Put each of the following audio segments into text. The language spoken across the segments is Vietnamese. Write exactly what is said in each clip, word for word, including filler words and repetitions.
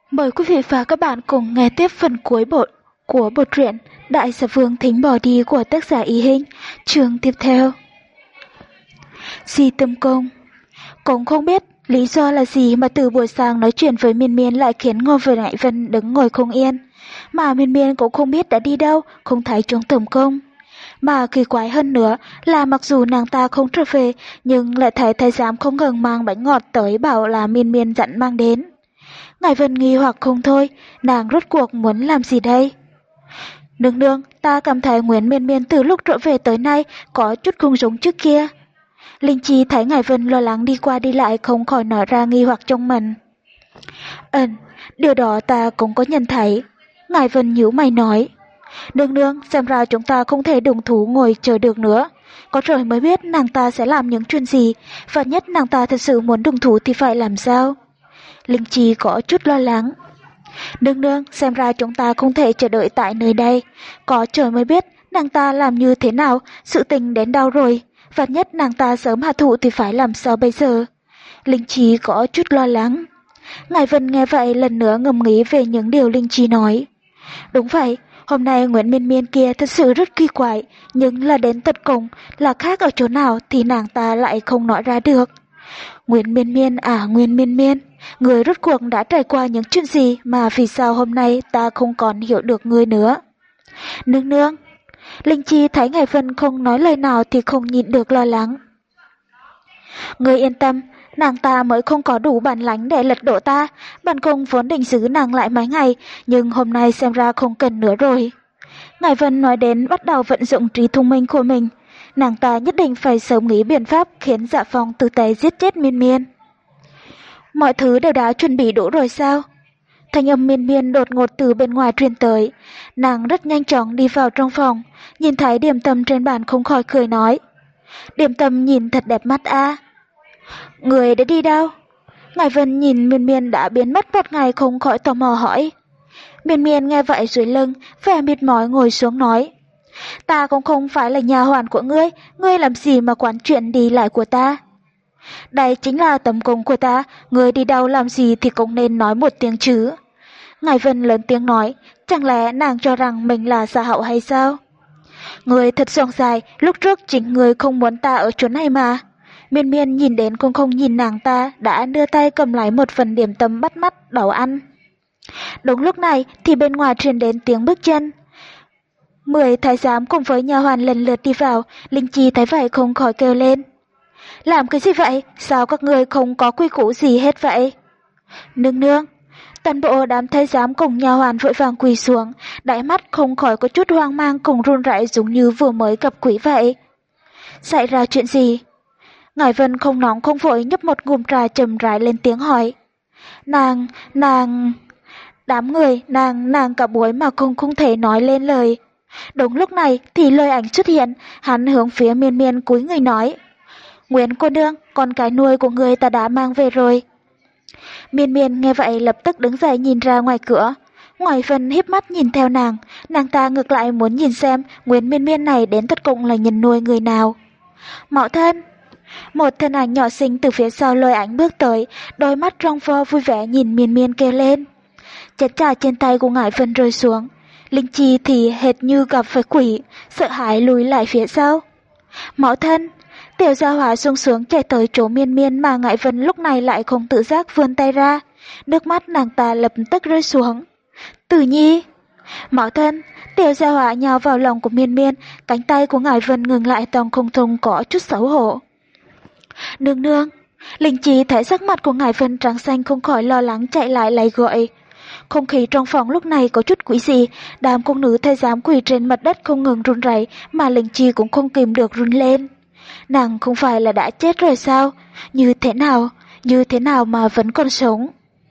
Mời quý vị và các bạn cùng nghe tiếp phần cuối bộ của bộ truyện Đại Sở Vương Thính Bỏ Đi của tác giả Y Hinh. Chương tiếp theo. Si Tâm Công. Cũng không biết lý do là gì mà từ buổi sáng nói chuyện với Miên Miên lại khiến Ngô Vừa Ngại Vân đứng ngồi không yên. Mà Miên Miên cũng không biết đã đi đâu, không thấy Trung Tầm Công. Mà kỳ quái hơn nữa là mặc dù nàng ta không trở về, nhưng lại thấy thái giám không ngừng mang bánh ngọt tới bảo là Miên Miên dặn mang đến. Ngải Vân nghi hoặc không thôi, nàng rốt cuộc muốn làm gì đây? Nương nương, ta cảm thấy Nguyễn Miên Miên từ lúc trở về tới nay có chút không giống trước kia. Linh Chi thấy Ngải Vân lo lắng đi qua đi lại không khỏi nói ra nghi hoặc trong mình. Ừm, điều đó ta cũng có nhận thấy. Ngải Vân nhíu mày nói. Nương nương, xem ra chúng ta không thể đồng thủ ngồi chờ được nữa. Có trời mới biết nàng ta sẽ làm những chuyện gì, và nhất nàng ta thật sự muốn đồng thủ thì phải làm sao? Linh Chi có chút lo lắng. Nương nương, xem ra chúng ta không thể chờ đợi tại nơi đây. Có trời mới biết nàng ta làm như thế nào, sự tình đến đâu rồi. Và nhất nàng ta sớm hạ thủ thì phải làm sao bây giờ? Linh Chi có chút lo lắng. Ngải Vân nghe vậy lần nữa ngẫm nghĩ về những điều Linh Chi nói. Đúng vậy, hôm nay Nguyễn Miên Miên kia thật sự rất kỳ quái, nhưng là đến tận cùng là khác ở chỗ nào thì nàng ta lại không nói ra được. Nguyễn Miên Miên à Nguyễn Miên Miên, người rốt cuộc đã trải qua những chuyện gì mà vì sao hôm nay ta không còn hiểu được người nữa? Nương nương, Linh Chi thấy Ngải Vân không nói lời nào thì không nhịn được lo lắng. Người yên tâm, nàng ta mới không có đủ bản lãnh để lật đổ ta, bản cung vốn định giữ nàng lại mấy ngày, nhưng hôm nay xem ra không cần nữa rồi. Ngải Vân nói đến bắt đầu vận dụng trí thông minh của mình, nàng ta nhất định phải sớm nghĩ biện pháp khiến Dạ Phong từ tay giết chết Miên Miên. Mọi thứ đều đã chuẩn bị đủ rồi sao? Thanh âm Miên Miên đột ngột từ bên ngoài truyền tới, nàng rất nhanh chóng đi vào trong phòng, nhìn thấy điểm tâm trên bàn không khỏi cười nói. Điểm tâm nhìn thật đẹp mắt a. Người đã đi đâu? Ngải Vân nhìn Miên Miên đã biến mất một ngày không khỏi tò mò hỏi. Miên Miên nghe vậy dưới lưng, vẻ mệt mỏi ngồi xuống nói. Ta cũng không phải là nhà hoàn của ngươi, ngươi làm gì mà quản chuyện đi lại của ta? Đây chính là tấm cung của ta, ngươi đi đâu làm gì thì cũng nên nói một tiếng chứ. Ngải Vân lớn tiếng nói, chẳng lẽ nàng cho rằng mình là Gia Hậu hay sao? Ngươi thật rong dài, lúc trước chính ngươi không muốn ta ở chỗ này mà. Miên Miên nhìn đến cũng không nhìn nàng ta, đã đưa tay cầm lấy một phần điểm tâm bắt mắt đầu ăn. Đúng lúc này thì bên ngoài truyền đến tiếng bước chân. Mười thái giám cùng với nha hoàn lần lượt đi vào, Linh Chi thấy vậy không khỏi kêu lên. Làm cái gì vậy? Sao các người không có quy củ gì hết vậy? Nương nương. Toàn bộ đám thái giám cùng nha hoàn vội vàng quỳ xuống, đáy mắt không khỏi có chút hoang mang cùng run rẩy giống như vừa mới gặp quỷ vậy. Xảy ra chuyện gì? Ngải Vân không nóng không vội nhấp một ngụm trà chậm rãi lên tiếng hỏi. Nàng, nàng... Đám người, nàng, nàng cả buổi mà không không thể nói lên lời. Đúng lúc này thì lời ảnh xuất hiện, hắn hướng phía Miên Miên cúi người nói. Nguyễn cô nương, con cái nuôi của người ta đã mang về rồi. Miên Miên nghe vậy lập tức đứng dậy nhìn ra ngoài cửa. Ngải Vân híp mắt nhìn theo nàng, nàng ta ngược lại muốn nhìn xem Nguyễn Miên Miên này đến tất cùng là nhân nuôi người nào. Mẫu thân. Một thân ảnh nhỏ xinh từ phía sau lôi ảnh bước tới, đôi mắt trong vo vui vẻ nhìn Miên Miên kêu lên. Chén trà trên tay của Ngải Vân rơi xuống. Linh Chi thì hệt như gặp phải quỷ, sợ hãi lùi lại phía sau. Mẫu thân. Tiểu Gia Hỏa sung sướng chạy tới chỗ Miên Miên mà Ngải Vân lúc này lại không tự giác vươn tay ra. Nước mắt nàng ta lập tức rơi xuống. Tử Nhi. Mẫu thân. Tiểu Gia Hỏa nhào vào lòng của Miên Miên, cánh tay của Ngải Vân ngừng lại trong không trung có chút xấu hổ. Nương nương. Linh Chi thấy sắc mặt của Ngải Vân trắng xanh không khỏi lo lắng chạy lại lại gọi. Không khí trong phòng lúc này có chút quỷ dị, đám cung nữ thái giám quỳ trên mặt đất không ngừng run rẩy, mà Linh Chi cũng không kìm được run lên. Nàng không phải là đã chết rồi sao? Như thế nào? Như thế nào mà vẫn còn sống?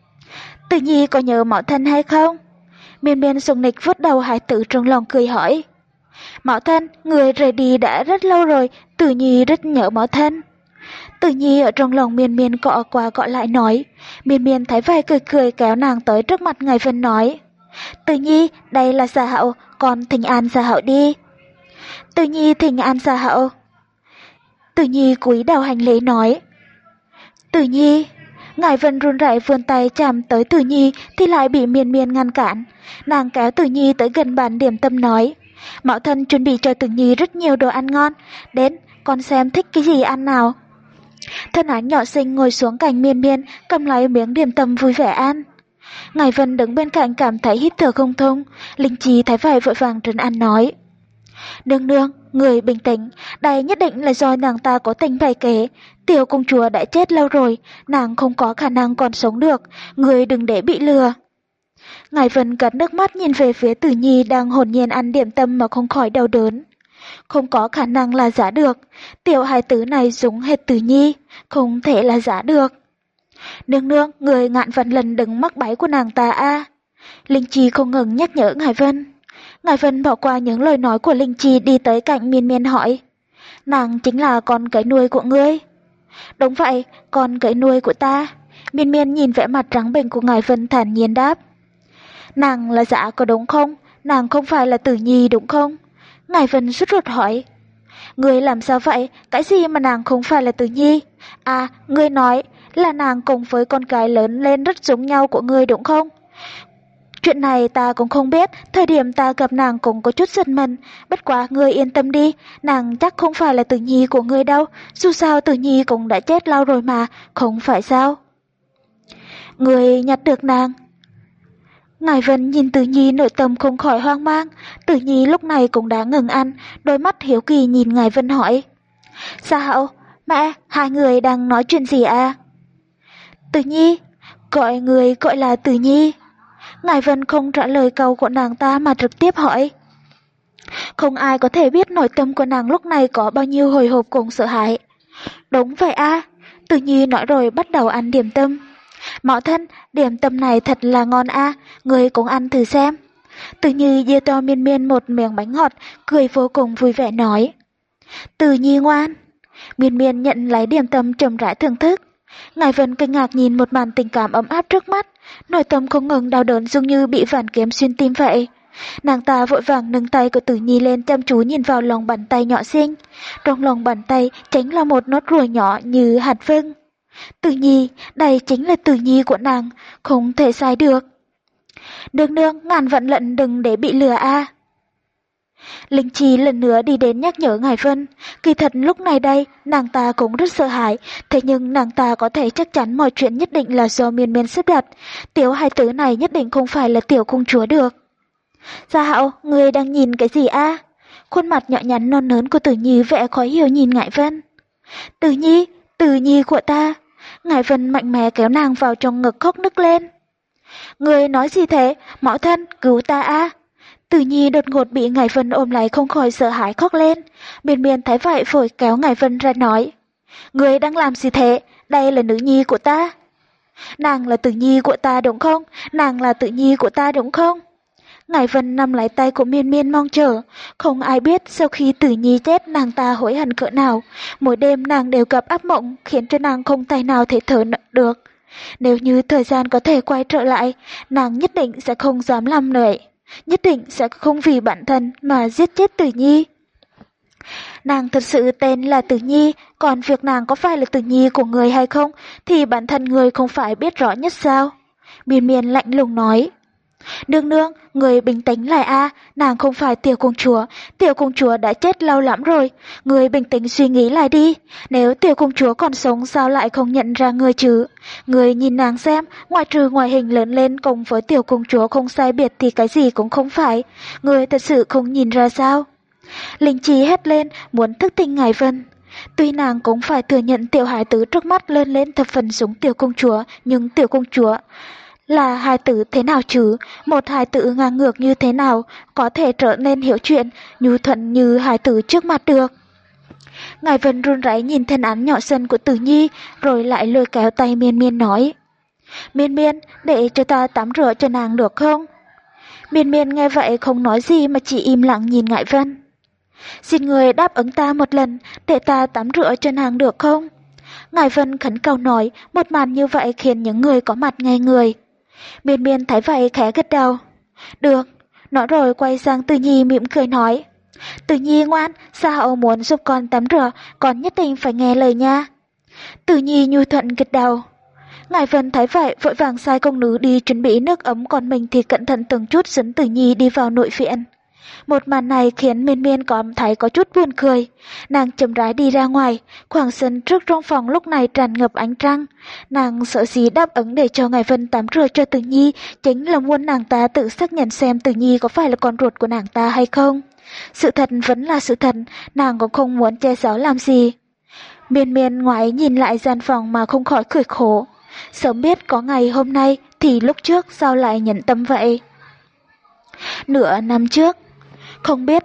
Tử Nhi có nhớ mẫu thân hay không? Miên Miên sùng nịch vuốt đầu hải tử trong lòng cười hỏi. Mẫu thân, người rời đi đã rất lâu rồi, Tử Nhi rất nhớ mẫu thân. Tử Nhi ở trong lòng Miên Miên cọ qua cọ lại nói. Miên Miên thấy vậy cười cười kéo nàng tới trước mặt Ngải Vân nói. Tử Nhi, đây là Gia Hậu, con thỉnh an Gia Hậu đi. Tử Nhi thỉnh an Gia Hậu. Tử Nhi cúi đầu hành lễ nói. Tử Nhi, Ngải Vân run rẩy vươn tay chạm tới Tử Nhi thì lại bị Miên Miên ngăn cản. Nàng kéo Tử Nhi tới gần bàn điểm tâm nói, mẫu thân chuẩn bị cho Tử Nhi rất nhiều đồ ăn ngon, đến, con xem thích cái gì ăn nào. Thân ảnh nhỏ xinh ngồi xuống cạnh Miên Miên, cầm lấy miếng điểm tâm vui vẻ ăn. Ngải Vân đứng bên cạnh cảm thấy hít thở không thông, Linh Chi thấy vậy vội vàng trấn an nói, nương nương, người bình tĩnh, đây nhất định là do nàng ta có tình bày kế. Tiểu công chúa đã chết lâu rồi, nàng không có khả năng còn sống được, người đừng để bị lừa. Ngải Vân cất nước mắt nhìn về phía Tử Nhi đang hồn nhiên ăn điểm tâm mà không khỏi đau đớn. Không có khả năng là giả được, tiểu hài tử này giống hệt Tử Nhi, không thể là giả được. Nương nương, người ngạn vạn lần đừng mắc bẫy của nàng ta a. Linh Chi không ngừng nhắc nhở Ngải Vân. Ngải Vân bỏ qua những lời nói của Linh Chi đi tới cạnh Miên Miên hỏi, nàng chính là con cái nuôi của ngươi? Đúng vậy, con cái nuôi của ta. Miên Miên nhìn vẻ mặt trắng bệch của Ngải Vân thản nhiên đáp. Nàng là giả có đúng không? Nàng không phải là Tử Nhi đúng không? Ngải Vân sốt ruột hỏi. Ngươi làm sao vậy? Cái gì mà nàng không phải là Tử Nhi? À, ngươi nói là nàng cùng với con cái lớn lên rất giống nhau của ngươi đúng không? Chuyện này ta cũng không biết, thời điểm ta gặp nàng cũng có chút giật mình, bất quá ngươi yên tâm đi, nàng chắc không phải là Tử Nhi của ngươi đâu, dù sao Tử Nhi cũng đã chết lâu rồi mà, không phải sao? Ngươi nhặt được nàng. Ngải Vân nhìn Tử Nhi nội tâm không khỏi hoang mang, Tử Nhi lúc này cũng đã ngừng ăn, đôi mắt hiếu kỳ nhìn Ngải Vân hỏi. Sa Hậu, mẹ, hai người đang nói chuyện gì à? Tử Nhi, gọi người gọi là Tử Nhi. Ngải Vân không trả lời câu của nàng ta mà trực tiếp hỏi. Không ai có thể biết nội tâm của nàng lúc này có bao nhiêu hồi hộp cùng sợ hãi. Đúng vậy a, à. Tử Nhi nói rồi bắt đầu ăn điểm tâm. Mẫu thân, điểm tâm này thật là ngon a, à. Người cũng ăn thử xem. Tử Nhi giơ to Miên Miên một miếng bánh ngọt, cười vô cùng vui vẻ nói. Tử Nhi ngoan. Miên Miên nhận lấy điểm tâm chậm rãi thưởng thức. Ngải Vân kinh ngạc nhìn một màn tình cảm ấm áp trước mắt, nội tâm không ngừng đau đớn giống như bị vạn kiếm xuyên tim vậy. Nàng ta vội vàng nâng tay của Tử Nhi lên chăm chú nhìn vào lòng bàn tay nhỏ xinh. Trong lòng bàn tay chính là một nốt ruồi nhỏ như hạt vừng. Tử Nhi, đây chính là Tử Nhi của nàng, không thể sai được. Nương nương, ngàn vạn lận đừng để bị lừa a. À. Linh Chi lần nữa đi đến nhắc nhở Ngải Vân, kỳ thật lúc này đây, nàng ta cũng rất sợ hãi, thế nhưng nàng ta có thể chắc chắn mọi chuyện nhất định là do Miên Miên xếp đặt, tiểu hài tử này nhất định không phải là tiểu công chúa được. Gia Hạo, người đang nhìn cái gì a? À? Khuôn mặt nhỏ nhắn non nớn của Tử Nhi vẻ khó hiểu nhìn Ngải Vân. Tử Nhi, Tử Nhi của ta. Ngải Vân mạnh mẽ kéo nàng vào trong ngực khóc nức lên. Người nói gì thế? Mẫu thân, cứu ta a. À? Tử Nhi đột ngột bị Ngải Vân ôm lấy không khỏi sợ hãi khóc lên. Miên Miên thấy vậy vội kéo Ngải Vân ra nói. Người đang làm gì thế? Đây là nữ nhi của ta. Nàng là Tử Nhi của ta đúng không? Nàng là Tử Nhi của ta đúng không? Ngải Vân nắm lấy tay của Miên Miên mong chờ. Không ai biết sau khi Tử Nhi chết nàng ta hối hận cỡ nào. Mỗi đêm nàng đều gặp ác mộng khiến cho nàng không tài nào thể thở được. Nếu như thời gian có thể quay trở lại, nàng nhất định sẽ không dám làm nữa. Nhất định sẽ không vì bản thân mà giết chết Tử Nhi. Nàng thật sự tên là Tử Nhi, còn việc nàng có phải là Tử Nhi của người hay không thì bản thân người không phải biết rõ nhất sao? Miên Miên lạnh lùng nói. Nương nương, người bình tĩnh lại a, à, nàng không phải tiểu công chúa, tiểu công chúa đã chết lâu lắm rồi, người bình tĩnh suy nghĩ lại đi, nếu tiểu công chúa còn sống sao lại không nhận ra người chứ? Người nhìn nàng xem, ngoại trừ ngoại hình lớn lên cùng với tiểu công chúa không sai biệt thì cái gì cũng không phải, người thật sự không nhìn ra sao? Linh Chi hét lên, muốn thức tỉnh Ngải Vân. Tuy nàng cũng phải thừa nhận tiểu hài tử trước mắt lớn lên thập phần giống tiểu công chúa, nhưng tiểu công chúa là hài tử thế nào chứ? Một hài tử ngang ngược như thế nào có thể trở nên hiểu chuyện, nhu thuận như hài tử trước mặt được? Ngải Vân run rẩy nhìn thân ảnh nhỏ xinh của Tử Nhi, rồi lại lôi kéo tay Miên Miên nói. Miên Miên, để cho ta tắm rửa cho nàng được không? Miên Miên nghe vậy không nói gì mà chỉ im lặng nhìn Ngải Vân. Xin người đáp ứng ta một lần, để ta tắm rửa cho nàng được không? Ngải Vân khẩn cầu nói, một màn như vậy khiến những người có mặt ngây người. Miên Miên thấy vậy khẽ gật đầu. Được, nói rồi quay sang Tử Nhi mỉm cười nói. Tử Nhi ngoan, Sa Hậu muốn giúp con tắm rửa, con nhất định phải nghe lời nha. Tử Nhi nhu thuận gật đầu. Ngải Vân thấy vậy vội vàng sai công nữ đi chuẩn bị nước ấm, còn mình thì cẩn thận từng chút dẫn Tử Nhi đi vào nội viện. Một màn này khiến Miên Miên cảm thấy có chút buồn cười. Nàng chậm rãi đi ra ngoài, khoảng sân trước trong phòng lúc này tràn ngập ánh trăng. Nàng sợ gì đáp ứng để cho Ngải Vân tắm rửa cho Tử Nhi, chính là muốn nàng ta tự xác nhận xem Tử Nhi có phải là con ruột của nàng ta hay không. Sự thật vẫn là sự thật, nàng cũng không muốn che giấu làm gì. Miên Miên ngoái nhìn lại gian phòng mà không khỏi cười khổ. Sớm biết có ngày hôm nay thì lúc trước sao lại nhẫn tâm vậy. Nửa năm trước, không biết,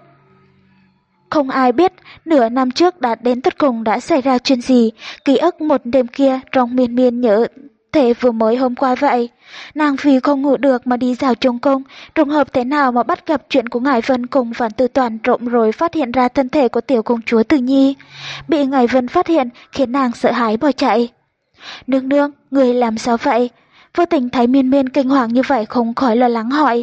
không ai biết nửa năm trước đã đến tất cùng đã xảy ra chuyện gì. Ký ức một đêm kia trong Miên Miên nhớ thể vừa mới hôm qua vậy. Nàng vì không ngủ được mà đi dạo trong cung, trùng hợp thế nào mà bắt gặp chuyện của Ngải Vân cùng Phản Tư Toàn trộm rồi phát hiện ra thân thể của tiểu công chúa Tử Nhi. Bị Ngải Vân phát hiện khiến nàng sợ hãi bỏ chạy. Nương nương, người làm sao vậy? Vô Tình thấy Miên Miên kinh hoàng như vậy không khỏi lo lắng hỏi.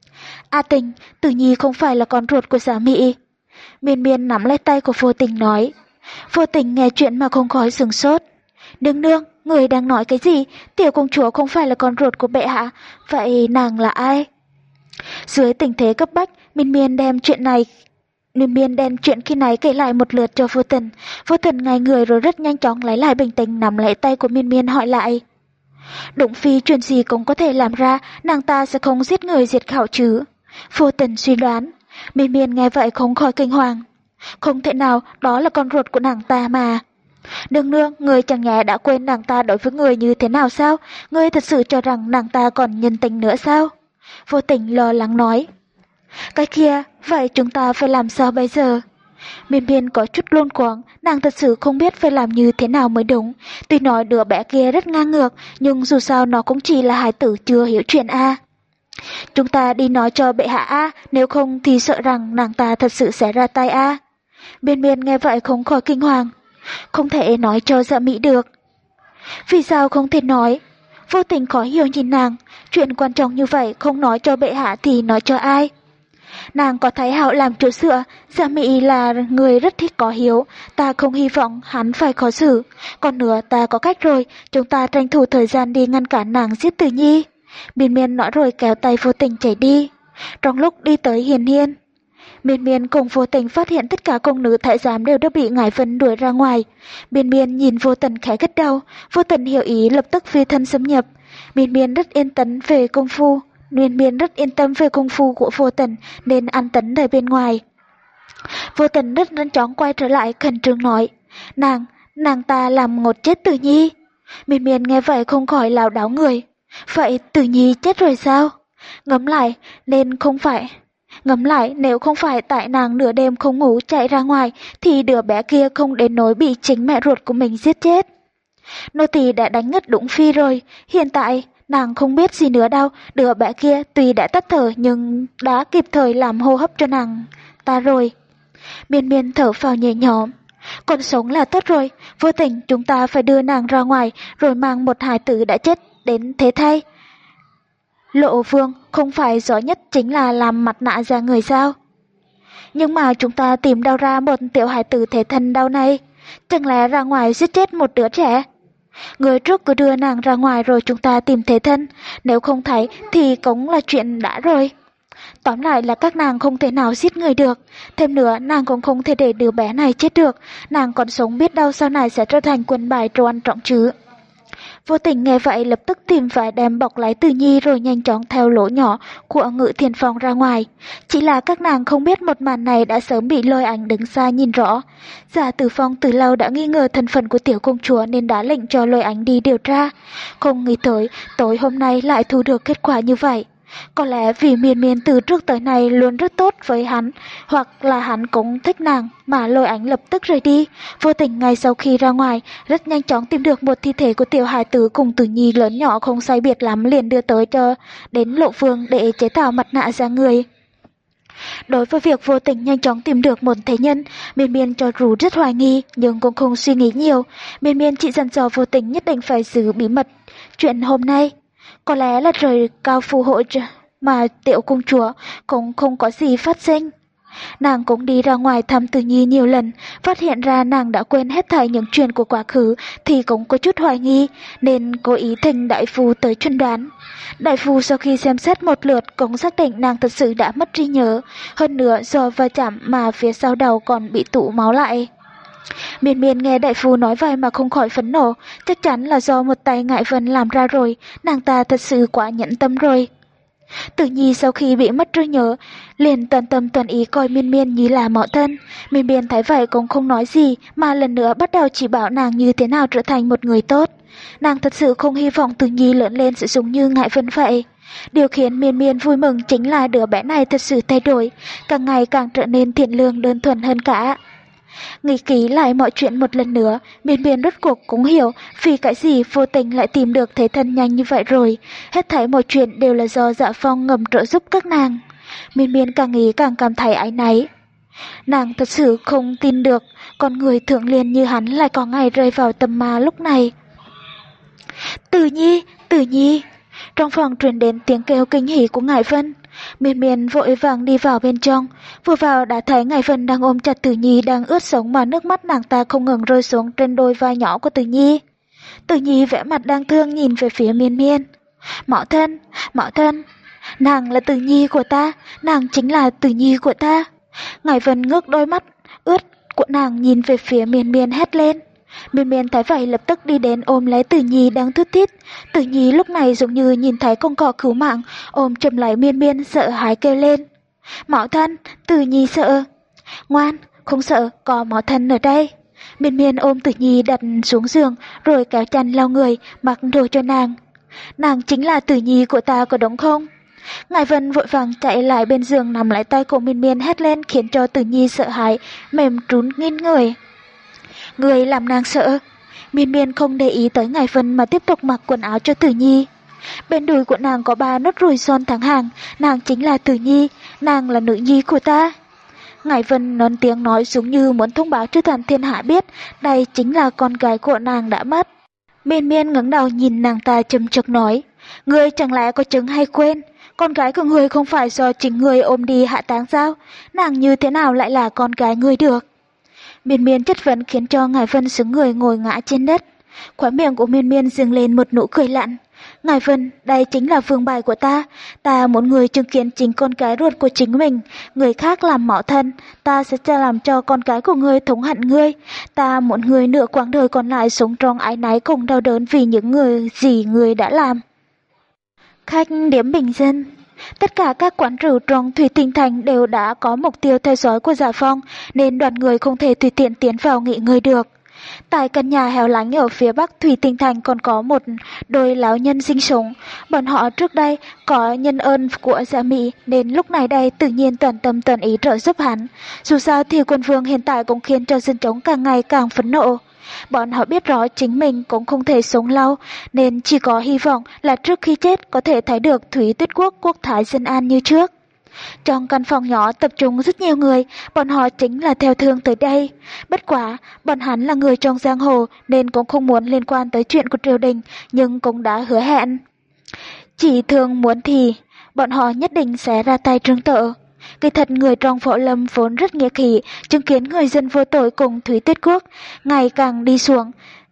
A Tình, Tử Nhi không phải là con ruột của Giả Mị. Miên Miên nắm lấy tay của Vô Tình nói. Vô Tình nghe chuyện mà không khỏi sửng sốt. Nương nương, người đang nói cái gì? Tiểu công chúa không phải là con ruột của bệ hạ, vậy nàng là ai? Dưới tình thế cấp bách, Miên Miên đem chuyện này Miên Miên đem chuyện khi nãy kể lại một lượt cho Vô Tình. Vô Tình ngay người rồi rất nhanh chóng lấy lại bình tĩnh, nắm lấy tay của Miên Miên hỏi lại. Đụng phi chuyện gì cũng có thể làm ra, nàng ta sẽ không giết người diệt khẩu chứ? Vô Tình suy đoán. Miên Miên nghe vậy không khỏi kinh hoàng. Không thể nào, đó là con ruột của nàng ta mà. Nương nương, người chẳng nhẽ đã quên nàng ta đối với người như thế nào sao? Người thật sự cho rằng nàng ta còn nhân tình nữa sao? Vô Tình lo lắng nói. Cái kia, vậy chúng ta phải làm sao bây giờ? Miên Miên có chút luống cuống, nàng thật sự không biết phải làm như thế nào mới đúng. Tuy nói đứa bé kia rất ngang ngược, nhưng dù sao nó cũng chỉ là hài tử chưa hiểu chuyện a. Chúng ta đi nói cho bệ hạ a, nếu không thì sợ rằng nàng ta thật sự sẽ ra tay a. Miên Miên nghe vậy không khỏi kinh hoàng. Không thể nói cho Dạ Mỹ được. Vì sao không thể nói? Vô Tình khó hiểu nhìn nàng, chuyện quan trọng như vậy không nói cho bệ hạ thì nói cho ai? Nàng có thấy Hạo làm chỗ dựa, Dạ Mỹ là người rất thích có hiếu, ta không hy vọng hắn phải khó xử. Còn nữa ta có cách rồi, chúng ta tranh thủ thời gian đi ngăn cản nàng giết Tử Nhi. Miên Miên nói rồi kéo tay Vô Tình chạy đi. Trong lúc đi tới Hiền Hiên, Miên Miên cùng Vô Tình phát hiện tất cả công nữ thái giám đều đã bị Ngải Vân đuổi ra ngoài. Miên Miên nhìn Vô Tình khẽ gật đầu, Vô Tình hiểu ý lập tức phi thân xâm nhập. Miên Miên rất yên tâm về công phu, Miên Miên rất yên tâm về công phu của Vô Tình nên an tấn ở bên ngoài. Vô Tình rất nhanh chóng quay trở lại khẩn trương nói, nàng, nàng ta làm ngột chết Tử Nhi. Miên Miên nghe vậy không khỏi lảo đảo người. Vậy Tử Nhi chết rồi sao? Ngẫm lại, nên không phải... Ngẫm lại, nếu không phải tại nàng nửa đêm không ngủ chạy ra ngoài, thì đứa bé kia không đến nỗi bị chính mẹ ruột của mình giết chết. Nô tỳ đã đánh ngất Đũng Phi rồi, hiện tại nàng không biết gì nữa đâu, đứa bé kia tuy đã tắt thở nhưng đã kịp thời làm hô hấp cho nàng ta rồi. Miên Miên thở phào nhẹ nhõm. Còn sống là tốt rồi, Vô Tình chúng ta phải đưa nàng ra ngoài rồi mang một hài tử đã chết đến thế thay. Lộ Vương không phải giỏi nhất chính là làm mặt nạ ra người sao? Nhưng mà chúng ta tìm đâu ra một tiểu hài tử thế thân đâu này? Chẳng lẽ ra ngoài giết chết một đứa trẻ? Người trước cứ đưa nàng ra ngoài rồi chúng ta tìm thế thân, nếu không thấy thì cũng là chuyện đã rồi. Tóm lại là các nàng không thể nào giết người được, thêm nữa nàng cũng không thể để đứa bé này chết được, nàng còn sống biết đâu sau này sẽ trở thành quân bài trò ăn trọng chứ. Vô Tình nghe vậy lập tức tìm vải đem bọc lấy Tử Nhi rồi nhanh chóng theo lỗ nhỏ của Ngự Thiền Phòng ra ngoài. Chỉ là các nàng không biết một màn này đã sớm bị Lôi Ánh đứng xa nhìn rõ. Giả Tử Phong từ lâu đã nghi ngờ thân phận của tiểu công chúa nên đã lệnh cho Lôi Ánh đi điều tra. Không nghĩ tới tối hôm nay lại thu được kết quả như vậy. Có lẽ vì Miên Miên từ trước tới nay luôn rất tốt với hắn, hoặc là hắn cũng thích nàng mà Lôi Ánh lập tức rời đi. Vô Tình ngay sau khi ra ngoài rất nhanh chóng tìm được một thi thể của tiểu hài tử cùng Tử Nhi lớn nhỏ không sai biệt lắm, liền đưa tới cho đến Lộ Vương để chế tạo mặt nạ ra người. Đối với việc Vô Tình nhanh chóng tìm được một thế nhân, Miên Miên cho dù rất hoài nghi nhưng cũng không suy nghĩ nhiều. Miên Miên chỉ dặn dò Vô Tình nhất định phải giữ bí mật chuyện hôm nay. Có lẽ là trời cao phù hộ mà tiểu công chúa cũng không có gì phát sinh. Nàng cũng đi ra ngoài thăm Tử Nhi nhiều lần, phát hiện ra nàng đã quên hết thảy những chuyện của quá khứ thì cũng có chút hoài nghi, nên cố ý thỉnh đại phu tới chuẩn đoán. Đại phu sau khi xem xét một lượt cũng xác định nàng thật sự đã mất trí nhớ, hơn nữa do va chạm mà phía sau đầu còn bị tụ máu lại. Miên Miên nghe đại phu nói vậy mà không khỏi phẫn nộ, chắc chắn là do một tay Ngải Vân làm ra rồi, nàng ta thật sự quá nhẫn tâm rồi. Tử Nhi sau khi bị mất trí nhớ, liền toàn tâm toàn ý coi Miên Miên như là mẫu thân. Miên Miên thấy vậy cũng không nói gì, mà lần nữa bắt đầu chỉ bảo nàng như thế nào trở thành một người tốt. Nàng thật sự không hy vọng Tử Nhi lớn lên sẽ giống như Ngải Vân vậy. Điều khiến Miên Miên vui mừng chính là đứa bé này thật sự thay đổi, càng ngày càng trở nên thiện lương đơn thuần hơn cả. Nghĩ kỹ lại mọi chuyện một lần nữa, Miên Miên rốt cuộc cũng hiểu vì cái gì vô tình lại tìm được thế thân nhanh như vậy rồi. Hết thảy mọi chuyện đều là do Dạ Phong ngầm trợ giúp các nàng. Miên Miên càng nghĩ càng cảm thấy áy náy. Nàng thật sự không tin được con người thượng liên như hắn lại có ngày rơi vào tầm ma lúc này. Tử Nhi, Tử Nhi! Trong phòng truyền đến tiếng kêu kinh hỉ của Ngải Vân. Miên Miên vội vàng đi vào bên trong, vừa vào đã thấy Ngải Vân đang ôm chặt Tử Nhi đang ướt sống mà nước mắt nàng ta không ngừng rơi xuống trên đôi vai nhỏ của Tử Nhi. Tử Nhi vẻ mặt đang thương nhìn về phía Miên Miên. Mẫu thân, mẫu thân, nàng là Tử Nhi của ta, nàng chính là Tử Nhi của ta. Ngải Vân ngước đôi mắt ướt của nàng nhìn về phía Miên Miên hét lên. Miên Miên thấy vậy lập tức đi đến ôm lấy Tử Nhi đang thút thít. Tử Nhi lúc này giống như nhìn thấy con cọp cứu mạng, ôm chầm lấy Miên Miên sợ hãi kêu lên. Mẫu thân, Tử Nhi sợ. Ngoan, không sợ, có mẫu thân ở đây. Miên Miên ôm Tử Nhi đặt xuống giường rồi kéo chăn lau người, mặc đồ cho nàng. Nàng chính là Tử Nhi của ta có đúng không? Ngải Vân vội vàng chạy lại bên giường nắm lấy tay của Miên Miên hét lên khiến cho Tử Nhi sợ hãi, mềm trún nghiêng người. Người làm nàng sợ. Miên Miên không để ý tới Ngải Vân mà tiếp tục mặc quần áo cho Tử Nhi. Bên đùi của nàng có ba nốt ruồi son thẳng hàng, nàng chính là Tử Nhi, nàng là nữ nhi của ta. Ngải Vân lớn tiếng nói giống như muốn thông báo cho toàn thiên hạ biết đây chính là con gái của nàng đã mất. Miên Miên ngẩng đầu nhìn nàng ta châm chọc nói, ngươi chẳng lẽ có chứng hay quên, con gái của ngươi không phải do chính ngươi ôm đi hạ táng sao, nàng như thế nào lại là con gái ngươi được? Miên Miên chất vấn khiến cho Ngải Vân xứng người ngồi ngã trên đất. Khóe miệng của Miên Miên dâng lên một nụ cười lạnh. Ngải Vân, đây chính là vương bài của ta. Ta muốn người chứng kiến chính con cái ruột của chính mình. Người khác làm mẫu thân, ta sẽ làm cho con cái của ngươi thống hận ngươi. Ta muốn người nửa quãng đời còn lại sống trong ái náy cùng đau đớn vì những người gì người đã làm. Khách điểm bình dân. Tất cả các quán rượu trong Thủy Tinh Thành đều đã có mục tiêu theo dõi của Dạ Phong, nên đoàn người không thể tùy tiện tiến vào nghỉ ngơi được. Tại căn nhà hẻo lánh ở phía bắc Thủy Tinh Thành còn có một đôi lão nhân sinh sống. Bọn họ trước đây có nhân ơn của Dạ Mỹ nên lúc này đây tự nhiên toàn tâm toàn ý trợ giúp hắn. Dù sao thì quân vương hiện tại cũng khiến cho dân chúng càng ngày càng phẫn nộ. Bọn họ biết rõ chính mình cũng không thể sống lâu, nên chỉ có hy vọng là trước khi chết có thể thấy được Thủy Tuyết Quốc quốc thái dân an như trước. Trong căn phòng nhỏ tập trung rất nhiều người, bọn họ chính là theo thương tới đây. Bất quá, bọn hắn là người trong giang hồ nên cũng không muốn liên quan tới chuyện của triều đình, nhưng cũng đã hứa hẹn. Chỉ thường muốn thì, bọn họ nhất định sẽ ra tay trừng trợ. Kỳ thật người trong võ lâm vốn rất nghĩa khí, chứng kiến người dân vô tội cùng Thủy Tuyết Quốc ngày càng đi xuống.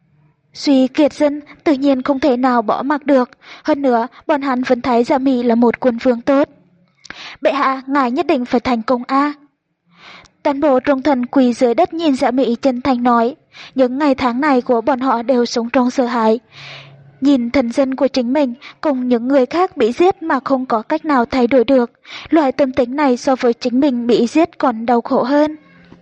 Suy kiệt dân tự nhiên không thể nào bỏ mặc được, hơn nữa bọn hắn vẫn thấy Dạ Mỹ là một quân vương tốt. Bệ hạ, ngài nhất định phải thành công a. Toàn bộ trung thần quỳ dưới đất nhìn Dạ Mỹ chân thành nói, những ngày tháng này của bọn họ đều sống trong sợ hãi. Nhìn thần dân của chính mình cùng những người khác bị giết mà không có cách nào thay đổi được, loại tâm tính này so với chính mình bị giết còn đau khổ hơn.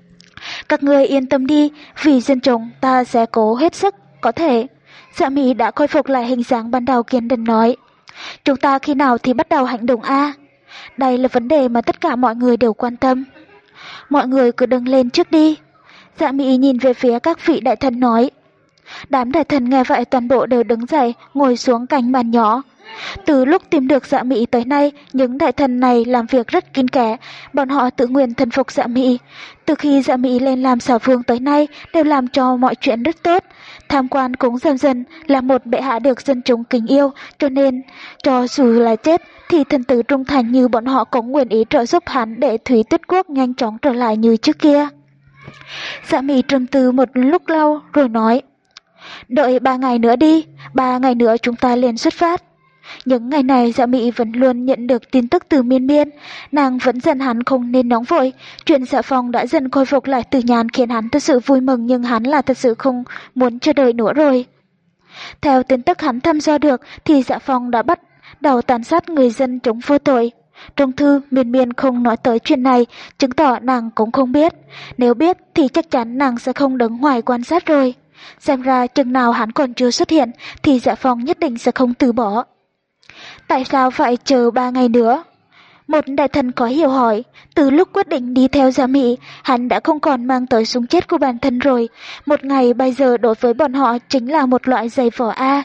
Các người yên tâm đi, vì dân chúng ta sẽ cố hết sức có thể. Dạ Mỹ đã khôi phục lại hình dáng ban đầu kiên định nói, chúng ta khi nào thì bắt đầu hành động a? Đây là vấn đề mà tất cả mọi người đều quan tâm. Mọi người cứ đứng lên trước đi. Dạ Mỹ nhìn về phía các vị đại thần nói. Đám đại thần nghe vậy toàn bộ đều đứng dậy, ngồi xuống cạnh bàn nhỏ. Từ lúc tìm được Dạ Mị tới nay, những đại thần này làm việc rất kín kẽ, bọn họ tự nguyện thần phục Dạ Mị. Từ khi Dạ Mị lên làm xà vương tới nay, đều làm cho mọi chuyện rất tốt. Tham quan cũng dần dần là một bệ hạ được dân chúng kính yêu, cho nên cho dù là chết thì thần tử trung thành như bọn họ cũng nguyện ý trợ giúp hắn để Thúy Tuyết Quốc nhanh chóng trở lại như trước kia. Dạ Mị trầm tư một lúc lâu rồi nói, đợi ba ngày nữa đi, ba ngày nữa chúng ta liền xuất phát. Những ngày này Dạ Mị vẫn luôn nhận được tin tức từ Miên Miên, nàng vẫn dặn hắn không nên nóng vội. Chuyện Dạ Phong đã dần khôi phục lại Từ Nhàn khiến hắn thật sự vui mừng, nhưng hắn là thật sự không muốn chờ đợi nữa rồi. Theo tin tức hắn thăm dò được thì Dạ Phong đã bắt đầu tàn sát người dân chống vô tội. Trong thư Miên Miên không nói tới chuyện này, chứng tỏ nàng cũng không biết. Nếu biết thì chắc chắn nàng sẽ không đứng ngoài quan sát rồi. Xem ra chừng nào hắn còn chưa xuất hiện thì Dạ Phong nhất định sẽ không từ bỏ. Tại sao phải chờ ba ngày nữa? Một đại thần có hiểu hỏi, từ lúc quyết định đi theo Dạ Mị, hắn đã không còn mang tới súng chết của bản thân rồi. Một ngày bây giờ đối với bọn họ chính là một loại giày vỏ A.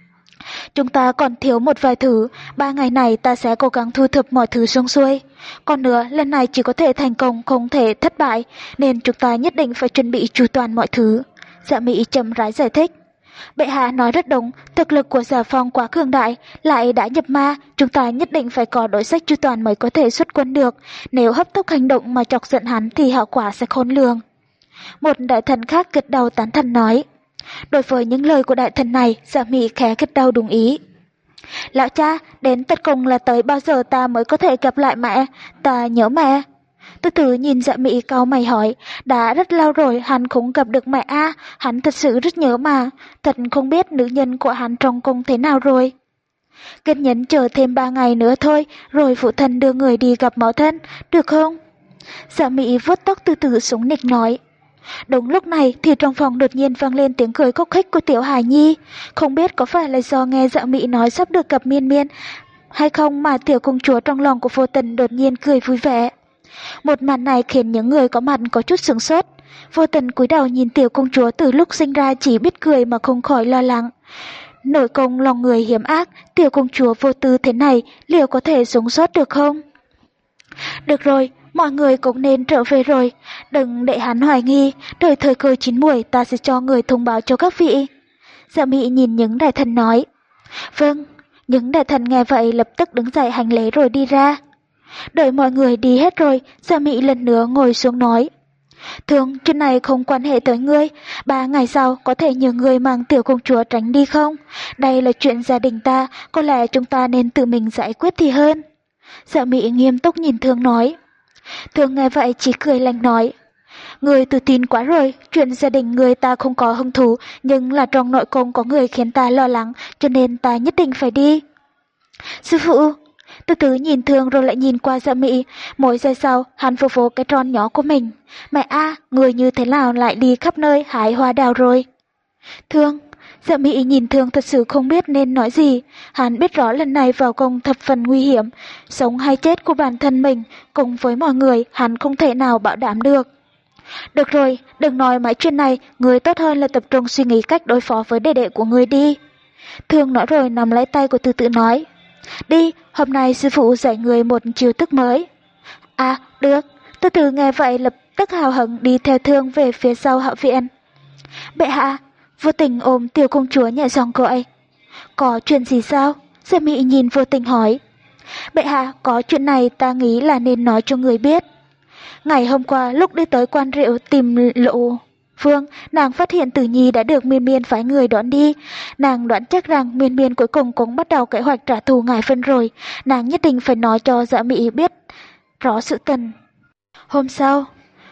Chúng ta còn thiếu một vài thứ, ba ngày này ta sẽ cố gắng thu thập mọi thứ xong xuôi. Còn nữa, lần này chỉ có thể thành công, không thể thất bại, nên chúng ta nhất định phải chuẩn bị chu toàn mọi thứ. Dạ Mị chậm rãi giải thích. Bệ hạ nói rất đúng, thực lực của Dạ Phong quá cường đại, lại đã nhập ma, chúng ta nhất định phải có đối sách chu toàn mới có thể xuất quân được. Nếu hấp tốc hành động mà chọc giận hắn thì hậu quả sẽ khôn lường. Một đại thần khác gật đầu tán thành nói. Đối với những lời của đại thần này, Dạ Mị khẽ gật đầu đồng ý. Lão cha, đến tất cùng là tới bao giờ ta mới có thể gặp lại mẹ? Ta nhớ mẹ. Từ từ nhìn Dạ Mị cau mày hỏi, đã rất lâu rồi hắn không gặp được mẹ a, hắn thật sự rất nhớ mà, thật không biết nữ nhân của hắn trong cung thế nào rồi. Kiên nhẫn chờ thêm ba ngày nữa thôi, rồi phụ thân đưa người đi gặp mẫu thân, được không? Dạ Mị vuốt tóc từ từ xuống nịch nói. Đúng lúc này thì trong phòng đột nhiên vang lên tiếng cười khúc khích của Tiểu Hải Nhi, không biết có phải là do nghe Dạ Mị nói sắp được gặp Miên Miên hay không mà tiểu công chúa trong lòng của Vô Tình đột nhiên cười vui vẻ. Một màn này khiến những người có mặt có chút sửng sốt. Vô Tình cúi đầu nhìn tiểu công chúa từ lúc sinh ra chỉ biết cười mà không khỏi lo lắng. Nội công lòng người hiểm ác, tiểu công chúa vô tư thế này liệu có thể sống sót được không? Được rồi, mọi người cũng nên trở về rồi, đừng để hắn hoài nghi, đợi thời cơ chín muồi ta sẽ cho người thông báo cho các vị. Dạ Mị nhìn những đại thần nói. Vâng, những đại thần nghe vậy lập tức đứng dậy hành lễ rồi đi ra. Đợi mọi người đi hết rồi, Dạ Mị lần nữa ngồi xuống nói. Thường, chuyện này không quan hệ tới ngươi, ba ngày sau có thể nhờ ngươi mang tiểu công chúa tránh đi không? Đây là chuyện gia đình ta, có lẽ chúng ta nên tự mình giải quyết thì hơn. Dạ Mị nghiêm túc nhìn Thương nói. Thương nghe vậy chỉ cười lạnh nói. Người tự tin quá rồi, chuyện gia đình người ta không có hứng thú, nhưng là trong nội cung có người khiến ta lo lắng, cho nên ta nhất định phải đi. Sư phụ, từ từ nhìn Thương rồi lại nhìn qua Dạ Mị, mỗi giây sau hắn vô vô cái tròn nhỏ của mình. Mẹ a, người như thế nào lại đi khắp nơi hái hoa đào rồi? Thương, Dạ Mị nhìn Thương thật sự không biết nên nói gì. Hắn biết rõ lần này vào cung thập phần nguy hiểm, sống hay chết của bản thân mình cùng với mọi người hắn không thể nào bảo đảm được. Được rồi, đừng nói mấy chuyện này, người tốt hơn là tập trung suy nghĩ cách đối phó với đệ đệ của người đi. Thương nói rồi nắm lấy tay của Từ Từ nói. Đi, hôm nay sư phụ dạy người một chiêu thức mới. À, được. Từ Từ nghe vậy lập tức hào hứng đi theo Thương về phía sau hậu viện. Bệ hạ, Vô Tình ôm tiểu công chúa nhẹ giọng gọi. Có chuyện gì sao? Dạ Mị nhìn Vô Tình hỏi. Bệ hạ, có chuyện này ta nghĩ là nên nói cho người biết. Ngày hôm qua lúc đi tới quan rượu tìm Lộ Phương, nàng phát hiện Tử Nhi đã được Miên Miên phái người đón đi. Nàng đoán chắc rằng Miên Miên cuối cùng cũng bắt đầu kế hoạch trả thù Ngài Vân rồi. Nàng nhất định phải nói cho Dạ Mị biết rõ sự tình. Hôm sau,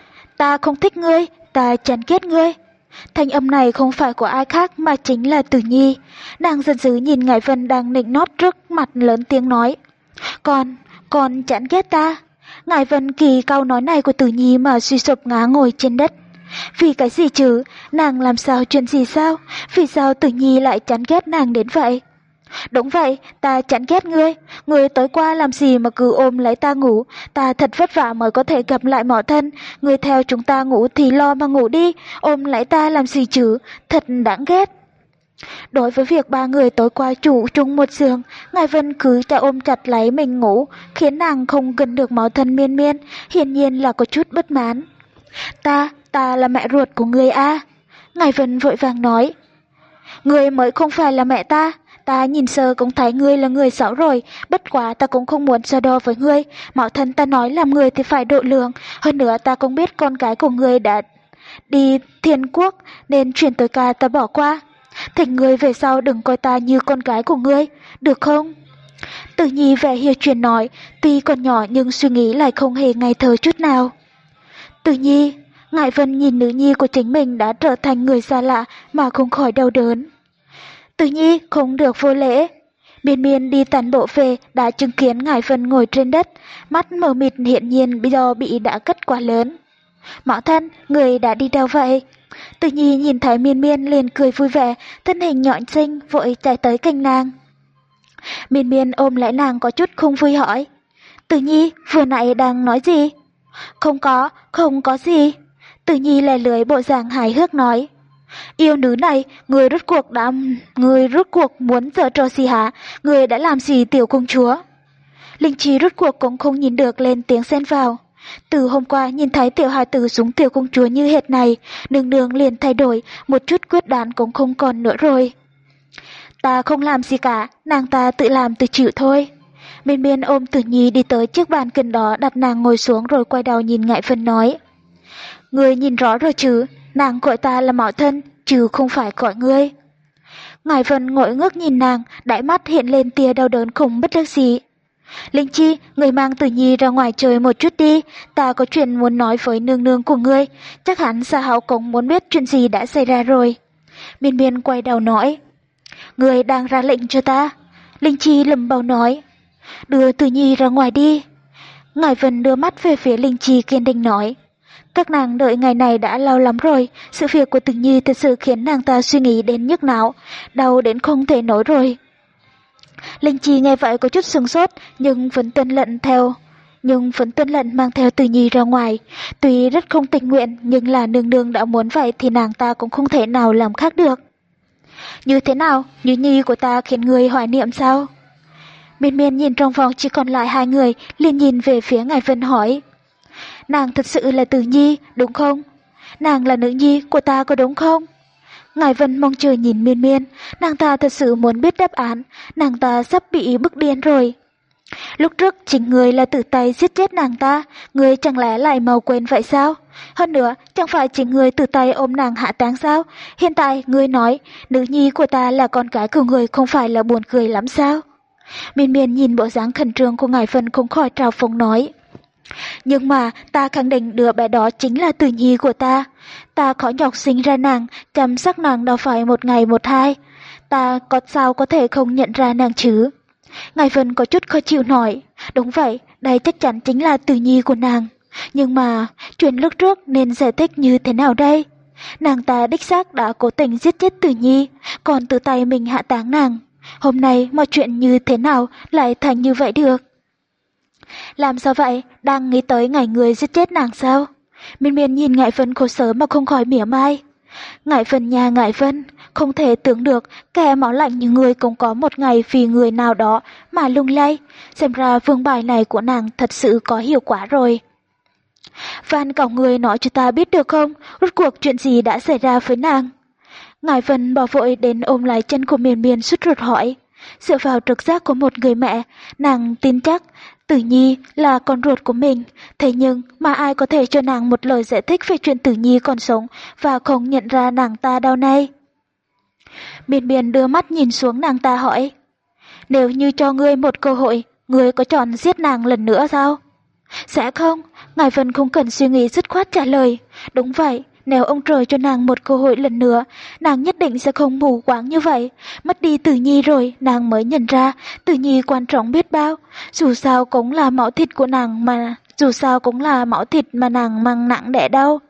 ta không thích ngươi, ta chán ghét ngươi. Thanh âm này không phải của ai khác mà chính là Tử Nhi. Nàng giận dữ nhìn Ngài Vân đang nịnh nót trước mặt lớn tiếng nói. Con, con chán ghét ta. Ngài Vân kỳ câu nói này của Tử Nhi mà suy sụp ngã ngồi trên đất. Vì cái gì chứ? Nàng làm sao chuyện gì sao? Vì sao Tử Nhi lại chán ghét nàng đến vậy? Đúng vậy, ta chán ghét ngươi. Ngươi tối qua làm gì mà cứ ôm lấy ta ngủ? Ta thật vất vả mới có thể gặp lại mẫu thân. Ngươi theo chúng ta ngủ thì lo mà ngủ đi. Ôm lấy ta làm gì chứ? Thật đáng ghét. Đối với việc ba người tối qua chủ chung một giường, Ngải Vân cứ cho ôm chặt lấy mình ngủ, khiến nàng không gần được máu thân Miên Miên, hiển nhiên là có chút bất mãn. Ta, ta là mẹ ruột của người a. Ngải Vân vội vàng nói. Người mới không phải là mẹ ta, ta nhìn sơ cũng thấy ngươi là người xấu rồi, bất quá ta cũng không muốn so đo với ngươi, mẫu thân ta nói làm người thì phải độ lượng, hơn nữa ta cũng biết con cái của ngươi đã đi thiên quốc nên chuyện tối ca ta bỏ qua. Thỉnh ngươi về sau đừng coi ta như con cái của ngươi, được không? Tử Nhi vẻ hiểu chuyện nói, tuy còn nhỏ nhưng suy nghĩ lại không hề ngây thơ chút nào. Tử Nhi, Ngải Vân nhìn nữ nhi của chính mình đã trở thành người xa lạ mà không khỏi đau đớn. Tử Nhi không được vô lễ. Miên Miên đi tản bộ về đã chứng kiến Ngải Vân ngồi trên đất, mắt mờ mịt hiển nhiên do bị đã cất quá lớn. Mẫu thân, người đã đi đâu vậy? Tử Nhi nhìn thấy Miên Miên liền cười vui vẻ, thân hình nhọn xinh vội chạy tới cạnh nàng. Miên Miên ôm lấy nàng có chút không vui hỏi. Tử Nhi, vừa nãy đang nói gì? Không có, không có gì. Tử Nhi lè lưỡi bộ dạng hài hước nói. Yêu nữ này, người rốt cuộc đã... Người rốt cuộc muốn giở trò gì hả? Người đã làm gì tiểu công chúa? Linh Chi rốt cuộc cũng không nhìn được lên tiếng xen vào. Từ hôm qua nhìn thấy tiểu hài tử súng tiểu công chúa như hệt này, nương nương liền thay đổi, một chút quyết đoán cũng không còn nữa rồi. Ta không làm gì cả, nàng ta tự làm tự chịu thôi. Miên Miên ôm Tử Nhi đi tới chiếc bàn gần đó đặt nàng ngồi xuống rồi quay đầu nhìn Ngải Vân nói. Ngươi nhìn rõ rồi chứ, nàng gọi ta là mẫu thân, chứ không phải gọi ngươi. Ngải Vân ngồi ngước nhìn nàng, đáy mắt hiện lên tia đau đớn không bất đắc dĩ. Linh Chi, người mang Tử Nhi ra ngoài chơi một chút đi, ta có chuyện muốn nói với nương nương của ngươi, chắc hẳn Sa Hạo cũng muốn biết chuyện gì đã xảy ra rồi. Miên Miên quay đầu nói. Ngươi đang ra lệnh cho ta. Linh Chi lẩm bẩm nói. Đưa Tử Nhi ra ngoài đi. Ngải Vân đưa mắt về phía Linh Chi kiên định nói. Các nàng đợi ngày này đã lâu lắm rồi, sự việc của Tử Nhi thật sự khiến nàng ta suy nghĩ đến nhức não, đau đến không thể nổi rồi. Linh Chi nghe vậy có chút sửng sốt, nhưng vẫn tuân lệnh theo, nhưng vẫn tuân lệnh mang theo Tử Nhi ra ngoài. Tuy rất không tình nguyện, nhưng là nương nương đã muốn vậy thì nàng ta cũng không thể nào làm khác được. Như thế nào, Như Nhi của ta khiến người hoài niệm sao? Miên Miên nhìn trong phòng chỉ còn lại hai người, liền nhìn về phía Ngải Vân hỏi. Nàng thật sự là Tử Nhi, đúng không? Nàng là nữ nhi của ta có đúng không? Ngải Vân mong chờ nhìn Miên Miên, nàng ta thật sự muốn biết đáp án, nàng ta sắp bị bức điên rồi. Lúc trước chính người là tự tay giết chết nàng ta, người chẳng lẽ lại mau quên vậy sao? Hơn nữa, chẳng phải chính người tự tay ôm nàng hạ táng sao? Hiện tại người nói, nữ nhi của ta là con cái của người không phải là buồn cười lắm sao? Miên Miên nhìn bộ dáng khẩn trương của Ngải Vân không khỏi trào phúng nói. Nhưng mà ta khẳng định đứa bé đó chính là Tử Nhi của ta. Ta khó nhọc sinh ra nàng, chăm sóc nàng đâu phải một ngày một hai. Ta có sao có thể không nhận ra nàng chứ? Ngải Vân có chút khó chịu nói. Đúng vậy, đây chắc chắn chính là Tử Nhi của nàng. Nhưng mà, chuyện lúc trước nên giải thích như thế nào đây? Nàng ta đích xác đã cố tình giết chết Tử Nhi, còn tự tay mình hạ táng nàng. Hôm nay mọi chuyện như thế nào lại thành như vậy được? Làm sao vậy? Đang nghĩ tới ngày người giết chết nàng sao? Miên Miên nhìn Ngải Vân khổ sở mà không khỏi mỉa mai. Ngải Vân nhà Ngải Vân, không thể tưởng được kẻ máu lạnh như người cũng có một ngày vì người nào đó mà lung lay. Xem ra vương bài này của nàng thật sự có hiệu quả rồi. Van cầu người nói cho ta biết được không? Rốt cuộc chuyện gì đã xảy ra với nàng? Ngải Vân bỏ vội đến ôm lại chân của Miên Miên sốt ruột hỏi. Dựa vào trực giác của một người mẹ, nàng tin chắc Tử Nhi là con ruột của mình, thế nhưng mà ai có thể cho nàng một lời giải thích về chuyện Tử Nhi còn sống và không nhận ra nàng ta đâu này? Miên Miên đưa mắt nhìn xuống nàng ta hỏi, nếu như cho ngươi một cơ hội, ngươi có chọn giết nàng lần nữa sao? Sẽ không, Ngải Vân không cần suy nghĩ dứt khoát trả lời, đúng vậy. Nếu ông trời cho nàng một cơ hội lần nữa, nàng nhất định sẽ không mù quáng như vậy. Mất đi Tử Nhi rồi, nàng mới nhận ra Tử Nhi quan trọng biết bao. Dù sao cũng là máu thịt của nàng mà, dù sao cũng là máu thịt mà nàng mang nặng đẻ đau.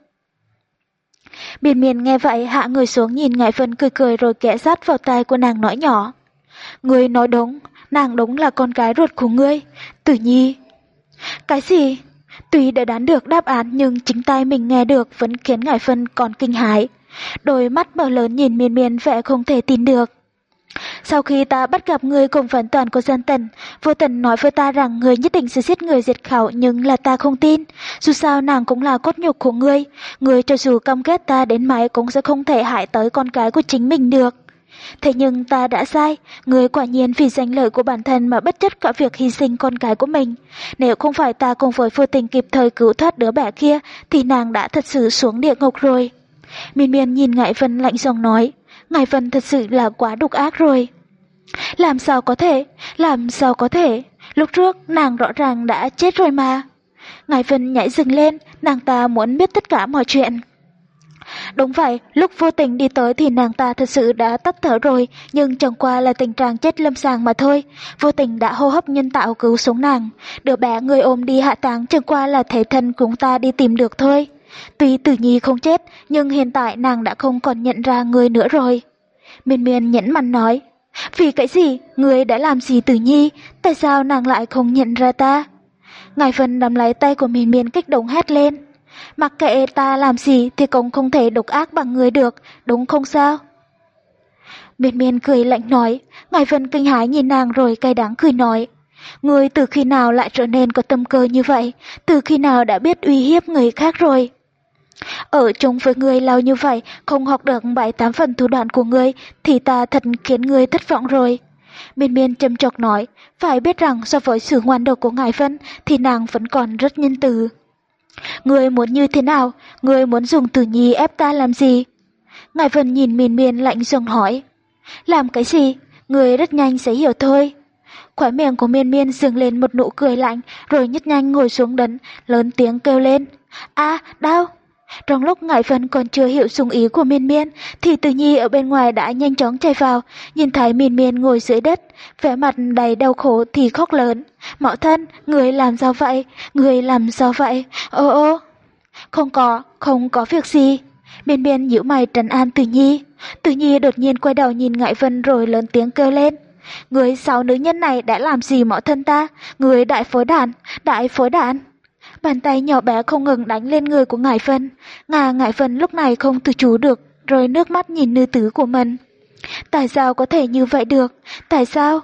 Miên Miên nghe vậy hạ người xuống nhìn Ngải Vân cười cười rồi kẽ sát vào tai của nàng nói nhỏ. Ngươi nói đúng, nàng đúng là con gái ruột của ngươi, Tử Nhi. Cái gì? Tuy đã đoán được đáp án nhưng chính tai mình nghe được vẫn khiến Ngải Vân còn kinh hãi. Đôi mắt mở lớn nhìn Miên Miên vẻ không thể tin được. Sau khi ta bắt gặp người cùng phản toàn của dân Tần, vô Tần nói với ta rằng người nhất định sẽ giết người diệt khẩu, nhưng là ta không tin. Dù sao nàng cũng là cốt nhục của ngươi, ngươi cho dù căm ghét ta đến mấy cũng sẽ không thể hại tới con cái của chính mình được. Thế nhưng ta đã sai, ngươi quả nhiên vì danh lợi của bản thân mà bất chấp cả việc hy sinh con cái của mình. Nếu không phải ta cùng với Vô Tình kịp thời cứu thoát đứa bé kia, thì nàng đã thật sự xuống địa ngục rồi. Miên Miên nhìn Ngải Vân lạnh giọng nói, Ngải Vân thật sự là quá độc ác rồi. Làm sao có thể, làm sao có thể, lúc trước nàng rõ ràng đã chết rồi mà. Ngải Vân nhảy dựng lên, nàng ta muốn biết tất cả mọi chuyện. Đúng vậy, lúc Vô Tình đi tới thì nàng ta thật sự đã tắt thở rồi, nhưng chẳng qua là tình trạng chết lâm sàng mà thôi. Vô Tình đã hô hấp nhân tạo cứu sống nàng. Đứa bé người ôm đi hạ táng chẳng qua là thể thân chúng ta đi tìm được thôi. Tuy Tử Nhi không chết, nhưng hiện tại nàng đã không còn nhận ra người nữa rồi. Miên Miên nhẫn mặt nói, vì cái gì, người đã làm gì Tử Nhi, tại sao nàng lại không nhận ra ta? Ngải Vân nắm lấy tay của Miên Miên kích động hét lên, mặc kệ ta làm gì thì cũng không thể độc ác bằng người được, đúng không sao? Miên Miên cười lạnh nói, Ngải Vân kinh hãi nhìn nàng rồi cay đắng cười nói, người từ khi nào lại trở nên có tâm cơ như vậy, từ khi nào đã biết uy hiếp người khác rồi? Ở chung với người lâu như vậy, không học được bảy tám phần thủ đoạn của người, thì ta thật khiến người thất vọng rồi. Miên Miên châm chọc nói, phải biết rằng so với sự ngoan độc của Ngải Vân, thì nàng vẫn còn rất nhân từ. Người muốn như thế nào? Người muốn dùng Tử Nhi ép ta làm gì? Ngải Vân nhìn Miên Miên lạnh giọng hỏi. Làm cái gì? Người rất nhanh sẽ hiểu thôi. Khóe miệng của Miên Miên dừng lên một nụ cười lạnh, rồi nhất nhanh ngồi xuống đất, lớn tiếng kêu lên. A, đau! Trong lúc Ngải Vân còn chưa hiểu dụng ý của Miên Miên, thì Tử Nhi ở bên ngoài đã nhanh chóng chạy vào, nhìn thấy Miên Miên ngồi dưới đất, vẻ mặt đầy đau khổ thì khóc lớn. Mẫu thân, người làm sao vậy? Người làm sao vậy? Ô ô! Không có, không có việc gì. Miên Miên nhíu mày trấn an Tử Nhi. Tử Nhi đột nhiên quay đầu nhìn Ngải Vân rồi lớn tiếng kêu lên. Người sáu nữ nhân này đã làm gì mẫu thân ta? Người đại phối đản, đại phối đản! Bàn tay nhỏ bé không ngừng đánh lên người của Ngải Vân. Ngà Ngải Vân lúc này không tự chủ được, rơi nước mắt nhìn nữ tử của mình. Tại sao có thể như vậy được? Tại sao?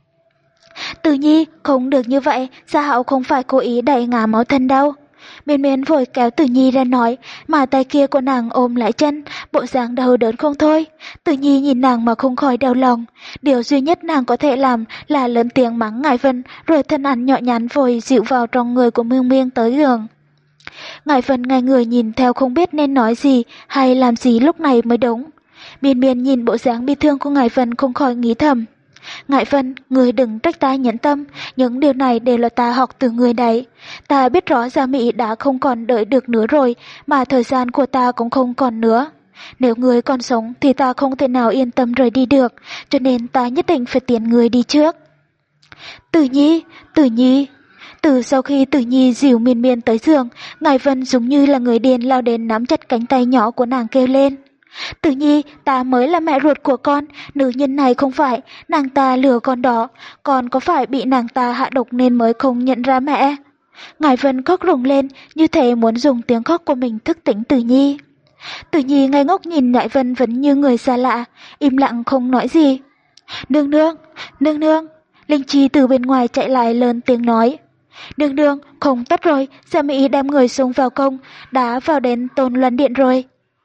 Tử Nhi, không được như vậy, Gia Hạo không phải cố ý đẩy ngả máu thân đâu. Miên Miên vội kéo Tử Nhi ra nói, mà tay kia của nàng ôm lại chân, bộ dáng đau đớn không thôi. Tử Nhi nhìn nàng mà không khỏi đau lòng. Điều duy nhất nàng có thể làm là lớn tiếng mắng Ngải Vân, rồi thân ảnh nhỏ nhắn vội dịu vào trong người của Miên Miên tới giường. Ngải Vân ngay người nhìn theo không biết nên nói gì hay làm gì lúc này mới đúng. Miên Miên nhìn bộ dáng bi thương của Ngải Vân không khỏi nghĩ thầm. Ngải Vân, người đừng trách ta nhẫn tâm, những điều này đều là ta học từ người đấy. Ta biết rõ Gia Mỹ đã không còn đợi được nữa rồi, mà thời gian của ta cũng không còn nữa. Nếu người còn sống thì ta không thể nào yên tâm rời đi được, cho nên ta nhất định phải tiến người đi trước. Tử Nhi, Tử Nhi. Từ sau khi Tử Nhi dìu Miên Miên tới giường, Ngải Vân giống như là người điên lao đến nắm chặt cánh tay nhỏ của nàng kêu lên. Tử Nhi, ta mới là mẹ ruột của con, nữ nhân này không phải, nàng ta lừa con đó, con có phải bị nàng ta hạ độc nên mới không nhận ra mẹ? Ngải Vân khóc rùng lên, như thể muốn dùng tiếng khóc của mình thức tỉnh Tử Nhi. Tử Nhi ngây ngốc nhìn Ngải Vân vẫn như người xa lạ, im lặng không nói gì. Nương nương, nương nương, Linh Chi từ bên ngoài chạy lại lớn tiếng nói. Nương nương, không tốt rồi, Gia Mỹ đem người xông vào công, đã vào đến Tôn Loan Điện rồi.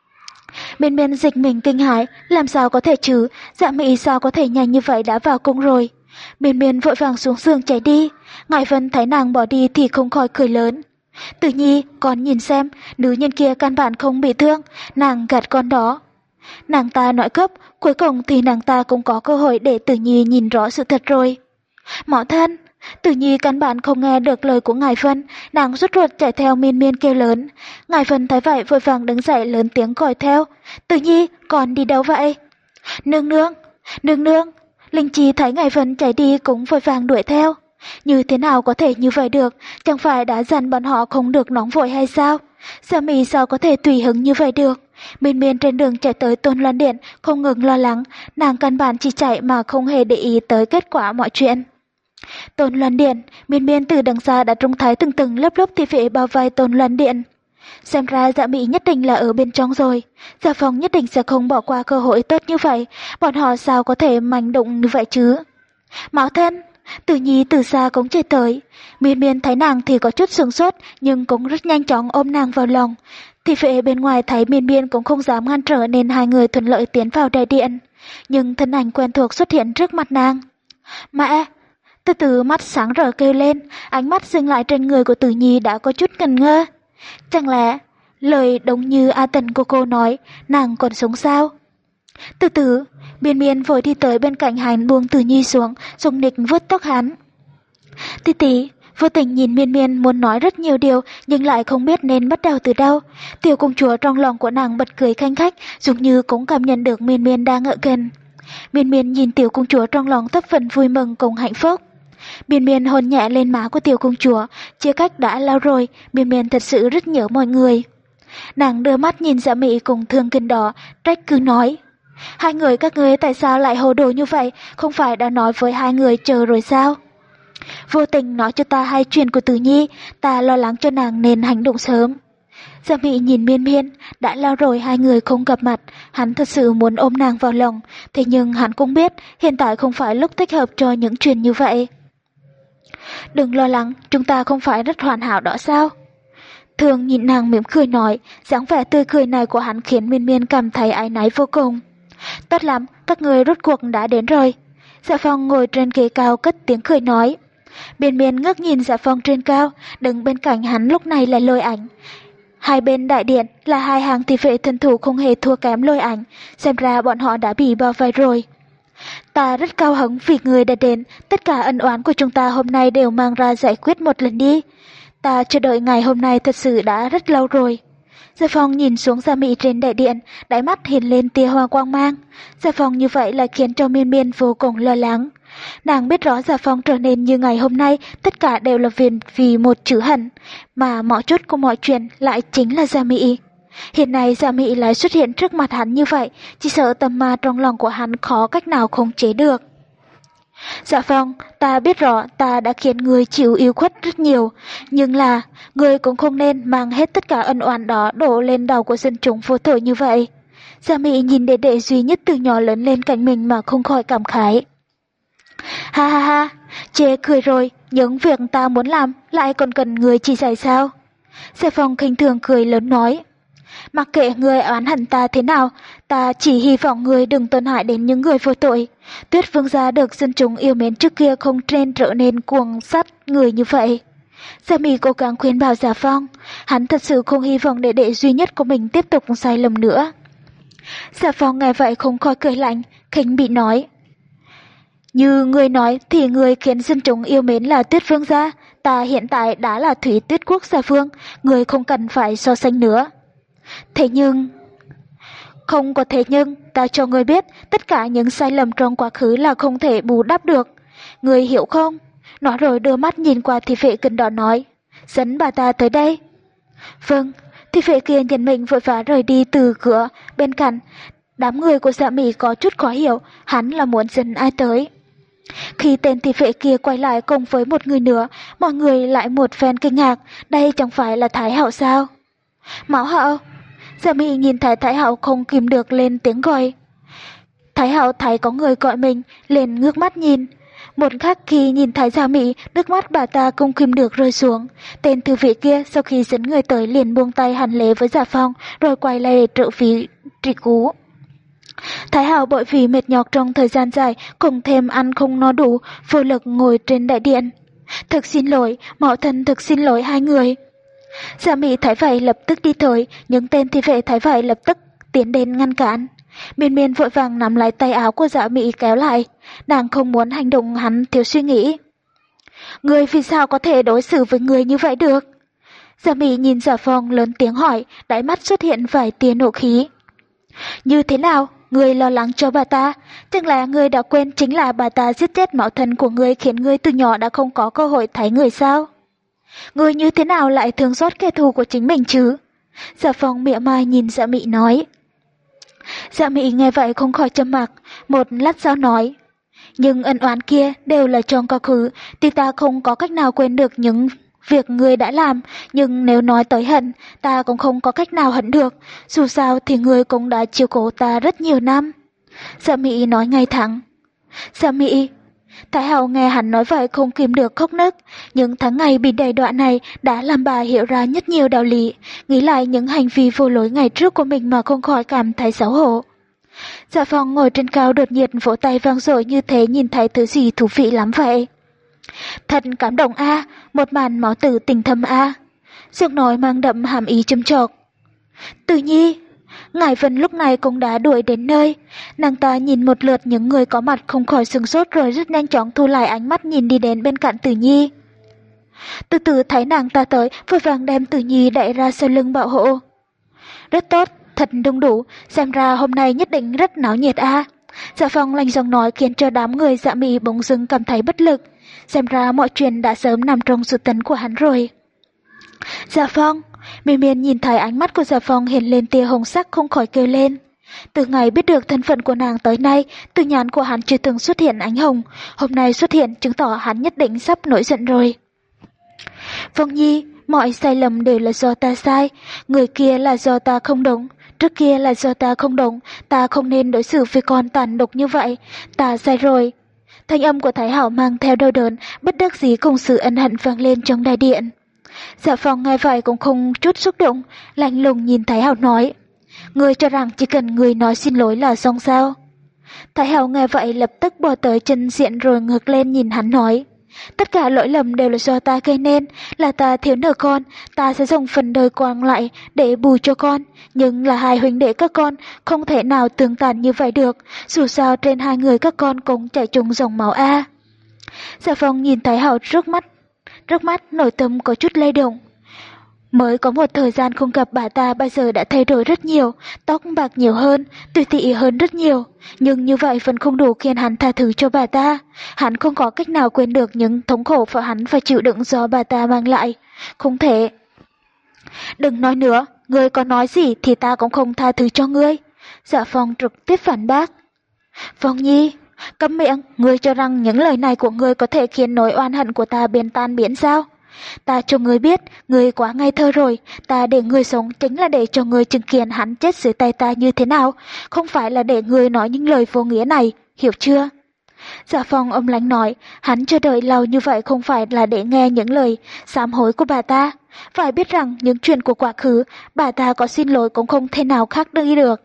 Miên Miên dịch mình kinh hãi, làm sao có thể chứ, Dạ Mỹ sao có thể nhanh như vậy đã vào cung rồi. Miên Miên vội vàng xuống giường chạy đi, Ngải Vân thấy nàng bỏ đi thì không khỏi cười lớn. Tử Nhi, con nhìn xem, nữ nhân kia căn bản không bị thương, nàng gạt con đó. Nàng ta nói cấp, cuối cùng thì nàng ta cũng có cơ hội để Tử Nhi nhìn rõ sự thật rồi. Mẫu thân, Tử Nhi căn bản không nghe được lời của Ngải Vân, nàng rút ruột chạy theo Miên Miên kêu lớn. Ngải Vân thấy vậy vội vàng đứng dậy lớn tiếng gọi theo. Tử Nhi, con đi đâu vậy? Nương nương, nương nương. Linh Chi thấy Ngải Vân chạy đi cũng vội vàng đuổi theo. Như thế nào có thể như vậy được, chẳng phải đã dặn bọn họ không được nóng vội hay sao? Gia Mỹ sao có thể tùy hứng như vậy được? Miên Miên trên đường chạy tới Tôn Loan Điện không ngừng lo lắng, nàng căn bản chỉ chạy mà không hề để ý tới kết quả mọi chuyện. Tôn Loan Điện, Miên Miên từ đằng xa đã trông thấy từng từng lớp lớp thị vệ bao vây Tôn Loan Điện. Xem ra Dạ Mị nhất định là ở bên trong rồi. Dạ Phong nhất định sẽ không bỏ qua cơ hội tốt như vậy. Bọn họ sao có thể manh động như vậy chứ? Mạo thân, Tử Nhi từ xa cũng chạy tới. Miên Miên thấy nàng thì có chút sửng sốt, nhưng cũng rất nhanh chóng ôm nàng vào lòng. Thị vệ bên ngoài thấy Miên Miên cũng không dám ngăn trở nên hai người thuận lợi tiến vào đại điện. Nhưng thân ảnh quen thuộc xuất hiện trước mặt nàng. Mẹ! Từ từ mắt sáng rỡ kêu lên, ánh mắt dừng lại trên người của Tử Nhi đã có chút ngần ngơ. Chẳng lẽ lời đúng như A Tần của cô nói, nàng còn sống sao? Từ từ, Miên Miên vội đi tới bên cạnh hắn buông Tử Nhi xuống, dùng nịch vuốt tóc hắn. Tí tí, vô tình nhìn Miên Miên muốn nói rất nhiều điều nhưng lại không biết nên bắt đầu từ đâu. Tiểu công chúa trong lòng của nàng bật cười khanh khách, giống như cũng cảm nhận được Miên Miên đang ở gần. Miên Miên nhìn tiểu công chúa trong lòng thấp phần vui mừng cùng hạnh phúc. Miên Miên hôn nhẹ lên má của tiểu công chúa, chia cách đã lâu rồi, Miên Miên thật sự rất nhớ mọi người. Nàng đưa mắt nhìn Dạ Mị cùng Thương Kinh Đỏ, trách cứ nói. Hai người các ngươi tại sao lại hồ đồ như vậy, không phải đã nói với hai người chờ rồi sao? Vô tình nói cho ta hai chuyện của Tử Nhi, ta lo lắng cho nàng nên hành động sớm. Dạ Mị nhìn Miên Miên, đã lâu rồi hai người không gặp mặt, hắn thật sự muốn ôm nàng vào lòng, thế nhưng hắn cũng biết hiện tại không phải lúc thích hợp cho những chuyện như vậy. Đừng lo lắng, chúng ta không phải rất hoàn hảo đó sao? Thường nhìn nàng mỉm cười nói, dáng vẻ tươi cười này của hắn khiến Miên Miên cảm thấy áy náy vô cùng. Tốt lắm, các người rốt cuộc đã đến rồi. Dạ Phong ngồi trên ghế cao cất tiếng cười nói. Miên Miên ngước nhìn Dạ Phong trên cao, đứng bên cạnh hắn lúc này là Lôi Ảnh. Hai bên đại điện là hai hàng thị vệ thân thủ không hề thua kém Lôi Ảnh, xem ra bọn họ đã bị bao vây rồi. Ta rất cao hứng vì người đã đến, tất cả ân oán của chúng ta hôm nay đều mang ra giải quyết một lần đi. Ta chờ đợi ngày hôm nay thật sự đã rất lâu rồi. Dạ Phong nhìn xuống Dạ Mị trên đại điện, đáy mắt hiện lên tia hoa quang mang. Dạ Phong như vậy lại khiến cho Miên Miên vô cùng lo lắng. Nàng biết rõ Dạ Phong trở nên như ngày hôm nay, tất cả đều là vì, vì một chữ hận, mà mọi chốt của mọi chuyện lại chính là Dạ Mị. Hiện nay Dạ Mị lại xuất hiện trước mặt hắn như vậy, chỉ sợ tâm ma trong lòng của hắn khó cách nào khống chế được. Dạ Phong, ta biết rõ ta đã khiến người chịu yêu khuất rất nhiều, nhưng là người cũng không nên mang hết tất cả ân oán đó đổ lên đầu của dân chúng vô tội như vậy. Dạ Mị nhìn đệ đệ duy nhất từ nhỏ lớn lên cạnh mình mà không khỏi cảm khái. Ha ha ha, chê cười rồi, những việc ta muốn làm lại còn cần người chỉ dạy sao? Dạ Phong khinh thường cười lớn nói. Mặc kệ người oán hận ta thế nào, ta chỉ hy vọng người đừng tổn hại đến những người vô tội. Tuyết Vương gia được dân chúng yêu mến trước kia không nên trở nên cuồng sát người như vậy. Dạ Mị cố gắng khuyên bảo Dạ Phong, hắn thật sự không hy vọng đệ đệ duy nhất của mình tiếp tục sai lầm nữa. Dạ Phong nghe vậy không khỏi cười lạnh, khinh bị nói. Như người nói thì người khiến dân chúng yêu mến là Tuyết Vương gia, ta hiện tại đã là Thủy Tuyết Quốc gia vương, người không cần phải so sánh nữa. Thế nhưng... Không có thế nhưng, ta cho ngươi biết, tất cả những sai lầm trong quá khứ là không thể bù đắp được. Ngươi hiểu không? Nói rồi đưa mắt nhìn qua thị vệ Kinh Đỏ nói, dẫn bà ta tới đây. Vâng, thị vệ kia nhận mệnh vội vã rời đi từ cửa bên cạnh. Đám người của Dạ Mị có chút khó hiểu, hắn là muốn dẫn ai tới. Khi tên thị vệ kia quay lại cùng với một người nữa, mọi người lại một phen kinh ngạc, đây chẳng phải là Thái Hậu sao? Mão Hậu! Dạ Mị nhìn thấy Thái Hậu không kìm được lên tiếng gọi. Thái Hậu thấy có người gọi mình, liền ngước mắt nhìn. Một khắc khi nhìn thấy Dạ Mị, nước mắt bà ta không kìm được rơi xuống. Tên thư vị kia sau khi dẫn người tới liền buông tay hành lễ với Dạ Phong, rồi quay lại để trợ phí trị cú. Thái Hậu bởi vì mệt nhọc trong thời gian dài, cùng thêm ăn không no đủ, vô lực ngồi trên đại điện. Thực xin lỗi, mẫu thân thực xin lỗi hai người. Dạ Mị thấy vậy lập tức đi tới, những tên thị vệ thấy vậy lập tức tiến đến ngăn cản. Miên Miên vội vàng nắm lấy tay áo của Dạ Mị kéo lại, nàng không muốn hành động hắn thiếu suy nghĩ. Người vì sao có thể đối xử với người như vậy được? Dạ Mị nhìn Dạ Phong lớn tiếng hỏi, đáy mắt xuất hiện vài tia nộ khí. Như thế nào? Người lo lắng cho bà ta, chẳng lẽ người đã quên chính là bà ta giết chết mẫu thân của người khiến người từ nhỏ đã không có cơ hội thấy người sao? Người như thế nào lại thương xót kẻ thù của chính mình chứ? Dạ Phong mỉa mai nhìn Dạ Mị nói. Dạ Mị nghe vậy không khỏi trầm mặc, một lát sau nói. Nhưng ân oán kia đều là trong quá khứ, thì ta không có cách nào quên được những việc ngươi đã làm, nhưng nếu nói tới hận, ta cũng không có cách nào hận được, dù sao thì ngươi cũng đã chiếu cố ta rất nhiều năm. Dạ Mỹ nói ngay thẳng. Dạ Mỹ. Thái hậu nghe hắn nói vậy không kìm được khóc nức, những tháng ngày bị đầy đọa này đã làm bà hiểu ra rất nhiều đạo lý, nghĩ lại những hành vi vô lối ngày trước của mình mà không khỏi cảm thấy xấu hổ. Dạ Phong ngồi trên cao đột nhiên vỗ tay vang dội như thế, nhìn thấy thứ gì thú vị lắm vậy. Thật cảm động a, một màn máu tử tình thâm a. Giọng nói mang đậm hàm ý châm chọc. Tử Nhi. Ngải Vân lúc này cũng đã đuổi đến nơi, nàng ta nhìn một lượt những người có mặt không khỏi sửng sốt rồi rất nhanh chóng thu lại ánh mắt nhìn đi đến bên cạnh Tử Nhi. Từ từ thấy nàng ta tới, vội vàng đem Tử Nhi đẩy ra sau lưng bảo hộ. Rất tốt, thật đông đủ, xem ra hôm nay nhất định rất náo nhiệt a. Dạ Phong lạnh giọng nói khiến cho đám người Dạ Mị bỗng dưng cảm thấy bất lực, xem ra mọi chuyện đã sớm nằm trong sự tấn của hắn rồi. Dạ Phong. Miên Miên nhìn thấy ánh mắt của Dạ Phong hiện lên tia hồng sắc không khỏi kêu lên. Từ ngày biết được thân phận của nàng tới nay, từ nhãn của hắn chưa từng xuất hiện ánh hồng, hôm nay xuất hiện chứng tỏ hắn nhất định sắp nổi giận rồi. Phong Nhi, mọi sai lầm đều là do ta sai, người kia là do ta không đúng, trước kia là do ta không đúng, ta không nên đối xử với con tàn độc như vậy, ta sai rồi. Thanh âm của Thái Hảo mang theo đau đớn, bất đắc dĩ cùng sự ân hận vang lên trong đại điện. Dạ Phong nghe vậy cũng không chút xúc động, lạnh lùng nhìn Thái Hảo nói, ngươi cho rằng chỉ cần ngươi nói xin lỗi là xong sao? Thái Hảo nghe vậy lập tức bò tới chân diện rồi ngược lên nhìn hắn nói, tất cả lỗi lầm đều là do ta gây nên, là ta thiếu nợ con, ta sẽ dùng phần đời còn lại để bù cho con, nhưng là hai huynh đệ các con không thể nào tương tàn như vậy được, dù sao trên hai người các con cũng chảy chung dòng máu a. Dạ Phong nhìn Thái Hảo trước mắt, trước mắt nội tâm có chút lay động. Mới có một thời gian không gặp bà ta bây giờ đã thay đổi rất nhiều, tóc bạc nhiều hơn, tùy tị hơn rất nhiều, nhưng như vậy vẫn không đủ khiến hắn tha thứ cho bà ta. Hắn không có cách nào quên được những thống khổ mà hắn phải chịu đựng do bà ta mang lại. Không thể. Đừng nói nữa, ngươi có nói gì thì ta cũng không tha thứ cho ngươi. Dạ Phong trực tiếp phản bác. Phong Nhi, câm miệng, ngươi cho rằng những lời này của ngươi có thể khiến nỗi oan hận của ta biến tan biến sao? Ta cho ngươi biết, ngươi quá ngây thơ rồi, ta để ngươi sống chính là để cho ngươi chứng kiến hắn chết dưới tay ta như thế nào, không phải là để ngươi nói những lời vô nghĩa này, hiểu chưa? Dạ Phong âm lãnh nói, hắn chờ đợi lâu như vậy không phải là để nghe những lời sám hối của bà ta, phải biết rằng những chuyện của quá khứ, bà ta có xin lỗi cũng không thể nào khác đi được.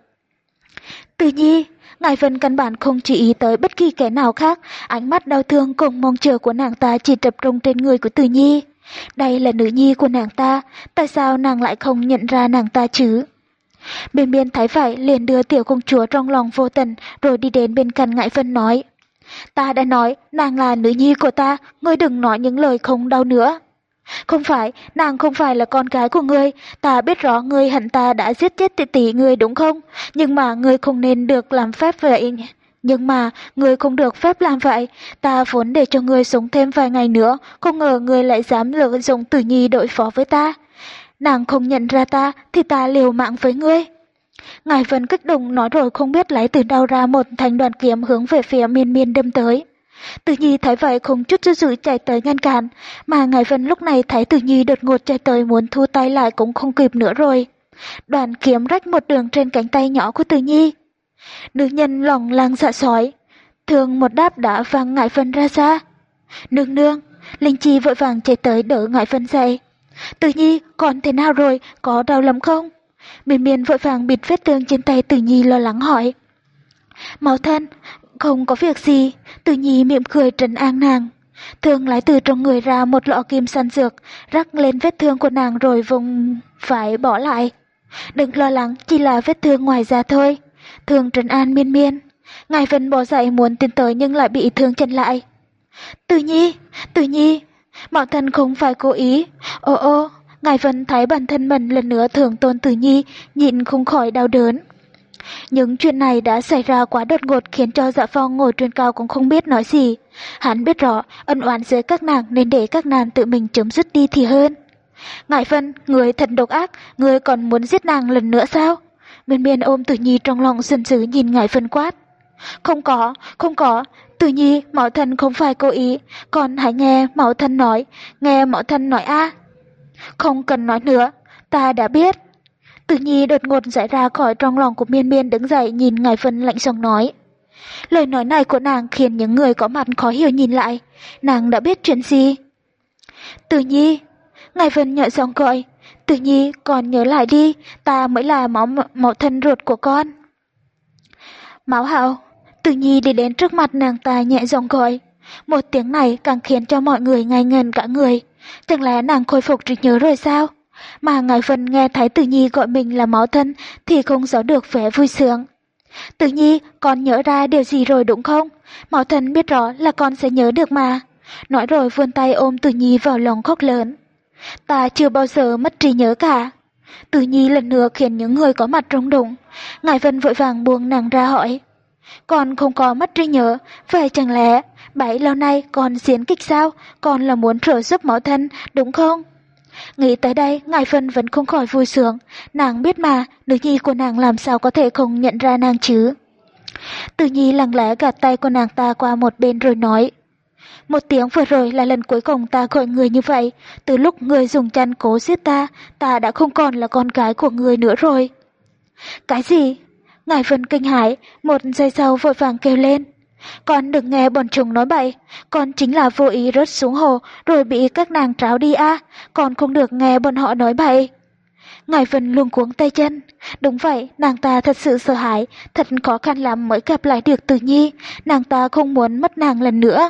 Từ Nhi, Ngải Vân căn bản không chú ý tới bất kỳ kẻ nào khác, ánh mắt đau thương cùng mong chờ của nàng ta chỉ tập trung trên người của Từ Nhi. Đây là nữ nhi của nàng ta, tại sao nàng lại không nhận ra nàng ta chứ? Miên Miên thấy vậy liền đưa tiểu công chúa trong lòng vô tình rồi đi đến bên cạnh Ngải Vân nói, ta đã nói nàng là nữ nhi của ta, ngươi đừng nói những lời không đau nữa. Không phải, nàng không phải là con gái của ngươi, ta biết rõ ngươi hận ta đã giết chết tỷ tỷ ngươi đúng không? Nhưng mà ngươi không nên được làm phép vậy. Nhưng mà, ngươi không được phép làm vậy, ta vốn để cho ngươi sống thêm vài ngày nữa, không ngờ ngươi lại dám lợi dụng Tử Nhi đối phó với ta. Nàng không nhận ra ta, thì ta liều mạng với ngươi. Ngải Vân kích động nói rồi không biết lấy từ đâu ra một thanh đoàn kiếm hướng về phía Miên Miên đâm tới. Tử Nhi thấy vậy không chút do dự chạy tới ngăn cản, mà Ngải Vân lúc này thấy Tử Nhi đột ngột chạy tới muốn thu tay lại cũng không kịp nữa rồi. Đoàn kiếm rách một đường trên cánh tay nhỏ của Tử Nhi. Nữ nhân lòng lang dạ sói, thường một đáp đã văng Ngải Vân ra xa. Nương nương, Linh Chi vội vàng chạy tới đỡ Ngải Vân dậy. Tử Nhi, còn thế nào rồi, có đau lắm không? Miên Miên vội vàng bịt vết thương trên tay Tử Nhi lo lắng hỏi. Máu thân, không có việc gì. Tử Nhi mỉm cười trấn an nàng. Thường lấy từ trong người ra một lọ kim san dược, rắc lên vết thương của nàng rồi vùng phải bỏ lại. Đừng lo lắng, chỉ là vết thương ngoài da thôi. Thường trấn an Miên Miên. Ngải Vân bỏ dậy muốn tiến tới nhưng lại bị thương chân lại. Tử Nhi, Tử Nhi, mạo thân không phải cố ý. Ô ô, Ngải Vân thấy bản thân mình lần nữa thưởng tôn Tử Nhi, nhịn không khỏi đau đớn. Những chuyện này đã xảy ra quá đột ngột khiến cho Dạ Phong ngồi trên cao cũng không biết nói gì. Hắn biết rõ ân oán giữa các nàng nên để các nàng tự mình chấm dứt đi thì hơn. Ngải Vân, người thật độc ác, người còn muốn giết nàng lần nữa sao? Miên Miên ôm Tử Nhi trong lòng giận dữ nhìn Ngải Vân quát. Không có, không có, Tử Nhi, mẫu thân không phải cố ý, con hãy nghe mẫu thân nói, nghe mẫu thân nói a. Không cần nói nữa, ta đã biết. Tử Nhi đột ngột giải ra khỏi trong lòng của Miên Miên, đứng dậy nhìn Ngải Vân lạnh giọng nói. Lời nói này của nàng khiến những người có mặt khó hiểu nhìn lại, nàng đã biết chuyện gì? Tử Nhi, Ngải Vân nhẹ giọng gọi, Tử Nhi còn nhớ lại đi, ta mới là máu mẫu thân ruột của con. Máu Hạo. Tử Nhi đi đến trước mặt nàng ta nhẹ giọng gọi. Một tiếng này càng khiến cho mọi người ngây ngần cả người. Chẳng lẽ nàng khôi phục trí nhớ rồi sao? Mà Ngải Vân nghe thấy Tử Nhi gọi mình là máu thân thì không giấu được vẻ vui sướng. Tử Nhi, con nhớ ra điều gì rồi đúng không? Máu thân biết rõ là con sẽ nhớ được mà. Nói rồi vươn tay ôm Tử Nhi vào lòng khóc lớn. Ta chưa bao giờ mất trí nhớ cả. Tử Nhi lần nữa khiến những người có mặt rung động. Ngải Vân vội vàng buông nàng ra hỏi. Con không có mất trí nhớ, vậy chẳng lẽ bấy lâu nay con diễn kịch sao? Con là muốn trợ giúp máu thân, đúng không? Nghĩ tới đây, Ngải Vân vẫn không khỏi vui sướng. Nàng biết mà, nữ nhi của nàng làm sao có thể không nhận ra nàng chứ? Tử Nhi lặng lẽ gạt tay của nàng ta qua một bên rồi nói. Một tiếng vừa rồi là lần cuối cùng ta gọi người như vậy. Từ lúc người dùng chăn cố giết ta, ta đã không còn là con gái của người nữa rồi. Cái gì? Ngải Vân kinh hãi, một giây sau vội vàng kêu lên. Con đừng nghe bọn chúng nói bậy, con chính là vô ý rớt xuống hồ rồi bị các nàng tráo đi a, à. Con không được nghe bọn họ nói bậy. Ngải Vân luống cuống tay chân. Đúng vậy, nàng ta thật sự sợ hãi, thật khó khăn lắm mới gặp lại được Tử Nhi, nàng ta không muốn mất nàng lần nữa.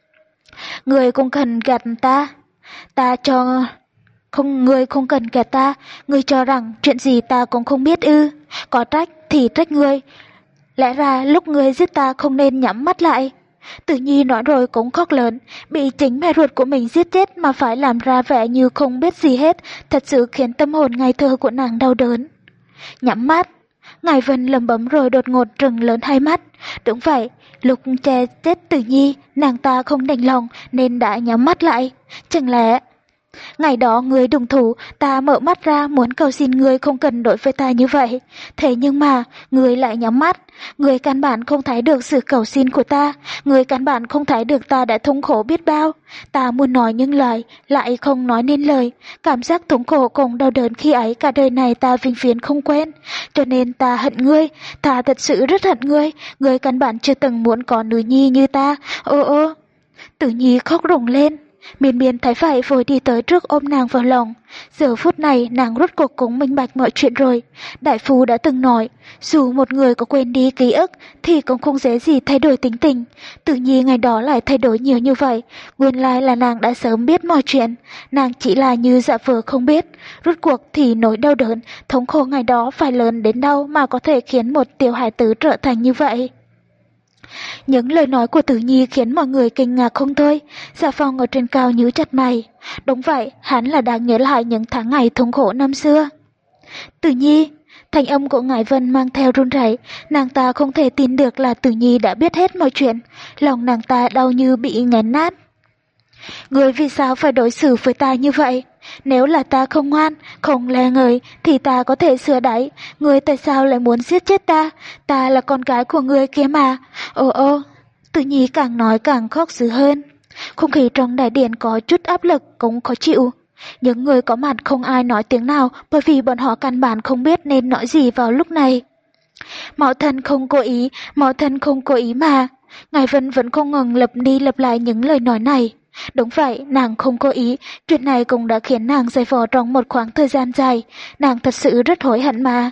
Người không cần gạt ta, ta cho... Không, ngươi không cần gạt ta, ngươi cho rằng chuyện gì ta cũng không biết ư, có trách thì trách ngươi. Lẽ ra lúc ngươi giết ta không nên nhắm mắt lại. Tử Nhi nói rồi cũng khóc lớn, bị chính mẹ ruột của mình giết chết mà phải làm ra vẻ như không biết gì hết, thật sự khiến tâm hồn ngây thơ của nàng đau đớn. Nhắm mắt, Ngải Vân lẩm bẩm rồi đột ngột trừng lớn hai mắt. Đúng vậy, lúc che chết Tử Nhi, nàng ta không đành lòng nên đã nhắm mắt lại. Chẳng lẽ... Ngày đó người đồng thủ, ta mở mắt ra muốn cầu xin người không cần đối với ta như vậy. Thế nhưng mà, người lại nhắm mắt. Người căn bản không thấy được sự cầu xin của ta. Người căn bản không thấy được ta đã thống khổ biết bao. Ta muốn nói những lời, lại không nói nên lời. Cảm giác thống khổ cùng đau đớn khi ấy cả đời này ta vĩnh viễn không quên. Cho nên ta hận ngươi, ta thật sự rất hận ngươi. Người căn bản chưa từng muốn có nữ nhi như ta. Ô ô, Tử Nhi khóc rùng lên. Miên Miên thấy vậy vội đi tới trước ôm nàng vào lòng. Giờ phút này nàng rốt cuộc cũng minh bạch mọi chuyện rồi. Đại phu đã từng nói, dù một người có quên đi ký ức thì cũng không dễ gì thay đổi tính tình. Tự nhiên ngày đó lại thay đổi nhiều như vậy. Nguyên lai là nàng đã sớm biết mọi chuyện. Nàng chỉ là như dạ vờ không biết. Rốt cuộc thì nỗi đau đớn, thống khổ ngày đó phải lớn đến đâu mà có thể khiến một tiểu hài tử trở thành như vậy. Những lời nói của Tử Nhi khiến mọi người kinh ngạc không thôi. Dạ Phong ở trên cao nhíu chặt mày. Đúng vậy, hắn là đang nhớ lại những tháng ngày thống khổ năm xưa. Tử Nhi, thanh âm của Ngải Vân mang theo run rẩy, nàng ta không thể tin được là Tử Nhi đã biết hết mọi chuyện, lòng nàng ta đau như bị nghẹn nát. Người vì sao phải đối xử với ta như vậy? Nếu là ta không ngoan, không lè ngời thì ta có thể sửa đáy. Người tại sao lại muốn giết chết ta? Ta là con gái của người kia mà. Ô ô, Tử Nhi càng nói càng khóc dữ hơn. Không khí trong đại điện có chút áp lực cũng khó chịu. Những người có mặt không ai nói tiếng nào bởi vì bọn họ căn bản không biết nên nói gì vào lúc này. Mẫu thân không cố ý, mẫu thân không cố ý mà. Ngải Vân vẫn không ngừng lặp đi lặp lại những lời nói này. Đúng vậy, nàng không cố ý, chuyện này cũng đã khiến nàng dày vò trong một khoảng thời gian dài, nàng thật sự rất hối hận mà.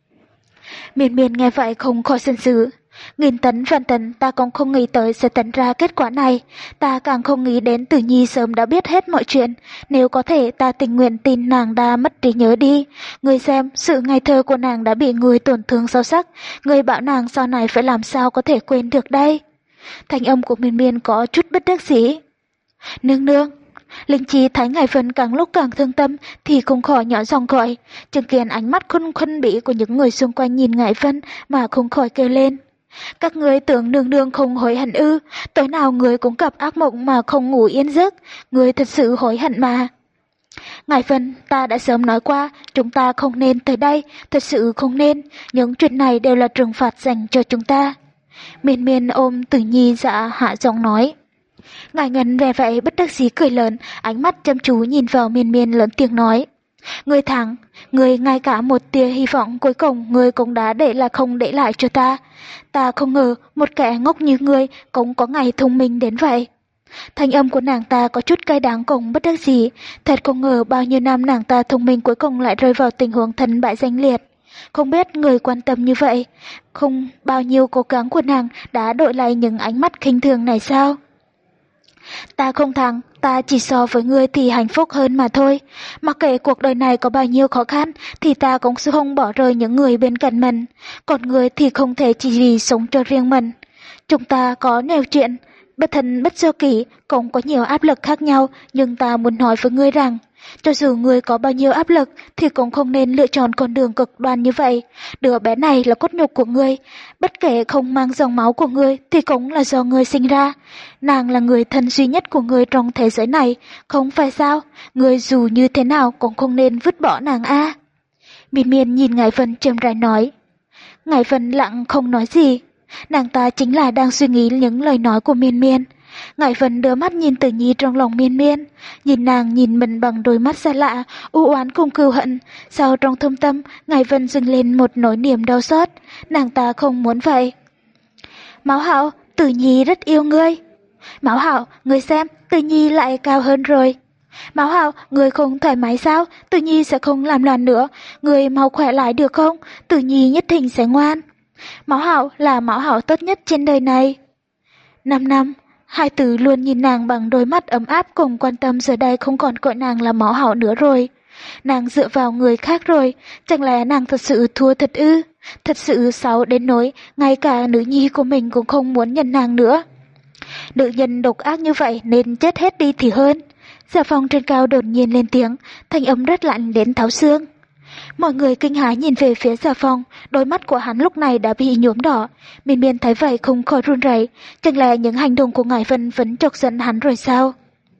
Miên Miên nghe vậy không khỏi giận dữ. Nghìn tấn vạn tấn ta cũng không nghĩ tới sẽ tấn ra kết quả này, ta càng không nghĩ đến Tử Nhi sớm đã biết hết mọi chuyện, nếu có thể ta tình nguyện tin nàng đã mất trí nhớ đi. Người xem, sự ngây thơ của nàng đã bị người tổn thương sâu sắc, người bảo nàng sau này phải làm sao có thể quên được đây. Thanh âm của Miên Miên có chút bất đắc dĩ. Nương nương, Linh Chi thấy Ngải Vân càng lúc càng thương tâm thì không khỏi nhỏ giọng gọi, chứng kiến ánh mắt khôn khôn bỉ của những người xung quanh nhìn Ngải Vân mà không khỏi kêu lên. Các người tưởng nương nương không hối hận ư? Tối nào người cũng gặp ác mộng mà không ngủ yên giấc, người thật sự hối hận mà. Ngải Vân, ta đã sớm nói qua, chúng ta không nên tới đây, thật sự không nên, những chuyện này đều là trừng phạt dành cho chúng ta. Miên Miên ôm Tử Nhi dạ hạ giọng nói. Ngải Ngân vẻ vậy bất đắc dĩ cười lớn, ánh mắt chăm chú nhìn vào Miên Miên lớn tiếng nói. Ngươi thắng, ngươi ngay cả một tia hy vọng cuối cùng ngươi cũng đã để là không để lại cho ta. Ta không ngờ một kẻ ngốc như ngươi cũng có ngày thông minh đến vậy. Thanh âm của nàng ta có chút cay đắng cùng bất đắc dĩ, thật không ngờ bao nhiêu năm nàng ta thông minh cuối cùng lại rơi vào tình huống thân bại danh liệt. Không biết người quan tâm như vậy, không bao nhiêu cố gắng của nàng đã đổi lại những ánh mắt khinh thường này sao? Ta không thắng, ta chỉ so với ngươi thì hạnh phúc hơn mà thôi. Mặc kệ cuộc đời này có bao nhiêu khó khăn thì ta cũng sẽ không bỏ rơi những người bên cạnh mình. Còn ngươi thì không thể chỉ vì sống cho riêng mình. Chúng ta có nhiều chuyện, bất thân bất do kỷ, cũng có nhiều áp lực khác nhau, nhưng ta muốn nói với ngươi rằng, cho dù ngươi có bao nhiêu áp lực thì cũng không nên lựa chọn con đường cực đoan như vậy. Đứa bé này là cốt nhục của ngươi, bất kể không mang dòng máu của ngươi thì cũng là do ngươi sinh ra. Nàng là người thân duy nhất của ngươi trong thế giới này, không phải sao? Ngươi dù như thế nào cũng không nên vứt bỏ nàng a. À. Miên Miên nhìn Ngải Vân chậm rãi nói. Ngải Vân lặng không nói gì. Nàng ta chính là đang suy nghĩ những lời nói của Miên Miên. Ngải Vân đưa mắt nhìn Tử Nhi trong lòng Miên Miên, nhìn nàng nhìn mình bằng đôi mắt xa lạ, u oán cùng cừu hận. Sau trong thâm tâm, Ngải Vân dâng lên một nỗi niềm đau xót. Nàng ta không muốn vậy. Máu Hạo, Tử Nhi rất yêu ngươi. Máu Hạo, ngươi xem, Tử Nhi lại cao hơn rồi. Máu Hạo, ngươi không thoải mái sao? Tử Nhi sẽ không làm loạn nữa. Ngươi mau khỏe lại được không? Tử Nhi nhất định sẽ ngoan. Máu Hạo là Máu Hạo tốt nhất trên đời này. Năm năm, hai tử luôn nhìn nàng bằng đôi mắt ấm áp cùng quan tâm, giờ đây không còn gọi nàng là Máu Hạo nữa rồi. Nàng dựa vào người khác rồi, chẳng lẽ nàng thật sự thua thật ư? Thật sự xấu đến nỗi ngay cả nữ nhi của mình cũng không muốn nhận nàng nữa. Nữ nhân độc ác như vậy nên chết hết đi thì hơn. Dạ Phong trên cao đột nhiên lên tiếng, thanh âm rất lạnh đến thấu xương. Mọi người kinh hãi nhìn về phía Dạ Phong, đôi mắt của hắn lúc này đã bị nhuốm đỏ. Miên Miên thấy vậy không khỏi run rẩy, chẳng lẽ những hành động của Ngải Vân vẫn chọc giận hắn rồi sao?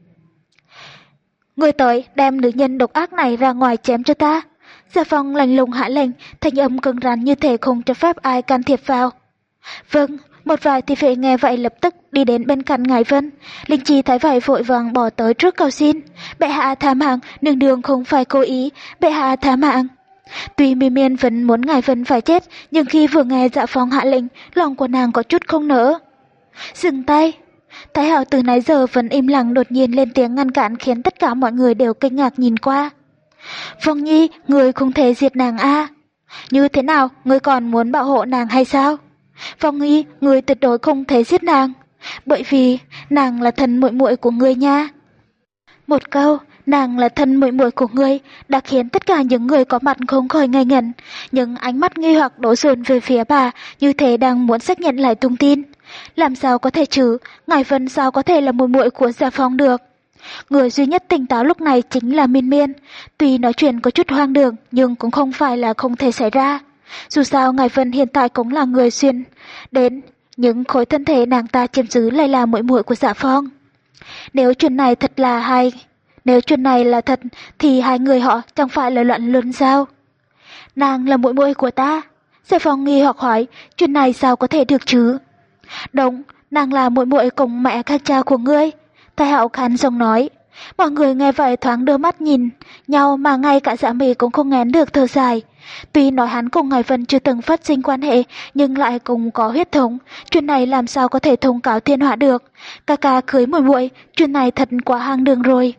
Người tới đem nữ nhân độc ác này ra ngoài chém cho ta. Dạ Phong lạnh lùng hạ lệnh, thanh âm cứng rắn như thể không cho phép ai can thiệp vào. Vâng. Một vài thị vệ nghe vậy lập tức đi đến bên cạnh Ngải Vân. Linh Chi thấy vậy vội vàng bỏ tới trước cầu xin. Bệ hạ tha mạng, nương nương không phải cố ý, bệ hạ tha mạng. Tuy Miên Miên vẫn muốn Ngải Vân phải chết, nhưng khi vừa nghe Dạ Phong hạ lệnh, lòng của nàng có chút không nỡ. Dừng tay. Thái hậu từ nãy giờ vẫn im lặng đột nhiên lên tiếng ngăn cản khiến tất cả mọi người đều kinh ngạc nhìn qua. Phong Nhi, người không thể diệt nàng a. À? Như thế nào, người còn muốn bảo hộ nàng hay sao? Phong Nhi, người tuyệt đối không thể giết nàng, bởi vì nàng là thân muội muội của ngươi nha. Một câu, nàng là thân muội muội của ngươi, đã khiến tất cả những người có mặt không khỏi ngây ngẩn, những ánh mắt nghi hoặc đổ dồn về phía bà, như thể đang muốn xác nhận lại thông tin. Làm sao có thể chứ, Ngải Vân sao có thể là muội muội của Dạ Phong được? Người duy nhất tỉnh táo lúc này chính là Miên Miên, tuy nói chuyện có chút hoang đường, nhưng cũng không phải là không thể xảy ra. Dù sao Ngải Vân hiện tại cũng là người xuyên đến những khối thân thể nàng ta chiếm giữ lại là muội muội của Dạ Phong. Nếu chuyện này thật là hay, nếu chuyện này là thật thì hai người họ chẳng phải là loạn luân sao? Nàng là muội muội của ta. Dạ Phong nghi hoặc hỏi, chuyện này sao có thể được chứ? Đúng, nàng là muội muội cùng mẹ khác cha của ngươi. Thái hậu khàn giọng nói. Mọi người nghe vậy thoáng đưa mắt nhìn nhau mà ngay cả Dạ Mị cũng không nén được thở dài. Tuy nói hắn cùng Ngải Vân chưa từng phát sinh quan hệ, nhưng lại cùng có huyết thống, chuyện này làm sao có thể thông cáo thiên hạ được. Ca ca cưới muội muội, chuyện này thật quá hoang đường rồi.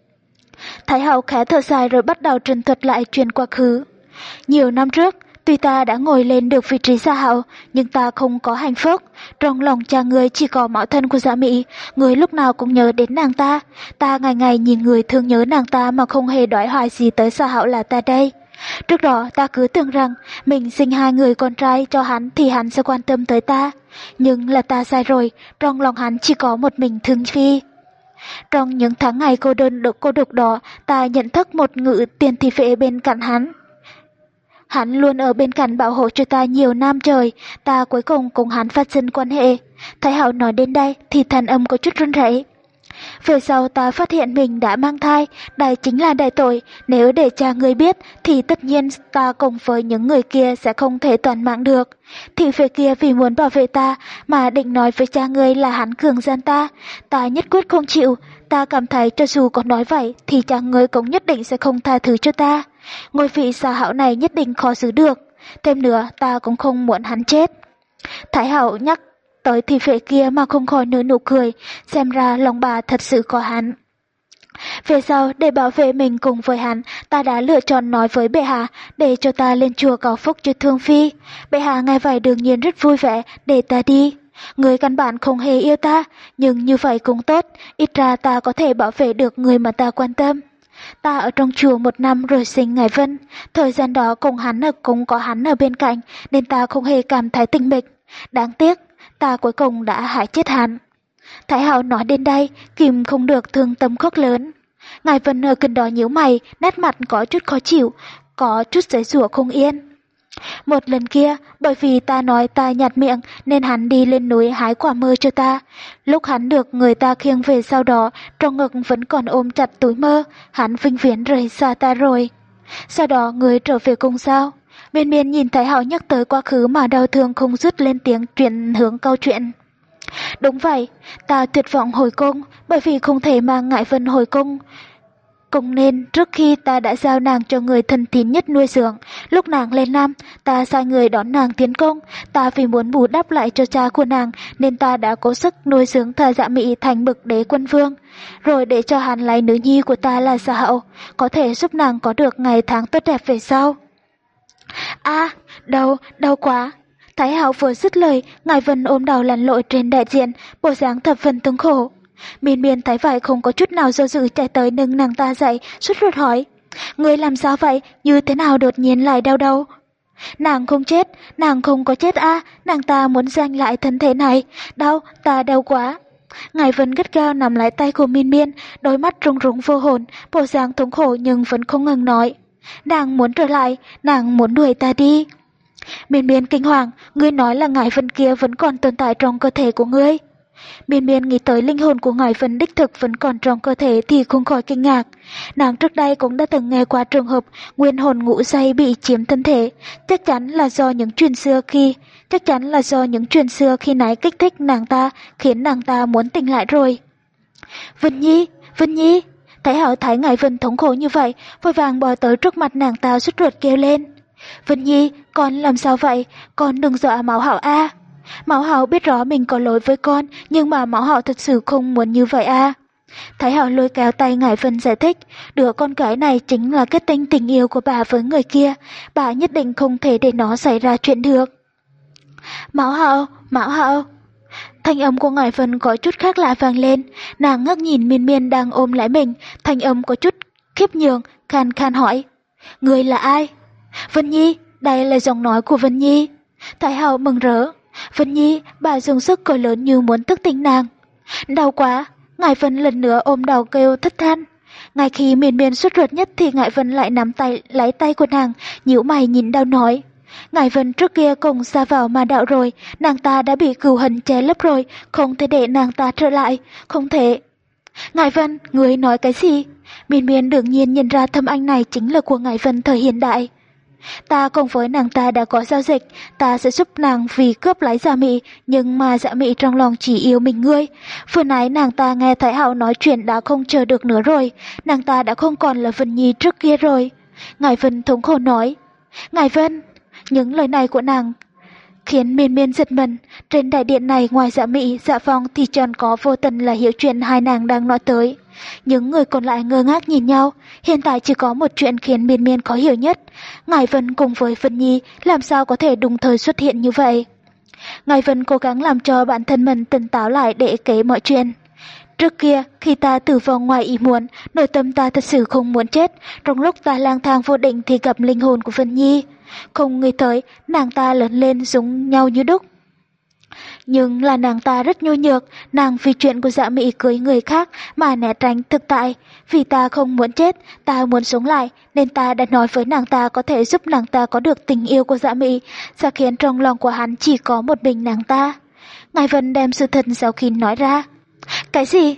Thái hậu khẽ thở dài rồi bắt đầu truyền thuật lại chuyện quá khứ. Nhiều năm trước, tuy ta đã ngồi lên được vị trí gia hậu, nhưng ta không có hạnh phúc. Trong lòng cha người chỉ có mẫu thân của Dạ Mị, người lúc nào cũng nhớ đến nàng ta. Ta ngày ngày nhìn người thương nhớ nàng ta mà không hề đói hoài gì tới gia hậu là ta đây. Trước đó ta cứ tưởng rằng mình sinh hai người con trai cho hắn thì hắn sẽ quan tâm tới ta. Nhưng là ta sai rồi, trong lòng hắn chỉ có một mình Thương Phi. Trong những tháng ngày cô đơn được cô độc đó, ta nhận thức một ngự tiền thị vệ bên cạnh hắn. Hắn luôn ở bên cạnh bảo hộ cho ta nhiều năm trời, ta cuối cùng cùng hắn phát sinh quan hệ. Thái hậu nói đến đây thì thanh âm có chút run rẩy. Về sau ta phát hiện mình đã mang thai, đây chính là đại tội, nếu để cha ngươi biết thì tất nhiên ta cùng với những người kia sẽ không thể toàn mạng được. Thị vệ kia vì muốn bảo vệ ta mà định nói với cha ngươi là hắn cường gian ta, ta nhất quyết không chịu, ta cảm thấy cho dù có nói vậy thì cha ngươi cũng nhất định sẽ không tha thứ cho ta. Ngôi vị xà hảo này nhất định khó giữ được, thêm nữa ta cũng không muốn hắn chết. Thái hậu nhắc tới thị vệ kia mà không khỏi nở nụ cười, xem ra lòng bà thật sự có hắn. Về sau, để bảo vệ mình cùng với hắn, ta đã lựa chọn nói với bệ hạ để cho ta lên chùa cầu phúc cho Thương Phi. Bệ hạ nghe vậy đương nhiên rất vui vẻ để ta đi. Người căn bản không hề yêu ta, nhưng như vậy cũng tốt, ít ra ta có thể bảo vệ được người mà ta quan tâm. Ta ở trong chùa một năm rồi sinh Ngải Vân, thời gian đó cùng hắn ở cũng có hắn ở bên cạnh nên ta không hề cảm thấy tinh mịch. Đáng tiếc, ta cuối cùng đã hại chết hắn. Thái hậu nói đến đây, kìm không được thương tâm khóc lớn. Ngải Vân ở gần đó nhíu mày, nét mặt có chút khó chịu, có chút giãy giụa không yên. Một lần kia, bởi vì ta nói ta nhạt miệng nên hắn đi lên núi hái quả mơ cho ta. Lúc hắn được người ta khiêng về sau đó, trong ngực vẫn còn ôm chặt túi mơ, hắn vĩnh viễn rời xa ta rồi. Sau đó người trở về cung sao? Miên Miên nhìn Thái hậu nhắc tới quá khứ mà đau thương không dứt lên tiếng chuyển hướng câu chuyện. Đúng vậy, ta tuyệt vọng hồi cung bởi vì không thể mang Ngải Vân hồi cung. Cũng nên trước khi ta đã giao nàng cho người thân tín nhất nuôi dưỡng, lúc nàng lên năm, ta sai người đón nàng tiến cung, ta vì muốn bù đắp lại cho cha của nàng nên ta đã cố sức nuôi dưỡng Thà Dạ Mị thành bậc đế quân vương, rồi để cho hắn lấy nữ nhi của ta là Dạ Hậu, có thể giúp nàng có được ngày tháng tốt đẹp về sau. A, à, đau, đau quá. Thái hậu vừa dứt lời, Ngải Vân ôm đầu lăn lội trên đại diện, bộ dáng thập phần thống khổ. Miên Miên thấy vậy không có chút nào do dự chạy tới nâng nàng ta dậy, sốt ruột hỏi: "Ngươi làm sao vậy? Như thế nào đột nhiên lại đau đầu?" "Nàng không chết, nàng không có chết a, à, nàng ta muốn giành lại thân thể này, đau, ta đau quá." Ngải Vân gắt gao nắm lấy tay của Miên Miên, đôi mắt rung rung vô hồn, bộ dáng thống khổ nhưng vẫn không ngừng nói: "Nàng muốn trở lại, nàng muốn đuổi ta đi." Miên Miên kinh hoàng: "Ngươi nói là Ngải Vân kia vẫn còn tồn tại trong cơ thể của ngươi?" Miên Miên nghĩ tới linh hồn của Ngải Vân đích thực vẫn còn trong cơ thể thì không khỏi kinh ngạc. Nàng trước đây cũng đã từng nghe qua trường hợp nguyên hồn ngủ say bị chiếm thân thể, chắc chắn là do những chuyện xưa khi, chắc chắn là do những chuyện xưa khi nãy kích thích nàng ta, khiến nàng ta muốn tỉnh lại rồi. "Vân Nhi, Vân Nhi!" Thái hậu thấy Ngải Vân thống khổ như vậy, vội vàng bò tới trước mặt nàng ta sốt ruột kêu lên: "Vân Nhi, con làm sao vậy? Con đừng dọa Mão Hạo a." Mão Hạo biết rõ mình có lỗi với con, nhưng mà Mão Hạo thật sự không muốn như vậy à. Thái hậu lôi kéo tay Ngải Vân giải thích, đứa con gái này chính là kết tinh tình yêu của bà với người kia, bà nhất định không thể để nó xảy ra chuyện được. Mão Hạo, Mão Hạo. Thanh âm của Ngải Vân có chút khác lạ vang lên, nàng ngước nhìn Miên Miên đang ôm lấy mình, thanh âm có chút khiếp nhường, khan khan hỏi: "Người là ai?" "Vân Nhi, đây là giọng nói của Vân Nhi." Thái hậu mừng rỡ: "Vân Nhi," bà dùng sức cười lớn như muốn thức tỉnh nàng. "Đau quá." Ngải Vân lần nữa ôm đầu kêu thất than. Ngay khi Miên Miên sốt ruột nhất thì Ngải Vân lại nắm tay lấy tay của nàng, nhíu mày nhìn đau nói: "Ngải Vân trước kia cùng xa vào ma đạo rồi, nàng ta đã bị cừu hận che lấp rồi, không thể để nàng ta trở lại, không thể." "Ngải Vân, ngươi nói cái gì?" Miên Miên đương nhiên nhận ra thâm anh này chính là của Ngải Vân thời hiện đại. "Ta cùng với nàng ta đã có giao dịch, ta sẽ giúp nàng vì cướp lấy Dạ Mị, nhưng mà Dạ Mị trong lòng chỉ yêu mình ngươi. Vừa nãy nàng ta nghe Thái hậu nói chuyện đã không chờ được nữa rồi, nàng ta đã không còn là Vân Nhi trước kia rồi." Ngải Vân thống khổ nói. "Ngải Vân!" Những lời này của nàng khiến Miên Miên giật mình. Trên đại điện này ngoài Dạ Mị, Dạ Phong thì tròn có Vô Tần là hiểu chuyện hai nàng đang nói tới. Những người còn lại ngơ ngác nhìn nhau. Hiện tại chỉ có một chuyện khiến Miên Miên khó hiểu nhất: Ngải Vân cùng với Vân Nhi làm sao có thể đồng thời xuất hiện như vậy. Ngải Vân cố gắng làm cho bản thân mình tỉnh táo lại để kể mọi chuyện. "Trước kia, khi ta tử vong ngoài ý muốn, nội tâm ta thật sự không muốn chết. Trong lúc ta lang thang vô định thì gặp linh hồn của Vân Nhi. Không nghĩ tới, nàng ta lớn lên giống nhau như đúc. Nhưng là nàng ta rất nhu nhược, nàng vì chuyện của Dạ Mị cưới người khác mà né tránh thực tại. Vì ta không muốn chết, ta muốn sống lại, nên ta đã nói với nàng ta có thể giúp nàng ta có được tình yêu của Dạ Mị, sẽ khiến trong lòng của hắn chỉ có một mình nàng ta." Ngải Vân đem sự thật sau khi nói ra. "Cái gì?"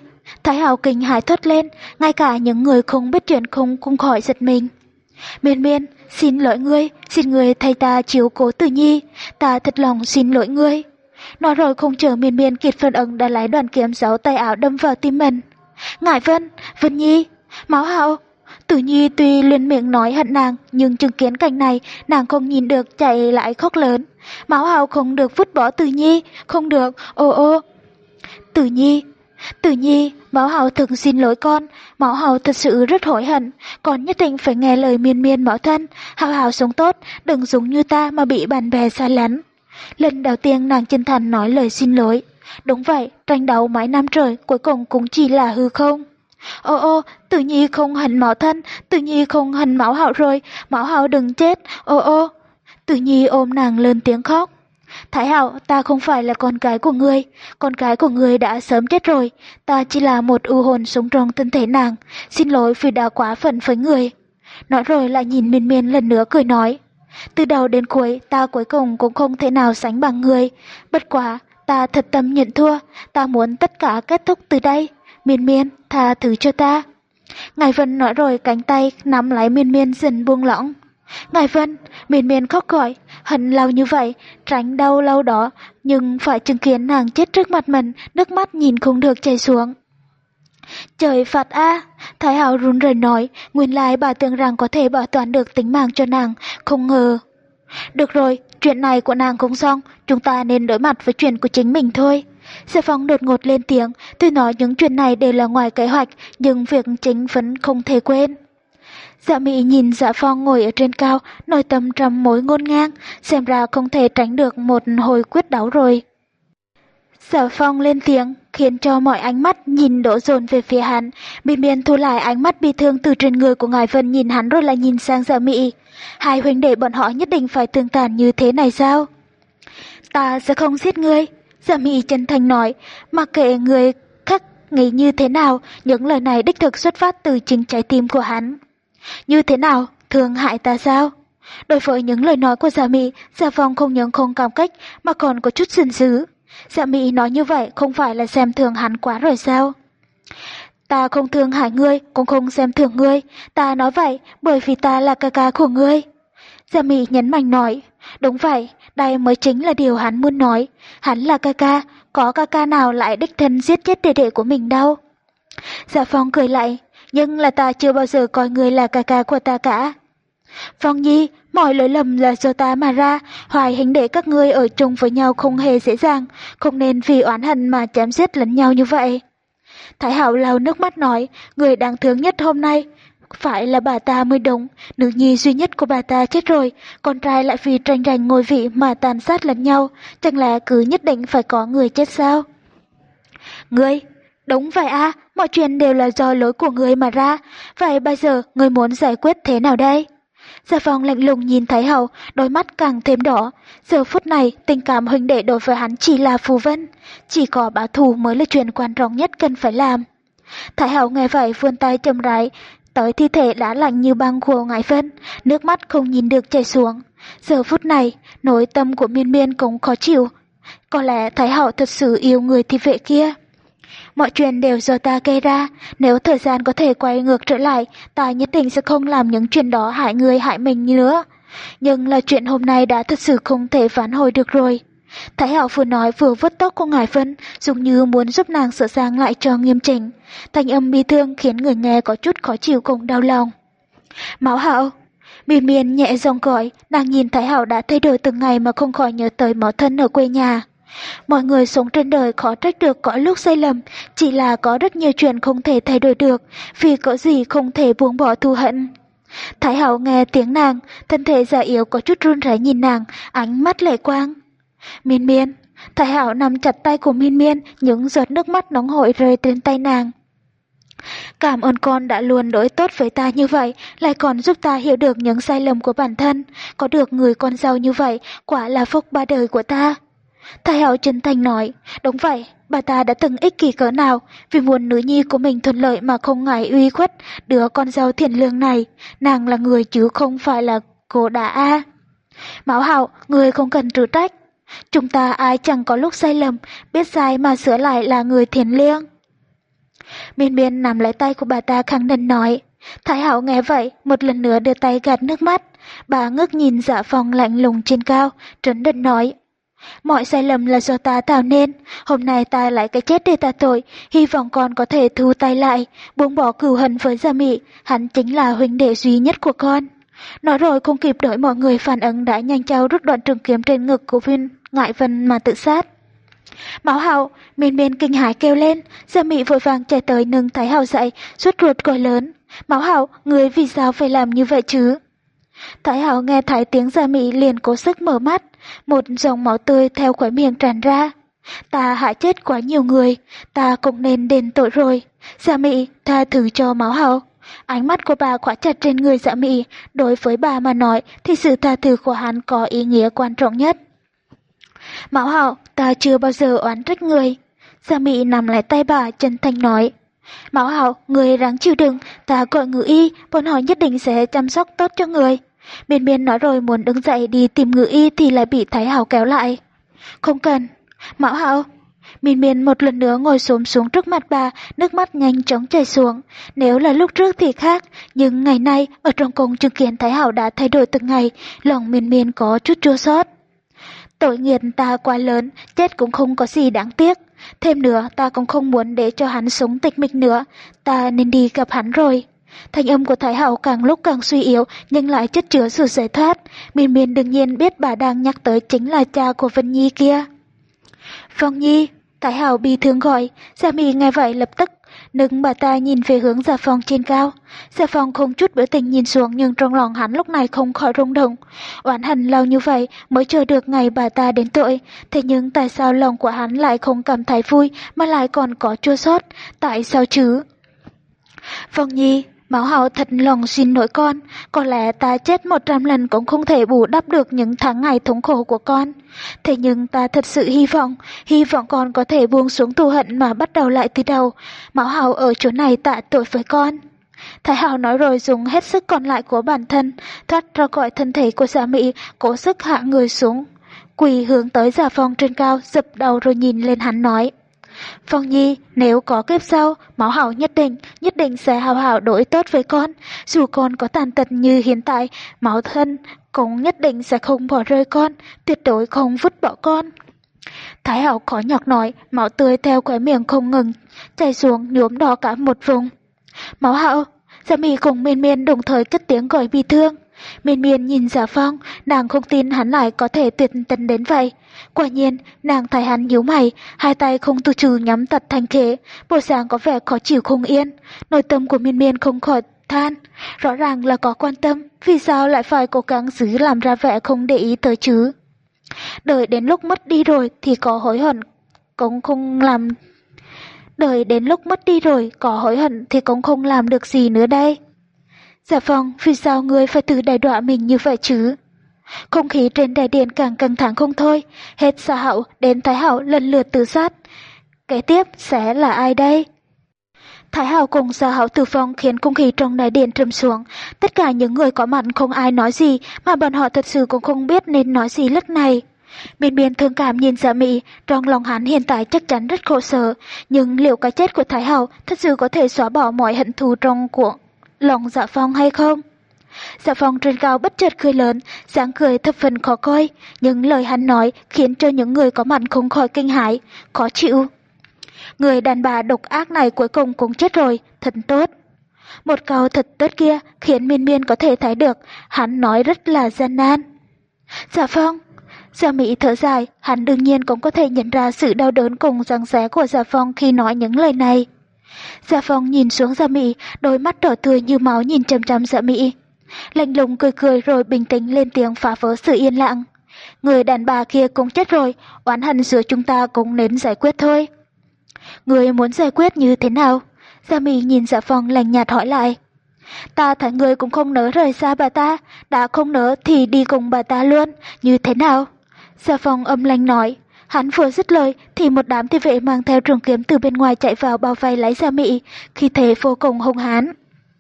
Thái Hạo kinh hãi thốt lên, ngay cả những người không biết chuyện không cũng khỏi giật mình. Miên Miên, xin lỗi ngươi, xin ngươi thay ta chiếu cố Tử Nhi, ta thật lòng xin lỗi ngươi. Nói rồi không chờ Miên Miên kịp phản ứng đã lấy đoàn kiếm giấu tay áo đâm vào tim mình. Ngải Vân, Vân Nhi, Máu Hạo. Tử Nhi tuy liên miệng nói hận nàng, nhưng chứng kiến cảnh này, nàng không nhìn được chạy lại khóc lớn. Máu Hạo không được vứt bỏ Tử Nhi, không được, ô ô. Tử Nhi, Tử Nhi, Máu Hạo thực xin lỗi con, Máu Hạo thật sự rất hối hận, con nhất định phải nghe lời Miên Miên mẫu thân, Hạo Hạo sống tốt, đừng giống như ta mà bị bạn bè xa lánh. Lần đầu tiên nàng chân thành nói lời xin lỗi. Đúng vậy, tranh đấu mấy năm trời cuối cùng cũng chỉ là hư không. Ô ô, Tử Nhi không hận Máu thân, Tử Nhi không hận Máu Hạo rồi, Máu Hạo đừng chết, ô ô. Tử Nhi ôm nàng lên tiếng khóc. Thái Hạo, ta không phải là con gái của ngươi, con gái của ngươi đã sớm chết rồi, ta chỉ là một ưu hồn sống trong thân thể nàng, xin lỗi vì đã quá phận với người. Nói rồi lại nhìn Miên Miên lần nữa cười nói, từ đầu đến cuối ta cuối cùng cũng không thể nào sánh bằng ngươi, bất quá ta thật tâm nhận thua, ta muốn tất cả kết thúc từ đây, Miên Miên tha thứ cho ta. Ngải Vân nói rồi cánh tay nắm lấy Miên Miên dần buông lỏng. Ngải Vân, Miên Miên khóc gọi, hận lâu như vậy, tránh đau lâu đó, nhưng phải chứng kiến nàng chết trước mặt mình, nước mắt nhìn không được chảy xuống. Trời phạt a, Thái Hạo run rẩy nói, nguyên lai bà tưởng rằng có thể bảo toàn được tính mạng cho nàng, không ngờ. Được rồi, chuyện này của nàng cũng xong, chúng ta nên đối mặt với chuyện của chính mình thôi. Dạ Phong đột ngột lên tiếng, tuy nói những chuyện này đều là ngoài kế hoạch, nhưng việc chính vẫn không thể quên. Dạ Mỹ nhìn Dạ Phong ngồi ở trên cao, nội tâm trăm mối ngổn ngang, xem ra không thể tránh được một hồi quyết đấu rồi. Dạ Phong lên tiếng, khiến cho mọi ánh mắt nhìn đổ dồn về phía hắn. Miên Miên thu lại ánh mắt bi thương từ trên người của Ngải Vân nhìn hắn rồi lại nhìn sang Dạ Mỹ. Hai huynh đệ bọn họ nhất định phải tương tàn như thế này sao? Ta sẽ không giết ngươi, Dạ Mỹ chân thành nói, mặc kệ người khác nghĩ như thế nào, những lời này đích thực xuất phát từ chính trái tim của hắn. Như thế nào? Thương hại ta sao? Đối với những lời nói của Dạ Mỹ, Dạ Phong không những không cảm kích mà còn có chút giận dữ. Dạ Mỹ nói như vậy không phải là xem thường hắn quá rồi sao? Ta không thương hại ngươi, cũng không xem thường ngươi. Ta nói vậy bởi vì ta là ca ca của ngươi. Dạ Mỹ nhấn mạnh nói. Đúng vậy, đây mới chính là điều hắn muốn nói. Hắn là ca ca, có ca ca nào lại đích thân giết chết đệ đệ của mình đâu. Dạ Phong cười lại. Nhưng là ta chưa bao giờ coi ngươi là ca ca của ta cả. Phong Nhi, mọi lỗi lầm là do ta mà ra, hoài huynh đệ các ngươi ở chung với nhau không hề dễ dàng, không nên vì oán hận mà chém giết lẫn nhau như vậy. Thái Hạo lau nước mắt nói, người đáng thương nhất hôm nay phải là bà ta mới đúng, nữ nhi duy nhất của bà ta chết rồi, con trai lại vì tranh giành ngôi vị mà tàn sát lẫn nhau, chẳng lẽ cứ nhất định phải có người chết sao? Ngươi, đúng vậy à, mọi chuyện đều là do lỗi của ngươi mà ra, vậy bây giờ ngươi muốn giải quyết thế nào đây? Dạ Phong lạnh lùng nhìn Thái Hậu, đôi mắt càng thêm đỏ. Giờ phút này, tình cảm huynh đệ đối với hắn chỉ là phù vân, chỉ có báo thù mới là chuyện quan trọng nhất cần phải làm. Thái Hậu nghe vậy vươn tay chậm rãi tới thi thể đã lạnh như băng của Ngải Vân, nước mắt không nhìn được chảy xuống. Giờ phút này, nỗi tâm của Miên Miên cũng khó chịu. Có lẽ Thái Hậu thật sự yêu người thị vệ kia. Mọi chuyện đều do ta gây ra, nếu thời gian có thể quay ngược trở lại, ta nhất định sẽ không làm những chuyện đó hại người hại mình nữa. Nhưng là chuyện hôm nay đã thật sự không thể vãn hồi được rồi. Thái Hạo vừa nói vừa vuốt tóc của Ngải Vân, giống như muốn giúp nàng sửa sang lại cho nghiêm chỉnh. Thanh âm bi thương khiến người nghe có chút khó chịu cùng đau lòng. Máu Hạo, Miên Miên nhẹ giọng gọi, nàng nhìn Thái Hạo đã thay đổi từng ngày mà không khỏi nhớ tới máu thân ở quê nhà. Mọi người sống trên đời khó trách được có lúc sai lầm, chỉ là có rất nhiều chuyện không thể thay đổi được, vì có gì không thể buông bỏ thù hận. Thái Hạo nghe tiếng nàng, thân thể già yếu có chút run rẩy nhìn nàng, ánh mắt lệ quang. Miên Miên, Thái Hạo nắm chặt tay của Miên Miên, những giọt nước mắt nóng hổi rơi trên tay nàng. Cảm ơn con đã luôn đối tốt với ta như vậy, lại còn giúp ta hiểu được những sai lầm của bản thân, có được người con dâu như vậy, quả là phúc ba đời của ta. Thái Hạo chân thành nói, đúng vậy, bà ta đã từng ích kỷ cỡ nào, vì muốn nữ nhi của mình thuận lợi mà không ngại uy khuất đứa con dâu thiện lương này, nàng là người chứ không phải là cô đã a. Máu Hạo, người không cần tự trách, chúng ta ai chẳng có lúc sai lầm, biết sai mà sửa lại là người thiện lương. Miên Miên nắm lấy tay của bà ta khẳng định nói. Thái Hậu nghe vậy, một lần nữa đưa tay gạt nước mắt. Bà ngước nhìn Dạ Phong lạnh lùng trên cao, trấn định nói. Mọi sai lầm là do ta tạo nên, hôm nay ta lại cái chết để ta tội, hy vọng con có thể thu tay lại, buông bỏ cừu hận với Gia Mị, hắn chính là huynh đệ duy nhất của con. Nói rồi không kịp đợi mọi người phản ứng đã nhanh chóng rút đoạn trường kiếm trên ngực của Viên Ngại Vân mà tự sát. Máu Hậu, Miên Miên kinh hãi kêu lên, Gia Mị vội vàng chạy tới nâng Thái Hậu dậy, suốt ruột gọi lớn. Máu Hậu, người vì sao phải làm như vậy chứ? Thái Hậu nghe thấy tiếng Gia Mị liền cố sức mở mắt, một dòng máu tươi theo khóe miệng tràn ra. Ta hại chết quá nhiều người, ta cũng nên đền tội rồi. Gia Mị, tha thứ cho Máu Hậu. Ánh mắt của bà khóa chặt trên người Dạ Mị, đối với bà mà nói thì sự tha thứ của hắn có ý nghĩa quan trọng nhất. Máu Hậu, ta chưa bao giờ oán trách người. Gia Mị nắm lấy tay bà chân thành nói. Máu Hậu, người ráng chịu đựng, ta gọi ngự y, bọn họ nhất định sẽ chăm sóc tốt cho người. Miên Miên nói rồi muốn đứng dậy đi tìm ngự y thì lại bị Thái Hậu kéo lại. Không cần. Máu Hậu. Miên Miên một lần nữa ngồi xổm xuống trước mặt bà, nước mắt nhanh chóng chảy xuống. Nếu là lúc trước thì khác, nhưng ngày nay ở trong cung chứng kiến Thái Hậu đã thay đổi từng ngày, lòng Miên Miên có chút chua xót. Tội nghiệp ta quá lớn, chết cũng không có gì đáng tiếc. Thêm nữa, ta cũng không muốn để cho hắn sống tịch mịch nữa, ta nên đi gặp hắn rồi. Thanh âm của Thái Hậu càng lúc càng suy yếu nhưng lại chất chứa sự giải thoát. Miên Miên đương nhiên biết bà đang nhắc tới chính là cha của Vân Nhi kia. Phong Nhi, Thái Hậu bi thương gọi. Gia Mị nghe vậy lập tức nâng bà ta nhìn về hướng Gia Phong trên cao. Gia Phong không chút biểu tình nhìn xuống nhưng trong lòng hắn lúc này không khỏi rung động. Oán hận lâu như vậy mới chờ được ngày bà ta đến tội. Thế nhưng tại sao lòng của hắn lại không cảm thấy vui mà lại còn có chua xót? Tại sao chứ? Phong Nhi, Máu Hậu thật lòng xin lỗi con, có lẽ ta chết một trăm lần cũng không thể bù đắp được những tháng ngày thống khổ của con. Thế nhưng ta thật sự hy vọng, hy vọng con có thể buông xuống thù hận mà bắt đầu lại từ đầu. Máu Hậu ở chỗ này tạ tội với con. Thái Hậu nói rồi dùng hết sức còn lại của bản thân, thoát ra khỏi thân thể của Gia Mị, cố sức hạ người xuống, quỳ hướng tới Gia Phong trên cao, dập đầu rồi nhìn lên hắn nói. Phong Nhi, nếu có kiếp sau, Máu Hậu nhất định, nhất định sẽ hào hảo đối tốt với con. Dù con có tàn tật như hiện tại, Máu thân cũng nhất định sẽ không bỏ rơi con, tuyệt đối không vứt bỏ con. Thái Hậu khó nhọc nói, máu tươi theo khóe miệng không ngừng chảy xuống nhuốm đỏ cả một vùng. Máu Hậu, Gia Mị cùng Miên Miên đồng thời cất tiếng gọi bi thương. Miên Miên nhìn Gia Phong, nàng không tin hắn lại có thể tuyệt tình đến vậy. Quả nhiên, nàng thấy hắn nhíu mày, hai tay không tự chủ nhắm tật thành khế, bộ dạng có vẻ khó chịu không yên. Nội tâm của Miên Miên không khỏi than, rõ ràng là có quan tâm, vì sao lại phải cố gắng giữ làm ra vẻ không để ý tới chứ? Đợi đến lúc mất đi rồi thì có hối hận, cũng không làm. Đợi đến lúc mất đi rồi, có hối hận thì cũng không làm được gì nữa đây. Dạ Phong, vì sao ngươi phải tự đày đọa mình như vậy chứ? Không khí trên đại điện càng căng thẳng không thôi, hết Gia Hậu đến Thái Hậu lần lượt tự sát. Kế tiếp sẽ là ai đây? Thái Hậu cùng Gia Hậu tử vong khiến không khí trong đại điện trầm xuống. Tất cả những người có mặt không ai nói gì, mà bọn họ thật sự cũng không biết nên nói gì lúc này. Miên Miên thương cảm nhìn Gia Mị, trong lòng hắn hiện tại chắc chắn rất khổ sở, nhưng liệu cái chết của Thái Hậu thật sự có thể xóa bỏ mọi hận thù trong của lòng Dạ Phong hay không? Dạ Phong trên cao bất chợt cười lớn, dáng cười thập phần khó coi, nhưng lời hắn nói khiến cho những người có mặt không khỏi kinh hãi, khó chịu. Người đàn bà độc ác này cuối cùng cũng chết rồi, thật tốt. Một câu thật tốt kia khiến Miên Miên có thể thấy được, hắn nói rất là gian nan. Dạ Phong. Gia Mị thở dài, hắn đương nhiên cũng có thể nhận ra sự đau đớn cùng giằng xé của Gia Phong khi nói những lời này. Gia Phong nhìn xuống Gia Mị, đôi mắt đỏ tươi như máu nhìn chằm chằm Gia Mị. Lạnh lùng cười cười rồi bình tĩnh lên tiếng phá vỡ sự yên lặng. Người đàn bà kia cũng chết rồi, oán hận giữa chúng ta cũng nên giải quyết thôi. Người muốn giải quyết như thế nào? Gia Mị nhìn Gia Phong lạnh nhạt hỏi lại. Ta thấy người cũng không nỡ rời xa bà ta, đã không nỡ thì đi cùng bà ta luôn, như thế nào? Gia Phong âm lạnh nói. Hắn vừa dứt lời thì một đám thị vệ mang theo trường kiếm từ bên ngoài chạy vào bao vây lấy Gia Mị, khi thế vô cùng hung hãn.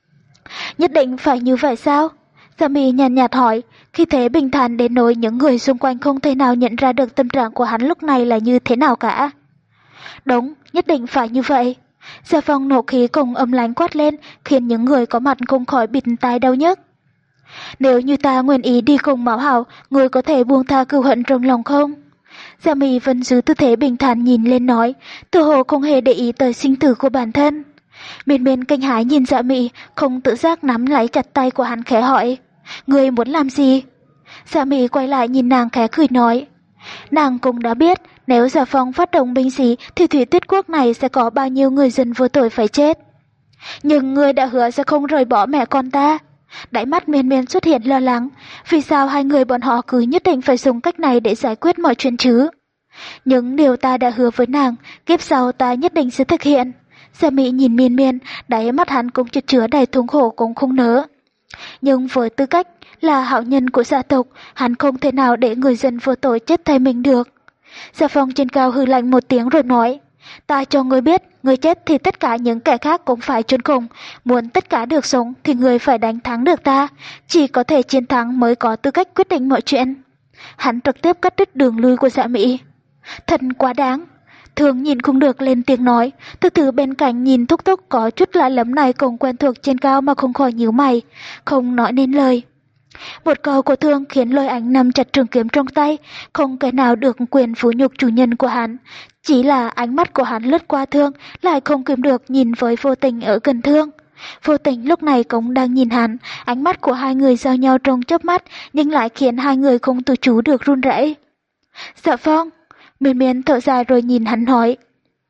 Nhất định phải như vậy sao? Gia Mị nhàn nhạt hỏi, khi thế bình thản đến nỗi những người xung quanh không thể nào nhận ra được tâm trạng của hắn lúc này là như thế nào cả. Đúng, nhất định phải như vậy. Gia Phong nộ khí cùng âm lãnh quát lên, khiến những người có mặt không khỏi bịt tai đau nhức. Nếu như ta nguyện ý đi cùng Mão Hảo, người có thể buông tha cừu hận trong lòng không? Dạ Mị vẫn giữ tư thế bình thản nhìn lên nói, tự hồ không hề để ý tới sinh tử của bản thân. Miên Miên kinh hãi nhìn Dạ Mị, không tự giác nắm lấy chặt tay của hắn khẽ hỏi, người muốn làm gì? Dạ Mị quay lại nhìn nàng khẽ cười nói, nàng cũng đã biết nếu Dạ Phong phát động binh sĩ thì Thủy Tuyết Quốc này sẽ có bao nhiêu người dân vô tội phải chết. Nhưng ngươi đã hứa sẽ không rời bỏ mẹ con ta. Đáy mắt Miên Miên xuất hiện lo lắng, vì sao hai người bọn họ cứ nhất định phải dùng cách này để giải quyết mọi chuyện chứ? Những điều ta đã hứa với nàng, kiếp sau ta nhất định sẽ thực hiện. Dạ Mị nhìn Miên Miên, đáy mắt hắn cũng chứa chứa đầy thống khổ cũng không nỡ. Nhưng với tư cách là hảo nhân của gia tộc, hắn không thể nào để người dân vô tội chết thay mình được. Dạ Phong trên cao hừ lạnh một tiếng rồi nói, ta cho ngươi biết, ngươi chết thì tất cả những kẻ khác cũng phải chôn cùng, muốn tất cả được sống thì ngươi phải đánh thắng được ta, chỉ có thể chiến thắng mới có tư cách quyết định mọi chuyện. Hắn trực tiếp cắt đứt đường lui của Dạ Mị. Thật quá đáng. Thường nhìn không được lên tiếng nói, từ từ bên cạnh nhìn Thúc Thúc có chút lạ lẫm này cũng quen thuộc trên cao mà không khỏi nhíu mày, không nói nên lời. Một câu của Thương khiến Lôi Ánh nắm chặt trường kiếm trong tay, không cái nào được quyền phủ nhục chủ nhân của hắn. Chỉ là ánh mắt của hắn lướt qua Thương, lại không kìm được nhìn với Vô Tình ở gần Thương. Vô Tình lúc này cũng đang nhìn hắn, ánh mắt của hai người giao nhau trong chớp mắt, nhưng lại khiến hai người không tự chủ được run rẩy. Dạ Phong. Miên Miên thở dài rồi nhìn hắn hỏi,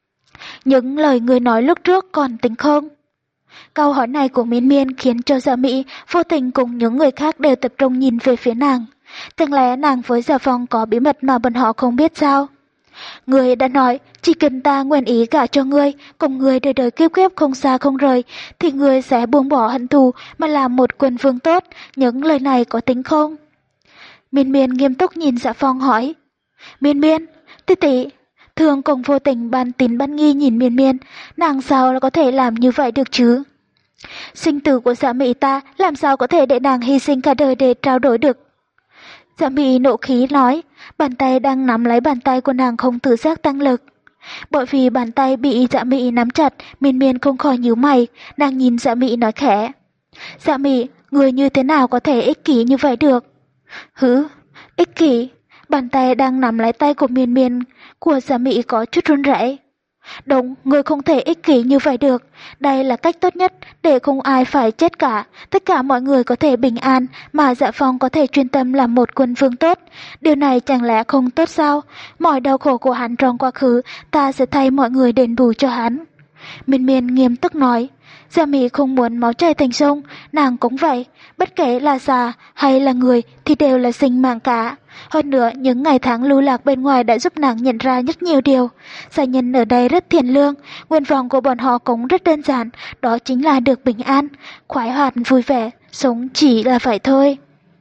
những lời người nói lúc trước còn tính không? Câu hỏi này của Miên Miên khiến cho Dạ Mị, Vô Tình cùng những người khác đều tập trung nhìn về phía nàng. Chẳng lẽ nàng với Dạ Phong có bí mật mà bọn họ không biết sao? Người đã nói, chỉ cần ta nguyện ý gả cho ngươi, cùng ngươi đời đời kiếp kiếp không xa không rời, thì ngươi sẽ buông bỏ hận thù mà làm một quân vương tốt, những lời này có tính không? Miên Miên nghiêm túc nhìn Dạ Phong hỏi, Miên Miên, tỷ tỷ. Thường cùng Vô Tình ban tín ban nghi nhìn Miên Miên, nàng sao là có thể làm như vậy được chứ? Sinh tử của Dạ Mị ta làm sao có thể để nàng hy sinh cả đời để trao đổi được? Dạ Mị nộ khí nói, bàn tay đang nắm lấy bàn tay của nàng không tự giác tăng lực. Bởi vì bàn tay bị Dạ Mị nắm chặt, Miên Miên không khỏi nhíu mày, nàng nhìn Dạ Mị nói khẽ, Dạ Mị, người như thế nào có thể ích kỷ như vậy được? Hứ, ích kỷ? Bàn tay đang nắm lấy tay của Miên Miên của Dạ Mị có chút run rẩy. Đúng, người không thể ích kỷ như vậy được. Đây là cách tốt nhất để không ai phải chết cả. Tất cả mọi người có thể bình an, mà Dạ Phong có thể chuyên tâm làm một quân vương tốt. Điều này chẳng lẽ không tốt sao? Mọi đau khổ của hắn trong quá khứ, ta sẽ thay mọi người đền bù cho hắn. Miên Miên nghiêm túc nói. Dạ Mị không muốn máu chảy thành sông, nàng cũng vậy. Bất kể là già hay là người thì đều là sinh mạng cả. Hơn nữa, những ngày tháng lưu lạc bên ngoài đã giúp nàng nhận ra rất nhiều điều. Gia nhân ở đây rất thiện lương, nguyện vọng của bọn họ cũng rất đơn giản, đó chính là được bình an, khoái hoạt vui vẻ, sống chỉ là vậy thôi.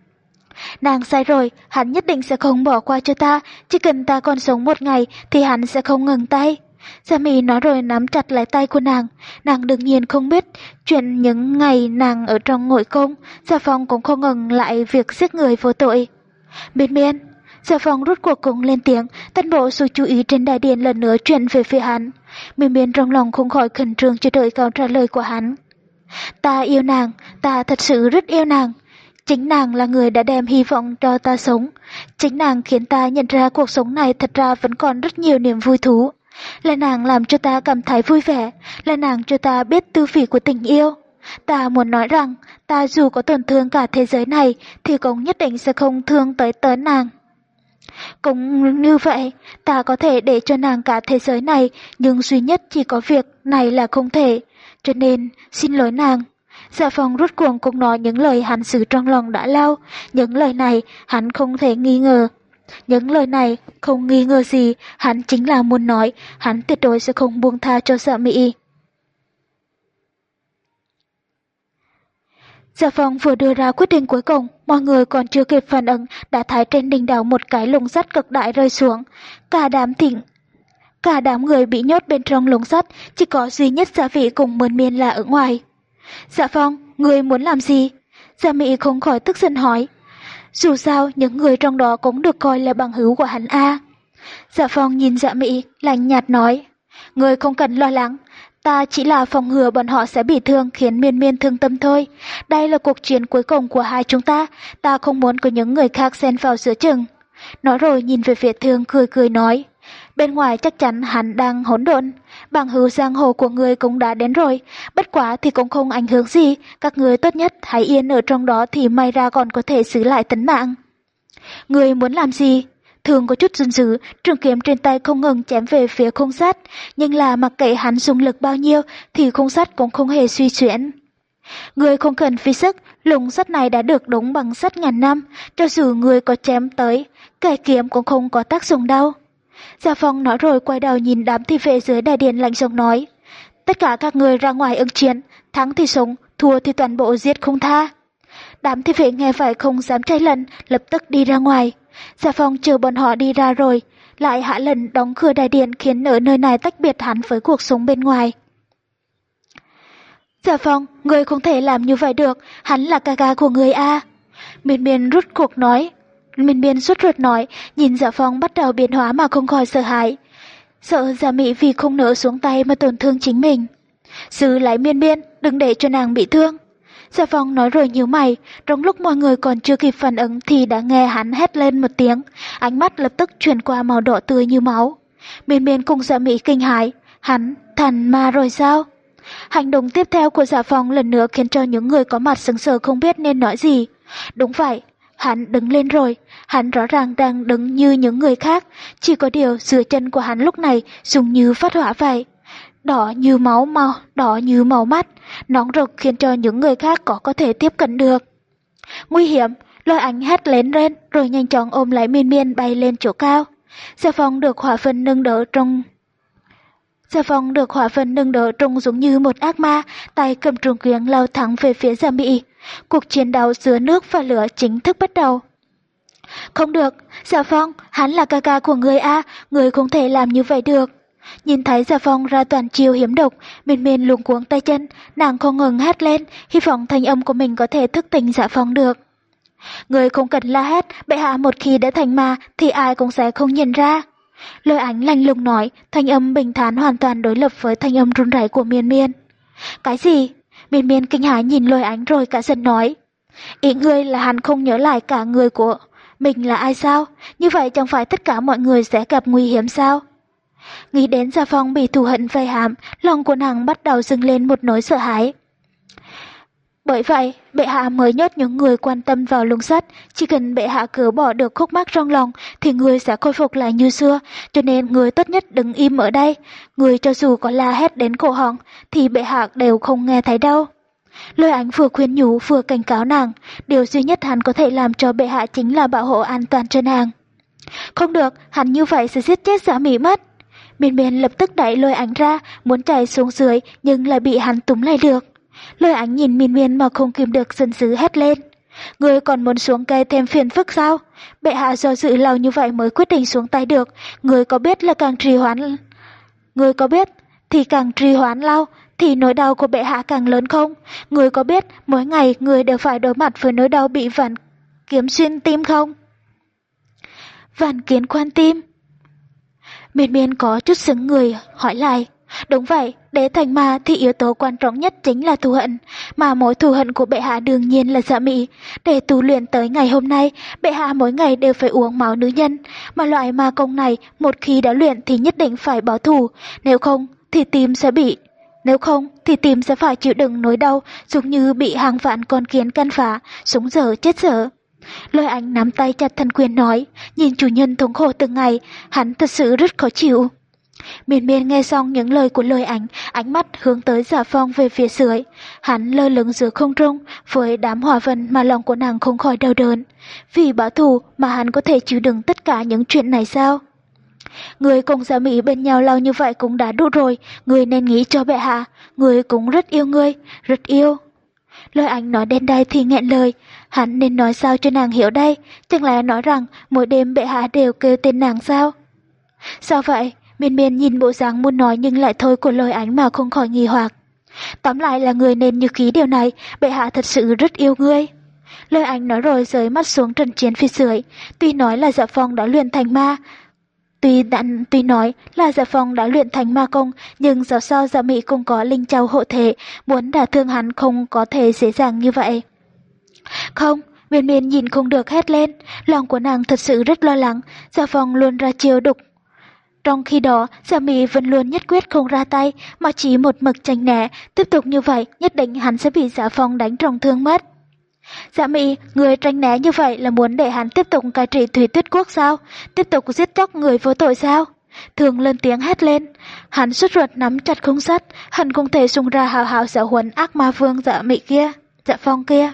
Nàng sai rồi, hắn nhất định sẽ không bỏ qua cho ta, chỉ cần ta còn sống một ngày thì hắn sẽ không ngừng tay. Dạ Mị nói rồi nắm chặt lấy tay của nàng. Nàng đương nhiên không biết chuyện những ngày nàng ở trong ngội cung, Dạ Phong cũng không ngừng lại việc giết người vô tội. Miên Miên, Dạ Phong rút cuộc cùng lên tiếng, toàn bộ sự chú ý trên đại điện lần nữa chuyển về phía hắn. Miên Miên trong lòng không khỏi khẩn trương chờ đợi câu trả lời của hắn. Ta yêu nàng, ta thật sự rất yêu nàng. Chính nàng là người đã đem hy vọng cho ta sống. Chính nàng khiến ta nhận ra cuộc sống này thật ra vẫn còn rất nhiều niềm vui thú. Là nàng làm cho ta cảm thấy vui vẻ, là nàng cho ta biết tư vị của tình yêu. Ta muốn nói rằng, ta dù có tổn thương cả thế giới này, thì cũng nhất định sẽ không thương tới tới nàng. Cũng như vậy, ta có thể để cho nàng cả thế giới này, nhưng duy nhất chỉ có việc này là không thể. Cho nên, xin lỗi nàng. Dạ Phong rút cuồng cũng nói những lời hắn giữ trong lòng đã lâu, những lời này hắn không thể nghi ngờ. Những lời này không nghi ngờ gì, hắn chính là muốn nói, hắn tuyệt đối sẽ không buông tha cho Dạ Mị. Dạ Phong vừa đưa ra quyết định cuối cùng, mọi người còn chưa kịp phản ứng đã thấy trên đỉnh đầu một cái lồng sắt cực đại rơi xuống. Cả đám thịnh, cả đám người bị nhốt bên trong lồng sắt, chỉ có duy nhất Dạ Vị cùng Miên Miên là ở ngoài. Dạ Phong, người muốn làm gì? Dạ Mị không khỏi tức giận hỏi. Dù sao, những người trong đó cũng được coi là bằng hữu của hắn a. Dạ Phong nhìn Dạ Mị, lạnh nhạt nói. Người không cần lo lắng, Ta chỉ là phòng ngừa bọn họ sẽ bị thương khiến Miên Miên thương tâm thôi. Đây là cuộc chiến cuối cùng của hai chúng ta, ta không muốn có những người khác xen vào giữa chừng. Nói rồi nhìn về phía Thương cười cười nói, bên ngoài chắc chắn hắn đang hỗn độn, bằng hữu giang hồ của người cũng đã đến rồi, bất quá thì cũng không ảnh hưởng gì, các người tốt nhất hãy yên ở trong đó thì may ra còn có thể giữ lại tính mạng. Người muốn làm gì? Thường có chút run rứ, trường kiếm trên tay không ngừng chém về phía khung sắt, nhưng là mặc kệ hắn dùng lực bao nhiêu thì khung sắt cũng không hề suy chuyển. Người không cần phí sức, lùng sắt này đã được đóng bằng sắt ngàn năm, cho dù người có chém tới, cây kiếm cũng không có tác dụng đâu. Gia Phong nói rồi quay đầu nhìn đám thi vệ dưới đại điện lạnh giọng nói, tất cả các người ra ngoài ứng chiến, thắng thì sống, thua thì toàn bộ giết không tha. Đám thi vệ nghe vậy không dám trái lần, lập tức đi ra ngoài. Gia Phong chờ bọn họ đi ra rồi, lại hạ lần đóng cửa đại điện khiến ở nơi này tách biệt hắn với cuộc sống bên ngoài. Gia Phong, người không thể làm như vậy được, hắn là ca ca của người a. Miên Miên rút cuộc nói, Miên Miên rút ruột nói, nhìn Gia Phong bắt đầu biến hóa mà không khỏi sợ hãi. Sợ Gia Mỹ vì không nỡ xuống tay mà tổn thương chính mình. Giữ lại Miên Miên, đừng để cho nàng bị thương. Gia Phong nói rồi nhíu mày, trong lúc mọi người còn chưa kịp phản ứng thì đã nghe hắn hét lên một tiếng, ánh mắt lập tức chuyển qua màu đỏ tươi như máu. Miên Miên cùng Gia Mỹ kinh hãi, hắn thành ma rồi sao? Hành động tiếp theo của Gia Phong lần nữa khiến cho những người có mặt sững sờ không biết nên nói gì. Đúng vậy, hắn đứng lên rồi, hắn rõ ràng đang đứng như những người khác, chỉ có điều dưới chân của hắn lúc này dùng như phát hỏa vậy. Đỏ như máu màu, đỏ như màu mắt, nóng rực khiến cho những người khác có có thể tiếp cận được. Nguy hiểm, Lôi Ánh hét lên lên rồi nhanh chóng ôm lấy Miên Miên bay lên chỗ cao. Gia Phong được hỏa phân nâng đỡ trong Gia Phong được hỏa phân nâng đỡ trông giống như một ác ma, tay cầm trường kiếm lao thẳng về phía Gia Mỹ. Cuộc chiến đấu giữa nước và lửa chính thức bắt đầu. Không được, Gia Phong, hắn là ca ca của người a, người không thể làm như vậy được. Nhìn thấy Gia Phong ra toàn chiêu hiểm độc, Miên Miên luống cuống tay chân, nàng không ngừng hét lên, hy vọng thanh âm của mình có thể thức tỉnh Gia Phong được. Người không cần la hét, bệ hạ một khi đã thành ma thì ai cũng sẽ không nhìn ra. Lôi Ánh lạnh lùng nói, thanh âm bình thản hoàn toàn đối lập với thanh âm run rẩy của Miên Miên. Cái gì? Miên Miên kinh hãi nhìn Lôi Ánh rồi cả giận nói. Ý ngươi là hắn không nhớ lại cả người của mình là ai sao? Như vậy chẳng phải tất cả mọi người sẽ gặp nguy hiểm sao? Nghĩ đến Gia Phong bị thù hận vây hãm, lòng của nàng bắt đầu dâng lên một nỗi sợ hãi. Bởi vậy, bệ hạ mới nhốt những người quan tâm vào lồng sắt, chỉ cần bệ hạ cứ bỏ được khúc mắc trong lòng thì người sẽ khôi phục lại như xưa, cho nên người tốt nhất đừng im ở đây, người cho dù có la hét đến cổ họng thì bệ hạ đều không nghe thấy đâu. Lôi Ánh vừa khuyên nhủ vừa cảnh cáo nàng, điều duy nhất hắn có thể làm cho bệ hạ chính là bảo hộ an toàn cho nàng. Không được, hắn như vậy sẽ giết chết Giả Mỹ mất. Miên Miên lập tức đẩy Lôi Ánh ra, muốn chạy xuống dưới nhưng lại bị hắn túm lại được. Lôi Ánh nhìn Miên Miên mà không kìm được giận dữ hét lên. Ngươi còn muốn xuống cây thêm phiền phức sao? Bệ hạ do dự lâu như vậy mới quyết định xuống tay được. Ngươi có biết là càng trì hoãn, Ngươi có biết thì càng trì hoãn lâu thì nỗi đau của bệ hạ càng lớn không? Ngươi có biết mỗi ngày ngươi đều phải đối mặt với nỗi đau bị vạn kiếm xuyên tim không? Vạn kiến khoan tim. Miên Miên có chút sững người hỏi lại. Đúng vậy, để thành ma thì yếu tố quan trọng nhất chính là thù hận, mà mối thù hận của bệ hạ đương nhiên là Dạ Mỹ. Để tu luyện tới ngày hôm nay, bệ hạ mỗi ngày đều phải uống máu nữ nhân, mà loại ma công này một khi đã luyện thì nhất định phải báo thù, nếu không thì tim sẽ bị, nếu không thì tim sẽ phải chịu đựng nỗi đau giống như bị hàng vạn con kiến căn phá, sống dở chết dở. Lôi Ánh nắm tay chặt thần quyền nói, nhìn chủ nhân thống khổ từng ngày, hắn thật sự rất khó chịu. Miên Miên nghe xong những lời của Lôi Ánh, ánh mắt hướng tới Giả Phong về phía dưới. Hắn lơ lửng giữa không trung với đám hỏa vân mà lòng của nàng không khỏi đau đớn. Vì báo thù mà hắn có thể chịu đựng tất cả những chuyện này sao? Người cùng Giả Mỹ bên nhau lâu như vậy cũng đã đủ rồi, người nên nghĩ cho bệ hạ, người cũng rất yêu ngươi, rất yêu. Lôi Ánh nói đến đây thì nghẹn lời, hắn nên nói sao cho nàng hiểu đây, chẳng lẽ nói rằng mỗi đêm bệ hạ đều kêu tên nàng sao? Sao vậy? Miên Miên nhìn bộ dáng muốn nói nhưng lại thôi của Lôi Ánh mà không khỏi nghi hoặc. Tóm lại là người nên như ký điều này, bệ hạ thật sự rất yêu ngươi. Lôi Ánh nói rồi rời mắt xuống trận chiến phía dưới, tuy nói là Dạ Phong đã luyện thành ma, Tuy đã, tuy nói là Dạ Phong đã luyện thành ma công, nhưng dẫu sao Dạ Mị cũng có linh châu hộ thể, muốn đả thương hắn không có thể dễ dàng như vậy. Không, Miên Miên nhìn không được hét lên, lòng của nàng thật sự rất lo lắng, Dạ Phong luôn ra chiêu đục. Trong khi đó, Dạ Mị vẫn luôn nhất quyết không ra tay, mà chỉ một mực tránh né, tiếp tục như vậy nhất định hắn sẽ bị Dạ Phong đánh trọng thương mất. Dạ Mị, người tránh né như vậy là muốn để hắn tiếp tục cai trị Thủy Tuyết Quốc sao? Tiếp tục giết chóc người vô tội sao? Thường lên tiếng hét lên, hắn sốt ruột nắm chặt khung sắt, hận không thể xung ra hào hào giáo huấn ác ma vương Dạ Mị kia, Dạ Phong kia.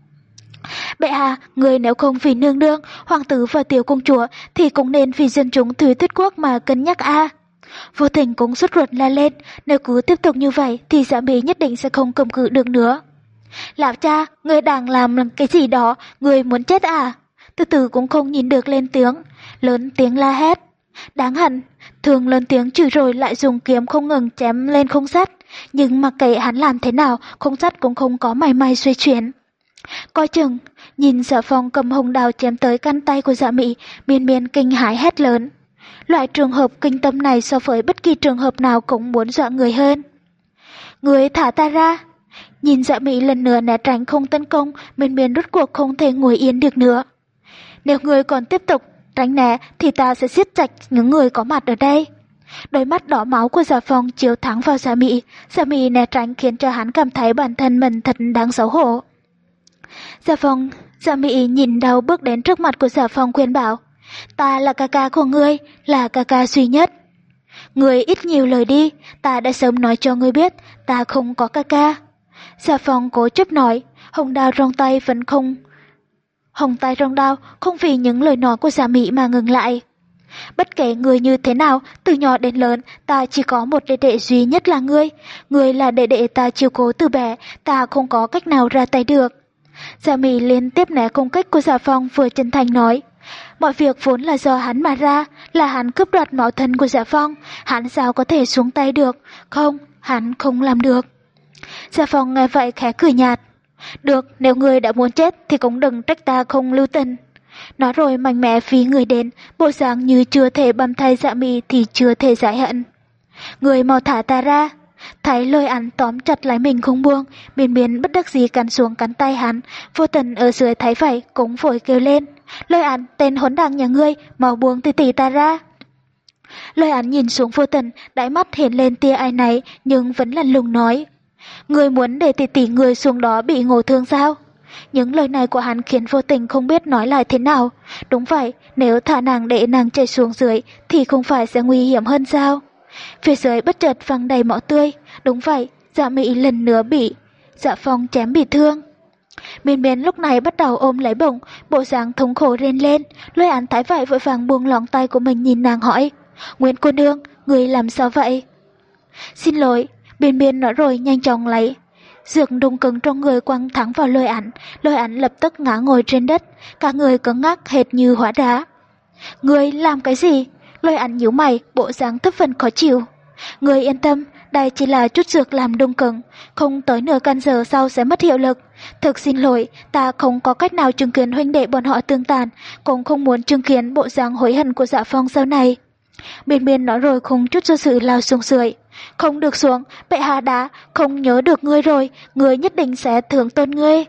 Bệ hạ, người nếu không vì nương nương, hoàng tử và tiểu công chúa thì cũng nên vì dân chúng Thủy Tuyết Quốc mà cân nhắc a. Vô Tình cũng sốt ruột la lên, nếu cứ tiếp tục như vậy thì Dạ Mị nhất định sẽ không cầm cự được nữa. Lão cha, người đang làm cái gì đó, người muốn chết à? Từ từ cũng không nhìn được lên tiếng, lớn tiếng la hét. Đáng hận, Thường lớn tiếng chửi rồi lại dùng kiếm không ngừng chém lên khung sắt, nhưng mặc kệ hắn làm thế nào, khung sắt cũng không có mảy may xoay chuyển. Coi chừng, nhìn Dạ Phong cầm hồng đào chém tới căn tay của Dạ Mị, Miên Miên kinh hãi hét lớn. Loại trường hợp kinh tâm này so với bất kỳ trường hợp nào cũng muốn dọa người hơn. Người thả ta ra. Nhìn Dạ Mị lần nữa né tránh không tấn công, Miên Miên rốt cuộc không thể ngồi yên được nữa. Nếu người còn tiếp tục tránh né thì ta sẽ siết chặt những người có mặt ở đây. Đôi mắt đỏ máu của Dạ Phong chiếu thẳng vào Dạ Mị, Dạ Mị né tránh khiến cho hắn cảm thấy bản thân mình thật đáng xấu hổ. Dạ Phong, Dạ Mị nhìn đầu bước đến trước mặt của Dạ Phong khuyên bảo, ta là ca ca của ngươi, là ca ca duy nhất. Ngươi ít nhiều lời đi, ta đã sớm nói cho ngươi biết, ta không có ca ca. Dạ Phong cố chấp nói, hồng đao trong tay vẫn không... Hồng tay trong đao không vì những lời nói của Dạ Mị mà ngừng lại. Bất kể người như thế nào, từ nhỏ đến lớn, ta chỉ có một đệ đệ duy nhất là ngươi. Ngươi là đệ đệ ta chiều cố từ bé, ta không có cách nào ra tay được. Dạ Mị liên tiếp né công kích của Dạ Phong vừa chân thành nói. Mọi việc vốn là do hắn mà ra, là hắn cướp đoạt máu thân của Dạ Phong, hắn sao có thể xuống tay được, không, hắn không làm được. Dạ Phong nghe vậy khẽ cười nhạt. Được, nếu ngươi đã muốn chết thì cũng đừng trách ta không lưu tình. Nói rồi mạnh mẽ phí người đến, bộ dạng như chưa thể băm thay Dạ Mị thì chưa thể giải hận. Người mau thả ta ra. Thấy Lôi Ảnh tóm chặt lấy mình không buông, Miên Miên bất đắc dĩ cắn xuống cắn tay hắn. Vô Tình ở dưới thấy vậy cũng vội kêu lên, Lôi Ảnh, tên hỗn đảng nhà ngươi, mau buông tỷ tỷ ta ra. Lôi Ảnh nhìn xuống Vô Tình, đáy mắt hiện lên tia ai nấy, nhưng vẫn lạnh lùng nói, ngươi muốn để tỷ tỷ người xuống đó bị ngộ thương sao? Những lời này của hắn khiến Vô Tình không biết nói lại thế nào. Đúng vậy, nếu thả nàng để nàng chạy xuống dưới thì không phải sẽ nguy hiểm hơn sao? Phía dưới bất chợt văng đầy máu tươi. Đúng vậy, Dạ Mị lần nữa bị Dạ Phong chém bị thương. Miên Miên lúc này bắt đầu ôm lấy bổng, bộ dáng thống khổ rên lên. Lôi Án thấy vậy vội vàng buông lỏng tay của mình nhìn nàng hỏi, Nguyễn cô nương, người làm sao vậy? Xin lỗi, Miên Miên nói rồi nhanh chóng lấy dược đùng cứng trong người quăng thẳng vào Lôi Ảnh. Lôi Ảnh lập tức ngã ngồi trên đất, cả người cứng ngắc hệt như hóa đá. Người làm cái gì? Lôi Ảnh nhíu mày, bộ dáng thấp phần khó chịu. Người yên tâm, đây chỉ là chút dược làm đông cứng, không tới nửa canh giờ sau sẽ mất hiệu lực. Thực xin lỗi, ta không có cách nào chứng kiến huynh đệ bọn họ tương tàn, cũng không muốn chứng kiến bộ dáng hối hận của Dạ Phong sau này. Miên Miên nói rồi không chút do dự lao xuống dưới. Không được xuống, bệ hạ đã không nhớ được ngươi rồi, ngươi nhất định sẽ thưởng tôn ngươi.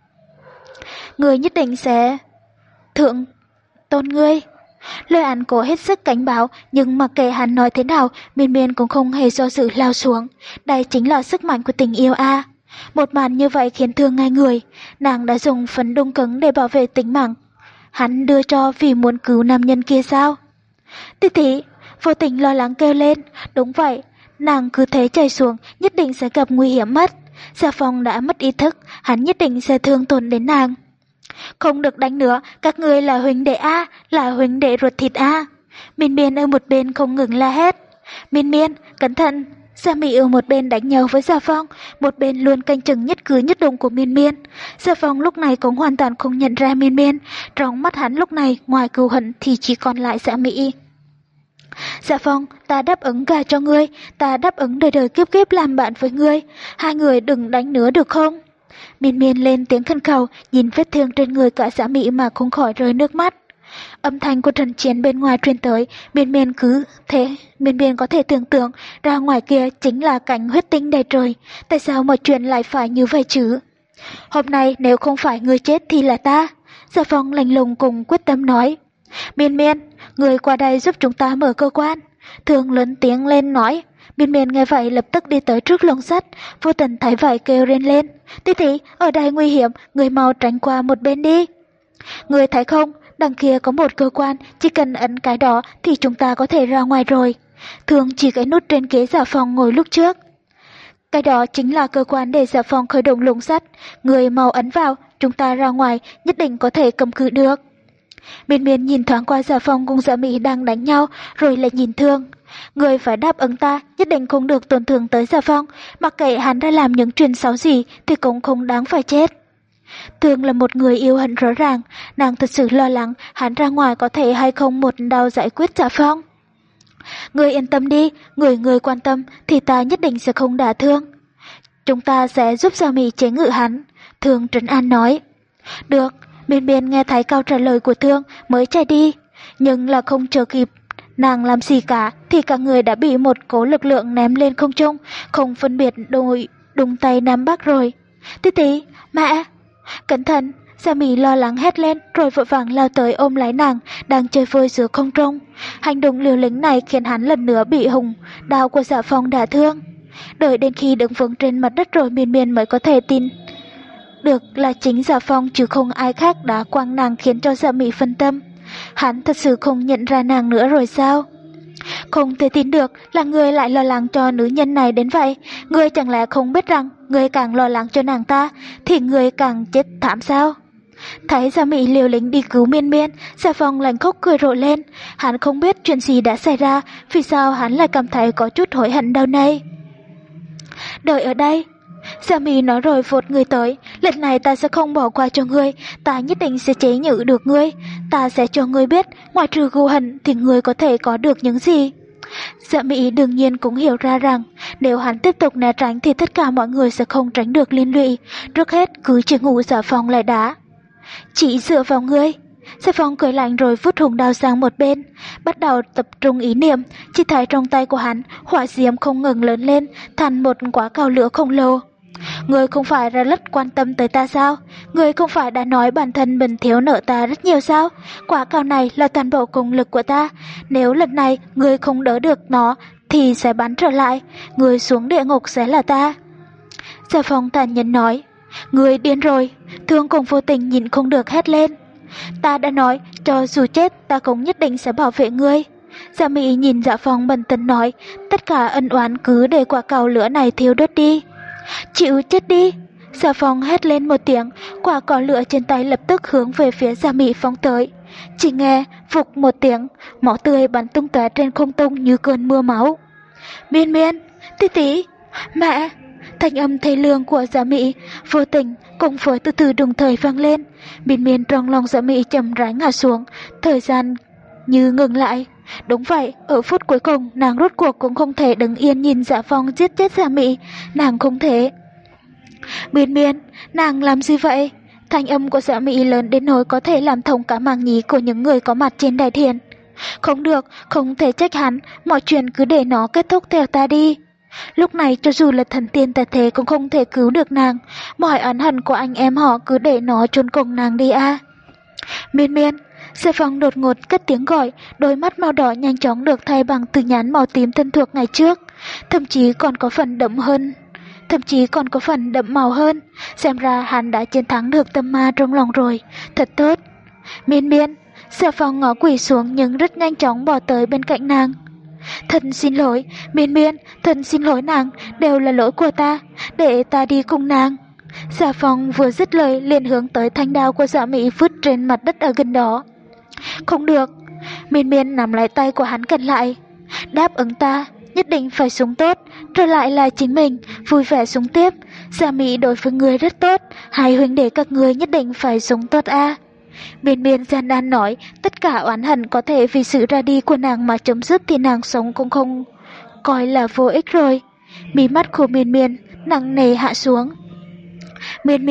Ngươi nhất định sẽ thưởng tôn ngươi. Lôi Ảnh cố hết sức cảnh báo, nhưng mặc kệ hắn nói thế nào, Miên Miên cũng không hề do dự lao xuống. Đây chính là sức mạnh của tình yêu a. Một màn như vậy khiến Thương ngay người, nàng đã dùng phấn đông cứng để bảo vệ tính mạng hắn đưa cho vì muốn cứu nam nhân kia sao? Tỷ tỷ, Vô Tình lo lắng kêu lên. Đúng vậy, nàng cứ thế chạy xuống nhất định sẽ gặp nguy hiểm mất. Dạ Phong đã mất ý thức, hắn nhất định sẽ thương tổn đến nàng. Không được đánh nữa, các ngươi là huynh đệ a, là huynh đệ ruột thịt a. Miên Miên ở một bên không ngừng la hét. Miên Miên, cẩn thận. Dạ Mị ở một bên đánh nhau với Dạ Phong, một bên luôn canh chừng nhất cử nhất động của Miên Miên. Dạ Phong lúc này cũng hoàn toàn không nhận ra Miên Miên, trong mắt hắn lúc này ngoài cừu hận thì chỉ còn lại Dạ Mị. Dạ Phong, ta đáp ứng gả cho ngươi, ta đáp ứng đời đời kiếp kiếp làm bạn với ngươi, hai người đừng đánh nữa được không? Miên Miên lên tiếng khẩn cầu, nhìn vết thương trên người cả Dạ Mị mà không khỏi rơi nước mắt. Âm thanh của trận chiến bên ngoài truyền tới, Miên Miên cứ thế, Miên Miên có thể tưởng tượng ra ngoài kia chính là cảnh huyết tinh đầy trời, tại sao mọi chuyện lại phải như vậy chứ? Hôm nay nếu không phải người chết thì là ta. Dạ Phong lạnh lùng cùng quyết tâm nói. Miên Miên, người qua đây giúp chúng ta mở cơ quan. Thường lớn tiếng lên nói. Miên Miên nghe vậy lập tức đi tới trước lồng sắt, Vô Tình thấy vậy kêu rên lên. Tí tí, ở đây nguy hiểm, người mau tránh qua một bên đi. Người thấy không, đằng kia có một cơ quan, chỉ cần ấn cái đó thì chúng ta có thể ra ngoài rồi. Thường chỉ cái nút trên ghế Dạ Phong ngồi lúc trước. Cái đó chính là cơ quan để Dạ Phong khởi động lồng sắt, người mau ấn vào, chúng ta ra ngoài nhất định có thể cầm cự được. Miên Miên nhìn thoáng qua Dạ Phong cùng Dạ Mỹ đang đánh nhau, rồi lại nhìn Thương. Người phải đáp ứng ta, nhất định không được tổn thương tới Dạ Phong, mặc kệ hắn đã làm những chuyện xấu gì thì cũng không đáng phải chết. Thương là một người yêu hận rõ ràng, nàng thật sự lo lắng hắn ra ngoài có thể hay không một đao giải quyết Dạ Phong. Người yên tâm đi, người người quan tâm thì ta nhất định sẽ không đả thương. Chúng ta sẽ giúp Dạ Mỹ chế ngự hắn, Thương trấn an nói. Được, Miên Miên nghe thấy câu trả lời của Thương mới chạy đi, nhưng là không chờ kịp nàng làm gì cả thì cả người đã bị một cỗ lực lượng ném lên không trung, không phân biệt đôi đùng tay Nam Bắc rồi. Tí tí, mẹ, cẩn thận! Dạ Mỹ lo lắng hét lên rồi vội vàng lao tới ôm lấy nàng đang chơi vơi giữa không trung. Hành động liều lĩnh này khiến hắn lần nữa bị hùng đao của Dạ Phong đả thương. Đợi đến khi đứng vững trên mặt đất rồi Miên Miên mới có thể tin được là chính Dạ Phong chứ không ai khác đã quăng nàng, khiến cho Dạ Mỹ phân tâm. Hắn thật sự không nhận ra nàng nữa rồi sao? Không thể tin được là người lại lo lắng cho nữ nhân này đến vậy. Người chẳng lẽ không biết rằng người càng lo lắng cho nàng ta thì người càng chết thảm sao? Thấy Dạ Mỹ liều lĩnh đi cứu Miên Miên, Dạ Phong lạnh khóc cười rộ lên. Hắn không biết chuyện gì đã xảy ra, vì sao hắn lại cảm thấy có chút hối hận đâu này. Đợi ở đây. Dạ Mỹ nói rồi vụt người tới. Lần này ta sẽ không bỏ qua cho ngươi, ta nhất định sẽ chế nhự được ngươi. Ta sẽ cho ngươi biết, ngoài trừ gù hận thì ngươi có thể có được những gì. Dạ Mỹ đương nhiên cũng hiểu ra rằng nếu hắn tiếp tục né tránh thì tất cả mọi người sẽ không tránh được liên lụy. Trước hết cứ chỉ ngủ Dạ Phong lại đã. Chỉ dựa vào ngươi. Dạ Phong cười lạnh rồi vút hùng đao sang một bên, bắt đầu tập trung ý niệm. Chỉ thấy trong tay của hắn hỏa diễm không ngừng lớn lên thành một quả cầu lửa khổng lồ. Ngươi không phải là rất quan tâm tới ta sao? Ngươi không phải đã nói bản thân mình thiếu nợ ta rất nhiều sao? Quả cầu này là toàn bộ công lực của ta, nếu lần này ngươi không đỡ được nó thì sẽ bắn trở lại, ngươi xuống địa ngục sẽ là ta. Dạ Phong tàn nhẫn nói. Ngươi điên rồi. Thương cùng Vô Tình nhìn không được hét lên. Ta đã nói, cho dù chết ta cũng nhất định sẽ bảo vệ ngươi. Dạ Mỹ nhìn Dạ Phong bần tần nói, tất cả ân oán cứ để quả cầu lửa này thiêu đốt đi. Chịu chết đi. Dạ Phong hét lên một tiếng, quả cầu lửa trên tay lập tức hướng về phía Dạ Mỹ phóng tới. Chỉ nghe vụt một tiếng, máu tươi bắn tung tóe trên không trung như cơn mưa máu. Miên Miên, tí tí, mẹ. Thanh âm thê lương của Dạ Mỹ, Vô Tình cùng với từ từ đồng thời vang lên. Miên Miên trong lòng Dạ Mỹ chậm rãi ngã xuống, thời gian như ngừng lại. Đúng vậy, ở phút cuối cùng nàng rốt cuộc cũng không thể đứng yên nhìn Dạ Phong giết chết Dạ Mỹ, nàng không thể. Miên Miên, nàng làm gì vậy? Thanh âm của Dạ Mỹ lớn đến nỗi có thể làm thông cả màng nhĩ của những người có mặt trên đại thiền. Không được, không thể trách hắn, mọi chuyện cứ để nó kết thúc theo ta đi. Lúc này cho dù là thần tiên tà thế cũng không thể cứu được nàng, mọi oán hận của anh em họ cứ để nó chôn cùng nàng đi a. À. Miên Miên. Dạ Phong đột ngột cất tiếng gọi, đôi mắt màu đỏ nhanh chóng được thay bằng từ nhán màu tím thân thuộc ngày trước, thậm chí còn có phần đậm hơn, thậm chí còn có phần đậm màu hơn. Xem ra hắn đã chiến thắng được tâm ma trong lòng rồi, thật tốt. Miên Miên. Dạ Phong ngó quỳ xuống nhưng rất nhanh chóng bỏ tới bên cạnh nàng. Thần xin lỗi, Miên Miên, thần xin lỗi nàng, đều là lỗi của ta, để ta đi cùng nàng. Dạ Phong vừa dứt lời liền hướng tới thanh đao của Dạ Mỹ vứt trên mặt đất ở gần đó. Không được. Miên Miên nắm lấy tay của hắn cẩn lại. Đáp ứng ta, nhất định phải sống tốt, trở lại là chính mình, vui vẻ sống tiếp. Dạ Mỹ đối với người rất tốt, hai huynh đệ các người nhất định phải sống tốt a. À. Miên Miên gian nan nói, tất cả oán hận có thể vì sự ra đi của nàng mà chấm dứt thì nàng sống cũng không coi là vô ích rồi. Mí mắt của Miên Miên nặng nề hạ xuống. Miên Miên,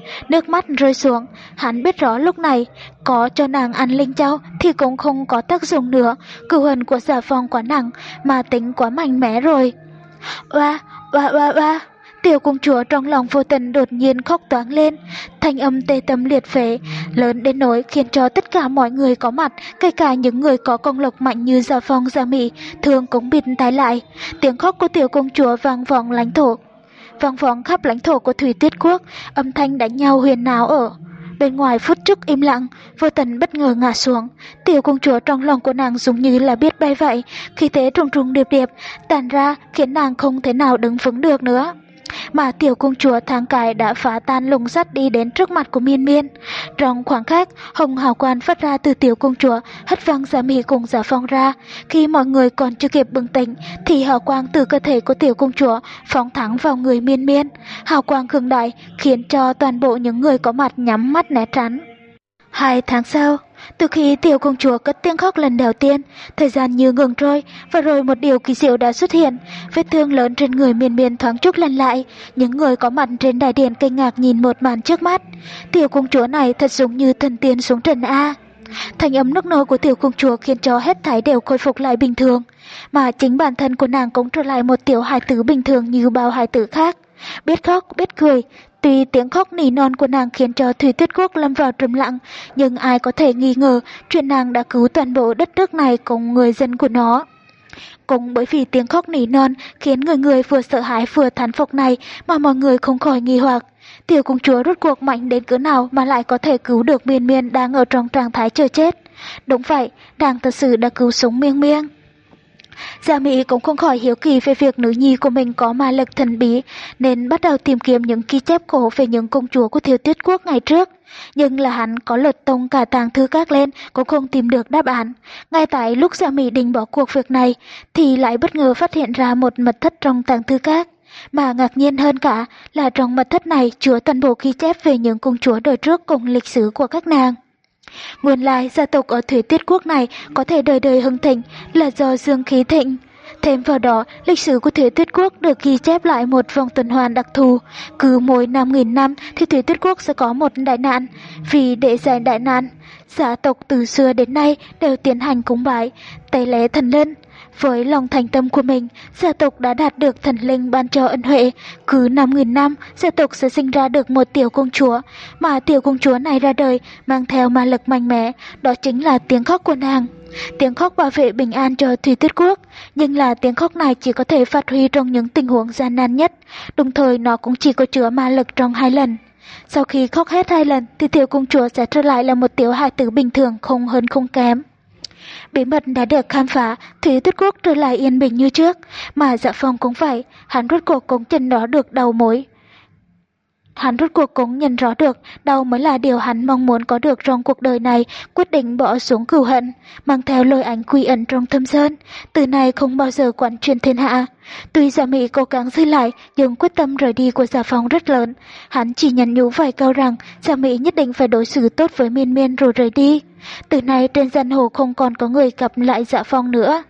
nước mắt rơi xuống. Hắn biết rõ lúc này có cho nàng ăn linh châu thì cũng không có tác dụng nữa, cừu hận của Dạ Phong quá nặng, mà tính quá mạnh mẽ rồi. Oa, oa oa oa. Tiểu công chúa trong lòng vô tình đột nhiên khóc toáng lên, thanh âm tê tâm liệt phế, lớn đến nỗi khiến cho tất cả mọi người có mặt, kể cả những người có công lực mạnh như Dạ Phong, Dạ Mị, thường cũng bịt tai lại. Tiếng khóc của tiểu công chúa vang vọng lãnh thổ, vang vọng khắp lãnh thổ của Thủy Tuyết Quốc, âm thanh đánh nhau huyền náo ở bên ngoài phút chốc im lặng. Vô tình bất ngờ ngã xuống, tiểu công chúa trong lòng của nàng giống như là biết bay vậy, khí thế trùng trùng điệp điệp tàn ra khiến nàng không thể nào đứng vững được nữa. Mà tiểu công chúa tháng cài đã phá tan lồng sắt đi đến trước mặt của Miên Miên. Trong khoảng khắc, hồng hào quang phát ra từ tiểu công chúa hất văng Dạ Mị cùng Dạ Phong ra. Khi mọi người còn chưa kịp bừng tỉnh thì hào quang từ cơ thể của tiểu công chúa phóng thẳng vào người Miên Miên. Hào quang cường đại khiến cho toàn bộ những người có mặt nhắm mắt né tránh. Hai tháng sau, từ khi tiểu công chúa cất tiếng khóc lần đầu tiên, thời gian như ngừng trôi, và rồi một điều kỳ diệu đã xuất hiện. Vết thương lớn trên người Miên Miên thoáng chút lành lại. Những người có mặt trên đại điện kinh ngạc nhìn một màn trước mắt. Tiểu công chúa này thật giống như thần tiên xuống trần a. Thanh âm nức nở của tiểu công chúa khiến cho hết thảy đều khôi phục lại bình thường, mà chính bản thân của nàng cũng trở lại một tiểu hài tử bình thường như bao hài tử khác, biết khóc, biết cười. Tuy tiếng khóc nỉ non của nàng khiến cho Thủy Tuyết Quốc lâm vào trầm lặng, nhưng ai có thể nghi ngờ chuyện nàng đã cứu toàn bộ đất nước này cùng người dân của nó. Cũng bởi vì tiếng khóc nỉ non khiến người người vừa sợ hãi vừa thán phục này mà mọi người không khỏi nghi hoặc. Tiểu công chúa rốt cuộc mạnh đến cỡ nào mà lại có thể cứu được Miên Miên đang ở trong trạng thái chờ chết? Đúng vậy, nàng thật sự đã cứu sống Miên Miên. Dạ Mị cũng không khỏi hiếu kỳ về việc nữ nhi của mình có ma lực thần bí, nên bắt đầu tìm kiếm những ghi chép cổ về những công chúa của Thủy Tuyết Quốc ngày trước. Nhưng là hắn có lật tung cả tàng thư các lên cũng không tìm được đáp án. Ngay tại lúc Dạ Mị định bỏ cuộc việc này thì lại bất ngờ phát hiện ra một mật thất trong tàng thư các. Mà ngạc nhiên hơn cả là trong mật thất này chứa toàn bộ ghi chép về những công chúa đời trước cùng lịch sử của các nàng. Nguyên lai gia tộc ở Thủy Tuyết Quốc này có thể đời đời hưng thịnh là do dương khí thịnh. Thêm vào đó, lịch sử của Thủy Tuyết Quốc được ghi chép lại một vòng tuần hoàn đặc thù. Cứ mỗi năm nghìn năm thì Thủy Tuyết Quốc sẽ có một đại nạn. Vì để giải đại nạn, gia tộc từ xưa đến nay đều tiến hành cúng bái, tế lễ thần linh. Với lòng thành tâm của mình, gia tộc đã đạt được thần linh ban cho ân huệ. Cứ năm nghìn năm, gia tộc sẽ sinh ra được một tiểu công chúa. Mà tiểu công chúa này ra đời mang theo ma lực mạnh mẽ, đó chính là tiếng khóc của nàng. Tiếng khóc bảo vệ bình an cho Thủy Tuyết Quốc, nhưng là tiếng khóc này chỉ có thể phát huy trong những tình huống gian nan nhất, đồng thời nó cũng chỉ có chứa ma lực trong hai lần. Sau khi khóc hết hai lần thì tiểu công chúa sẽ trở lại là một tiểu hài tử bình thường, không hơn không kém. Bí mật đã được khám phá, Thủy Tuyết Quốc trở lại yên bình như trước, mà Dạ Phong cũng vậy, hắn rốt cuộc cũng chân đó được đầu mối. Hắn rốt cuộc cũng nhận rõ được đâu mới là điều hắn mong muốn có được trong cuộc đời này, quyết định bỏ xuống cừu hận, mang theo lôi ảnh quy ẩn trong thâm sơn, từ nay không bao giờ quản truyền thiên hạ. Tuy Dạ Mị cố gắng giữ lại, nhưng quyết tâm rời đi của Dạ Phong rất lớn. Hắn chỉ nhắn nhủ vài câu rằng Dạ Mị nhất định phải đối xử tốt với Miên Miên rồi rời đi. Từ nay trên giang hồ không còn có người gặp lại Dạ Phong nữa.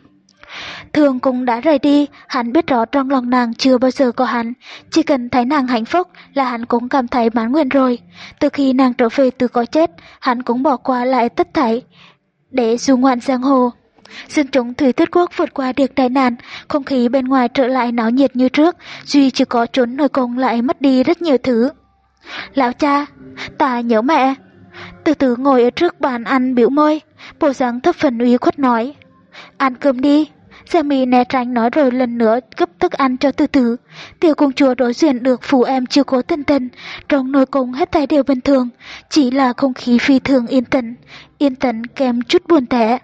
Thường cũng đã rời đi, hắn biết rõ trong lòng nàng chưa bao giờ có hắn, chỉ cần thấy nàng hạnh phúc là hắn cũng cảm thấy mãn nguyện rồi. Từ khi nàng trở về từ cõi chết, hắn cũng bỏ qua lại tất thảy để du ngoạn giang hồ. Dân chúng Thủy Tuyết Quốc vượt qua được đại nạn, không khí bên ngoài trở lại náo nhiệt như trước, duy chỉ có trốn nổi cùng lại mất đi rất nhiều thứ. Lão cha, ta nhớ mẹ. Từ từ ngồi ở trước bàn ăn biểu môi, bộ dáng thấp phần uy khuất nói, ăn cơm đi. Dạ Mị né tránh nói rồi lần nữa gấp thức ăn cho Từ Từ. Tiểu công chúa đối diện được phụ em chiều cố Tân Tân, trong nồi cùng hết thảy đều bình thường, chỉ là không khí phi thường yên tĩnh, yên tĩnh kèm chút buồn tẻ.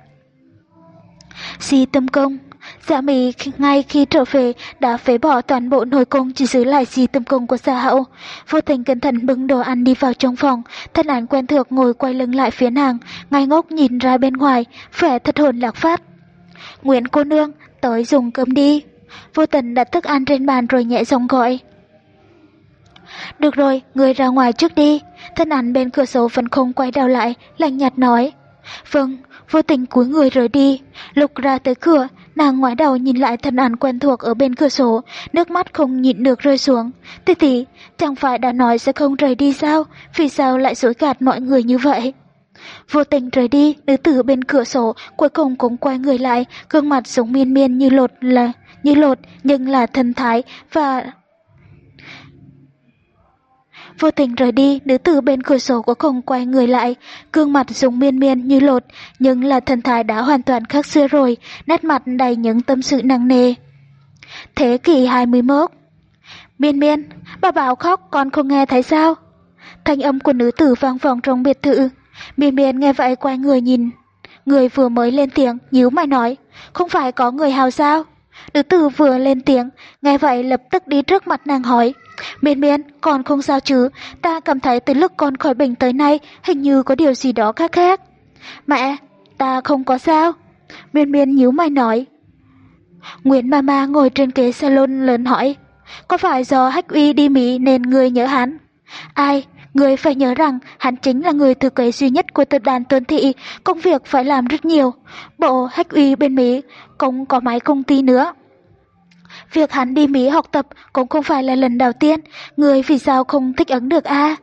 Si Tâm Công. Dạ Mị ngay khi trở về đã phế bỏ toàn bộ nồi cung, chỉ giữ lại Si Tâm Công của Dạ Hậu. Vô tình cẩn thận bưng đồ ăn đi vào trong phòng, thân ảnh quen thuộc ngồi quay lưng lại phía nàng, ngây ngốc nhìn ra bên ngoài, vẻ thật hồn lạc phát. Nguyễn cô nương, tới dùng cơm đi. Vô tình đặt thức ăn trên bàn rồi nhẹ giọng gọi. Được rồi, người ra ngoài trước đi. Thân ảnh bên cửa sổ vẫn không quay đầu lại, lạnh nhạt nói. Vâng, vô tình cúi người rời đi. Lúc ra tới cửa, nàng ngoái đầu nhìn lại thân ảnh quen thuộc ở bên cửa sổ, nước mắt không nhịn được rơi xuống. Tỷ tỷ, chẳng phải đã nói sẽ không rời đi sao? Vì sao lại dối gạt mọi người như vậy? Vô tình rời đi, nữ tử bên cửa sổ cuối cùng cũng quay người lại, gương mặt giống miên miên như lột là như lột nhưng là thần thái và Vô tình rời đi, nữ tử bên cửa sổ cuối cùng quay người lại, gương mặt giống miên miên như lột, nhưng là thần thái đã hoàn toàn khác xưa rồi, nét mặt đầy những tâm sự nặng nề. Thế kỷ hai mươi mốt. Miên miên, bà bảo khóc con không nghe thấy sao? Thanh âm của nữ tử vang vọng trong biệt thự. Miên miên nghe vậy quay người nhìn. Người vừa mới lên tiếng, nhíu mày nói, không phải có người hào sao? Nữ tử vừa lên tiếng, nghe vậy lập tức đi trước mặt nàng hỏi, Miên miên, con không sao chứ? Ta cảm thấy từ lúc con khỏi bệnh tới nay, hình như có điều gì đó khác khác. Mẹ, ta không có sao. Miên miên nhíu mày nói. Nguyễn Mama ngồi trên ghế salon lớn hỏi, có phải do Hách Uy đi Mỹ nên người nhớ hắn? Ai? Người phải nhớ rằng hắn chính là người thừa kế duy nhất của tập đoàn Tuân Thị, công việc phải làm rất nhiều. Bộ Hách Uy bên Mỹ cũng có mấy công ty nữa. Việc hắn đi Mỹ học tập cũng không phải là lần đầu tiên, người vì sao không thích ứng được a? À?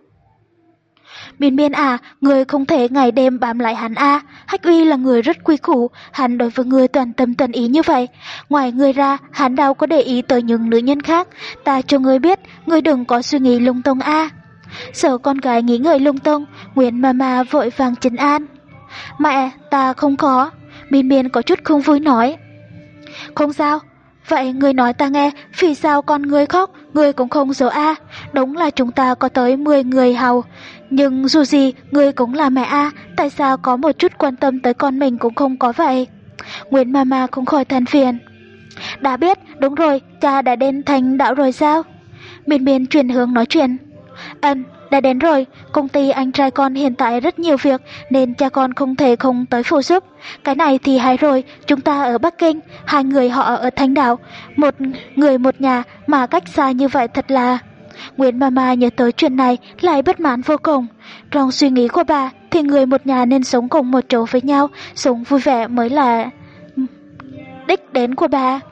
Miên miên à, người không thể ngày đêm bám lại hắn a. À. Hách Uy là người rất quý củ, hắn đối với người toàn tâm toàn ý như vậy. Ngoài người ra, hắn đâu có để ý tới những nữ nhân khác. Ta cho người biết, người đừng có suy nghĩ lung tung a. À. Sợ con gái nghĩ ngợi lung tung, Nguyễn Mama vội vàng trấn an. Mẹ, ta không có. Miên miên có chút không vui nói. Không sao. Vậy người nói ta nghe, vì sao con người khóc, người cũng không giấu a? À. Đúng là chúng ta có tới mười người hầu, nhưng dù gì, người cũng là mẹ a, à. Tại sao có một chút quan tâm tới con mình cũng không có vậy? Nguyễn Mama không khỏi than phiền. Đã biết, đúng rồi, cha đã đến thành đạo rồi sao? Miên miên chuyển hướng nói chuyện. Ừm, đã đến rồi, công ty anh trai con hiện tại rất nhiều việc nên cha con không thể không tới phụ giúp. Cái này thì hay rồi, chúng ta ở Bắc Kinh, hai người họ ở Thanh Đảo, một người một nhà mà cách xa như vậy thật là... Nguyễn Mama nhớ tới chuyện này lại bất mãn vô cùng. Trong suy nghĩ của bà thì người một nhà nên sống cùng một chỗ với nhau, sống vui vẻ mới là đích đến của bà.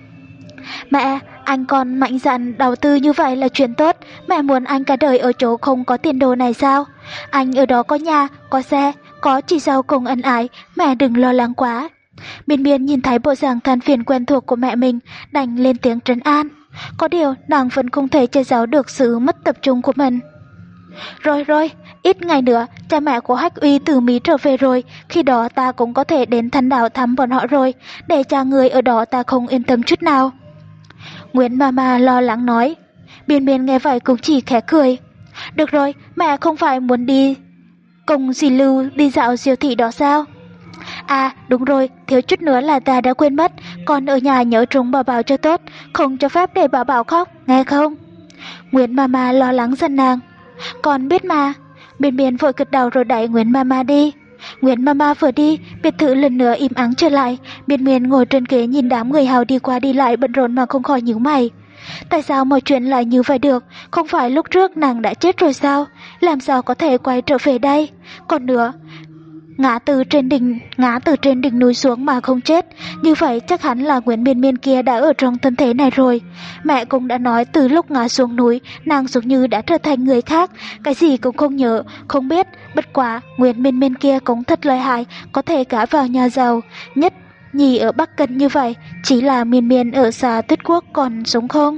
Mẹ, anh còn mạnh dạn đầu tư như vậy là chuyện tốt. Mẹ muốn anh cả đời ở chỗ không có tiền đồ này sao? Anh ở đó có nhà, có xe, có chị dâu cùng ân ái. Mẹ đừng lo lắng quá. Miên miên nhìn thấy bộ dạng than phiền quen thuộc của mẹ mình, đành lên tiếng trấn an. Có điều nàng vẫn không thể che giấu được sự mất tập trung của mình. Rồi rồi, ít ngày nữa cha mẹ của Hách Uy từ Mỹ trở về rồi, khi đó ta cũng có thể đến Thanh Đảo thăm bọn họ rồi. Để cha người ở đó ta không yên tâm chút nào. Nguyễn Mama lo lắng nói. Miên miên nghe vậy cũng chỉ khẽ cười. Được rồi, mẹ không phải muốn đi cùng dì Lưu đi dạo siêu thị đó sao? À đúng rồi, thiếu chút nữa là ta đã quên mất. Con ở nhà nhớ trông Bảo Bảo cho tốt, không cho phép để Bảo Bảo khóc, nghe không? Nguyễn Mama lo lắng dần nàng. Con biết mà. Miên miên vội gật đầu rồi đẩy Nguyễn Mama đi. Nguyễn Mama vừa đi, biệt thự lần nữa im ắng trở lại. Miên miên ngồi trên ghế nhìn đám người hào đi qua đi lại bận rộn mà không khỏi nhíu mày. Tại sao mọi chuyện lại như vậy được? Không phải lúc trước nàng đã chết rồi sao? Làm sao có thể quay trở về đây? Còn nữa, ngã từ trên đỉnh ngã từ trên đỉnh núi xuống mà không chết, như vậy chắc hẳn là Nguyễn Miên Miên kia đã ở trong thân thể này rồi. Mẹ cũng đã nói từ lúc ngã xuống núi, nàng giống như đã trở thành người khác, cái gì cũng không nhớ, không biết. Bất quá Nguyễn Miên Miên kia cũng thật lợi hại, có thể gả vào nhà giàu nhất nhì ở Bắc Kinh như vậy, chỉ là Miên Miên ở xa Tuyết Quốc còn sống không?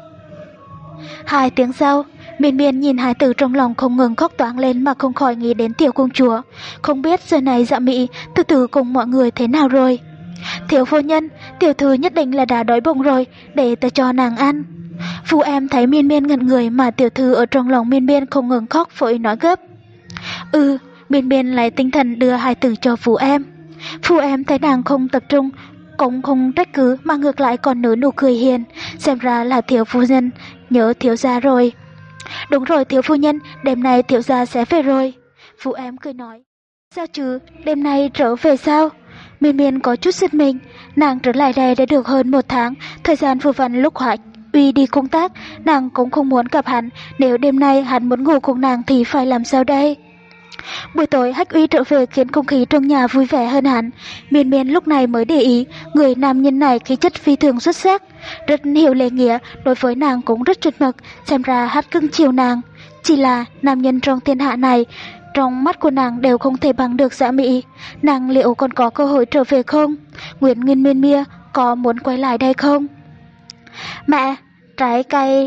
Hai tiếng sau, Miên Miên nhìn hài tử trong lòng không ngừng khóc toáng lên mà không khỏi nghĩ đến tiểu công chúa. Không biết giờ này Dạ Mỹ từ từ cùng mọi người thế nào rồi. Thiếu phu nhân, tiểu thư nhất định là đã đói bụng rồi, để ta cho nàng ăn. Phu em thấy Miên Miên ngẩn người mà tiểu thư ở trong lòng Miên Miên không ngừng khóc vội nói gấp. Ừ, Miên Miên lấy tinh thần đưa hài tử cho phu em. Phu em thấy nàng không tập trung, cũng không trách cứ mà ngược lại còn nở nụ cười hiền, xem ra là thiếu phu nhân nhớ thiếu gia rồi. Đúng rồi thiếu phu nhân, đêm nay thiếu gia sẽ về rồi. Phu em cười nói. Sao chứ, đêm nay trở về sao? Miên Miên có chút giật mình, nàng trở lại đây đã được hơn một tháng, thời gian vừa vặn lúc Hách Uy đi công tác, nàng cũng không muốn gặp hắn, nếu đêm nay hắn muốn ngủ cùng nàng thì phải làm sao đây? Buổi tối Hách Uy trở về khiến không khí trong nhà vui vẻ hơn hẳn. Miên Miên lúc này mới để ý, người nam nhân này khí chất phi thường xuất sắc, rất hiểu lễ nghĩa, đối với nàng cũng rất trật mực, xem ra hát cưng chiều nàng. Chỉ là nam nhân trong thiên hạ này, trong mắt của nàng đều không thể bằng được Dạ Mị. Nàng liệu còn có cơ hội trở về không? Nguyễn Nguyên Miên Mia có muốn quay lại đây không? Mẹ, trái cây...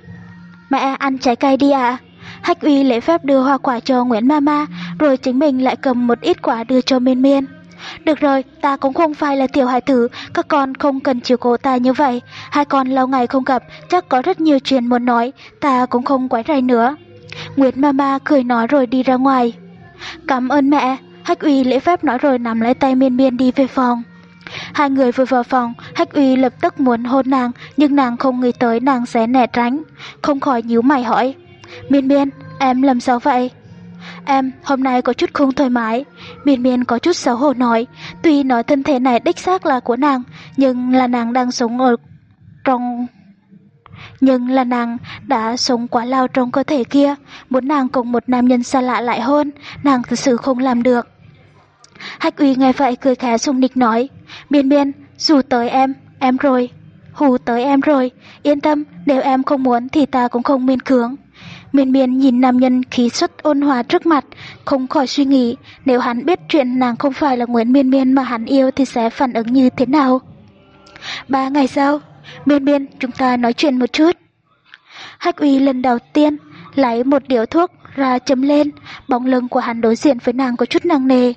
Mẹ ăn trái cây đi ạ. À? Hách Uy lễ phép đưa hoa quả cho Nguyễn Mama, rồi chính mình lại cầm một ít quả đưa cho Miên Miên. Được rồi, ta cũng không phải là tiểu hải tử, các con không cần chiều cố ta như vậy. Hai con lâu ngày không gặp, chắc có rất nhiều chuyện muốn nói, ta cũng không quấy rầy nữa. Nguyễn Mama cười nói rồi đi ra ngoài. Cảm ơn mẹ. Hách Uy lễ phép nói rồi nắm lấy tay Miên Miên đi về phòng. Hai người vừa vào phòng, Hách Uy lập tức muốn hôn nàng, nhưng nàng không nghĩ tới nàng sẽ né tránh, không khỏi nhíu mày hỏi. Miên Miên, em làm sao vậy? Em hôm nay có chút không thoải mái. Miên Miên có chút xấu hổ nói, tuy nói thân thể này đích xác là của nàng, nhưng là nàng đang sống ở trong... Nhưng là nàng đã sống quá lâu trong cơ thể kia, muốn nàng cùng một nam nhân xa lạ lại hôn, nàng thực sự không làm được. Hách Uy nghe vậy cười khẽ sung nịch nói, Miên Miên, dù tới em, em rồi. Hù tới em rồi, yên tâm, nếu em không muốn thì ta cũng không miên cưỡng. Miên Miên nhìn nam nhân khí chất ôn hòa trước mặt, không khỏi suy nghĩ, nếu hắn biết chuyện nàng không phải là Nguyễn Miên Miên mà hắn yêu thì sẽ phản ứng như thế nào. Ba ngày sau, Miên Miên, chúng ta nói chuyện một chút. Hách Uy lần đầu tiên lấy một điếu thuốc ra châm lên, bóng lưng của hắn đối diện với nàng có chút nặng nề.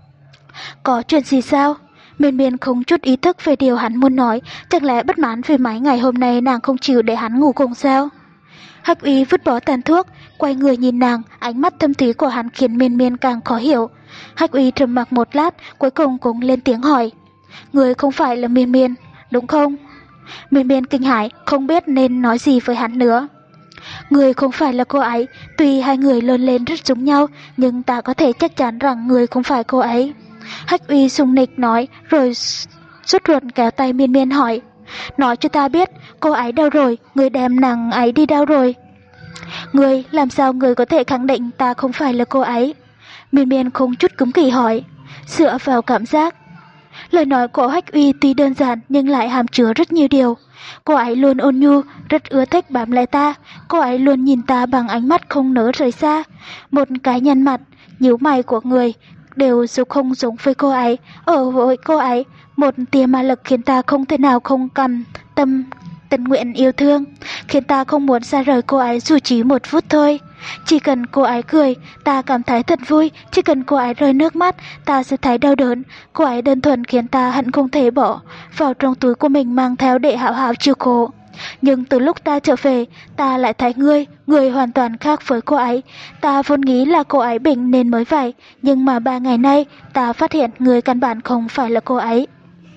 Có chuyện gì sao? Miên Miên không chút ý thức về điều hắn muốn nói, chẳng lẽ bất mãn vì mấy ngày hôm nay nàng không chịu để hắn ngủ cùng sao? Hách Uy vứt bỏ tàn thuốc, quay người nhìn nàng, ánh mắt thâm thúy của hắn khiến Miên Miên càng khó hiểu. Hách Uy trầm mặc một lát, cuối cùng cũng lên tiếng hỏi, người không phải là Miên Miên, đúng không? Miên Miên kinh hãi, không biết nên nói gì với hắn nữa. Người không phải là cô ấy, tuy hai người lớn lên rất giống nhau, nhưng ta có thể chắc chắn rằng người không phải cô ấy. Hách Uy sung nịch nói, rồi sốt ruột kéo tay Miên Miên hỏi, nói cho ta biết, cô ấy đâu rồi, người đem nàng ấy đi đâu rồi? Người, làm sao người có thể khẳng định ta không phải là cô ấy? Miên Miên không chút cấm kỵ hỏi, dựa vào cảm giác. Lời nói của Hách Uy tuy đơn giản nhưng lại hàm chứa rất nhiều điều. Cô ấy luôn ôn nhu, rất ưa thích bám lấy ta. Cô ấy luôn nhìn ta bằng ánh mắt không nỡ rời xa. Một cái nhăn mặt, nhíu mày của người đều dù không giống với cô ấy. Ở với cô ấy, một tia ma lực khiến ta không thể nào không cầm tâm tình nguyện yêu thương, khiến ta không muốn xa rời cô ấy dù chỉ một phút thôi. Chỉ cần cô ấy cười, ta cảm thấy thật vui, chỉ cần cô ấy rơi nước mắt, ta sẽ thấy đau đớn. Cô ấy đơn thuần khiến ta hận không thể bỏ vào trong túi của mình mang theo để hảo hảo chiều cố. Nhưng từ lúc ta trở về, ta lại thấy ngươi, ngươi hoàn toàn khác với cô ấy. Ta vốn nghĩ là cô ấy bệnh nên mới vậy, nhưng mà ba ngày nay, ta phát hiện ngươi căn bản không phải là cô ấy.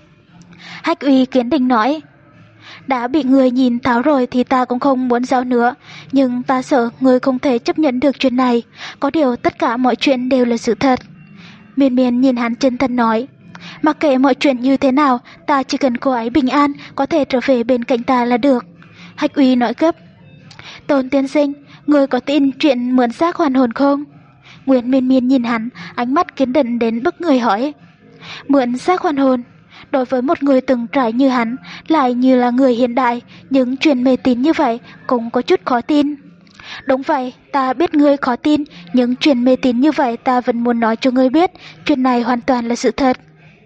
Hách Uy Kiến Định nói, đã bị người nhìn tháo rồi thì ta cũng không muốn giao nữa, nhưng ta sợ người không thể chấp nhận được chuyện này. Có điều tất cả mọi chuyện đều là sự thật. Miên Miên nhìn hắn chân thành nói, mặc kệ mọi chuyện như thế nào, ta chỉ cần cô ấy bình an, có thể trở về bên cạnh ta là được. Hách Uy nói gấp, Tôn tiên sinh, người có tin chuyện mượn xác hoàn hồn không? Nguyễn Miên Miên nhìn hắn, ánh mắt kiên định đến bức người hỏi, mượn xác hoàn hồn? Đối với một người từng trải như hắn, lại như là người hiện đại, những chuyện mê tín như vậy cũng có chút khó tin. Đúng vậy, ta biết ngươi khó tin, những chuyện mê tín như vậy ta vẫn muốn nói cho ngươi biết, chuyện này hoàn toàn là sự thật.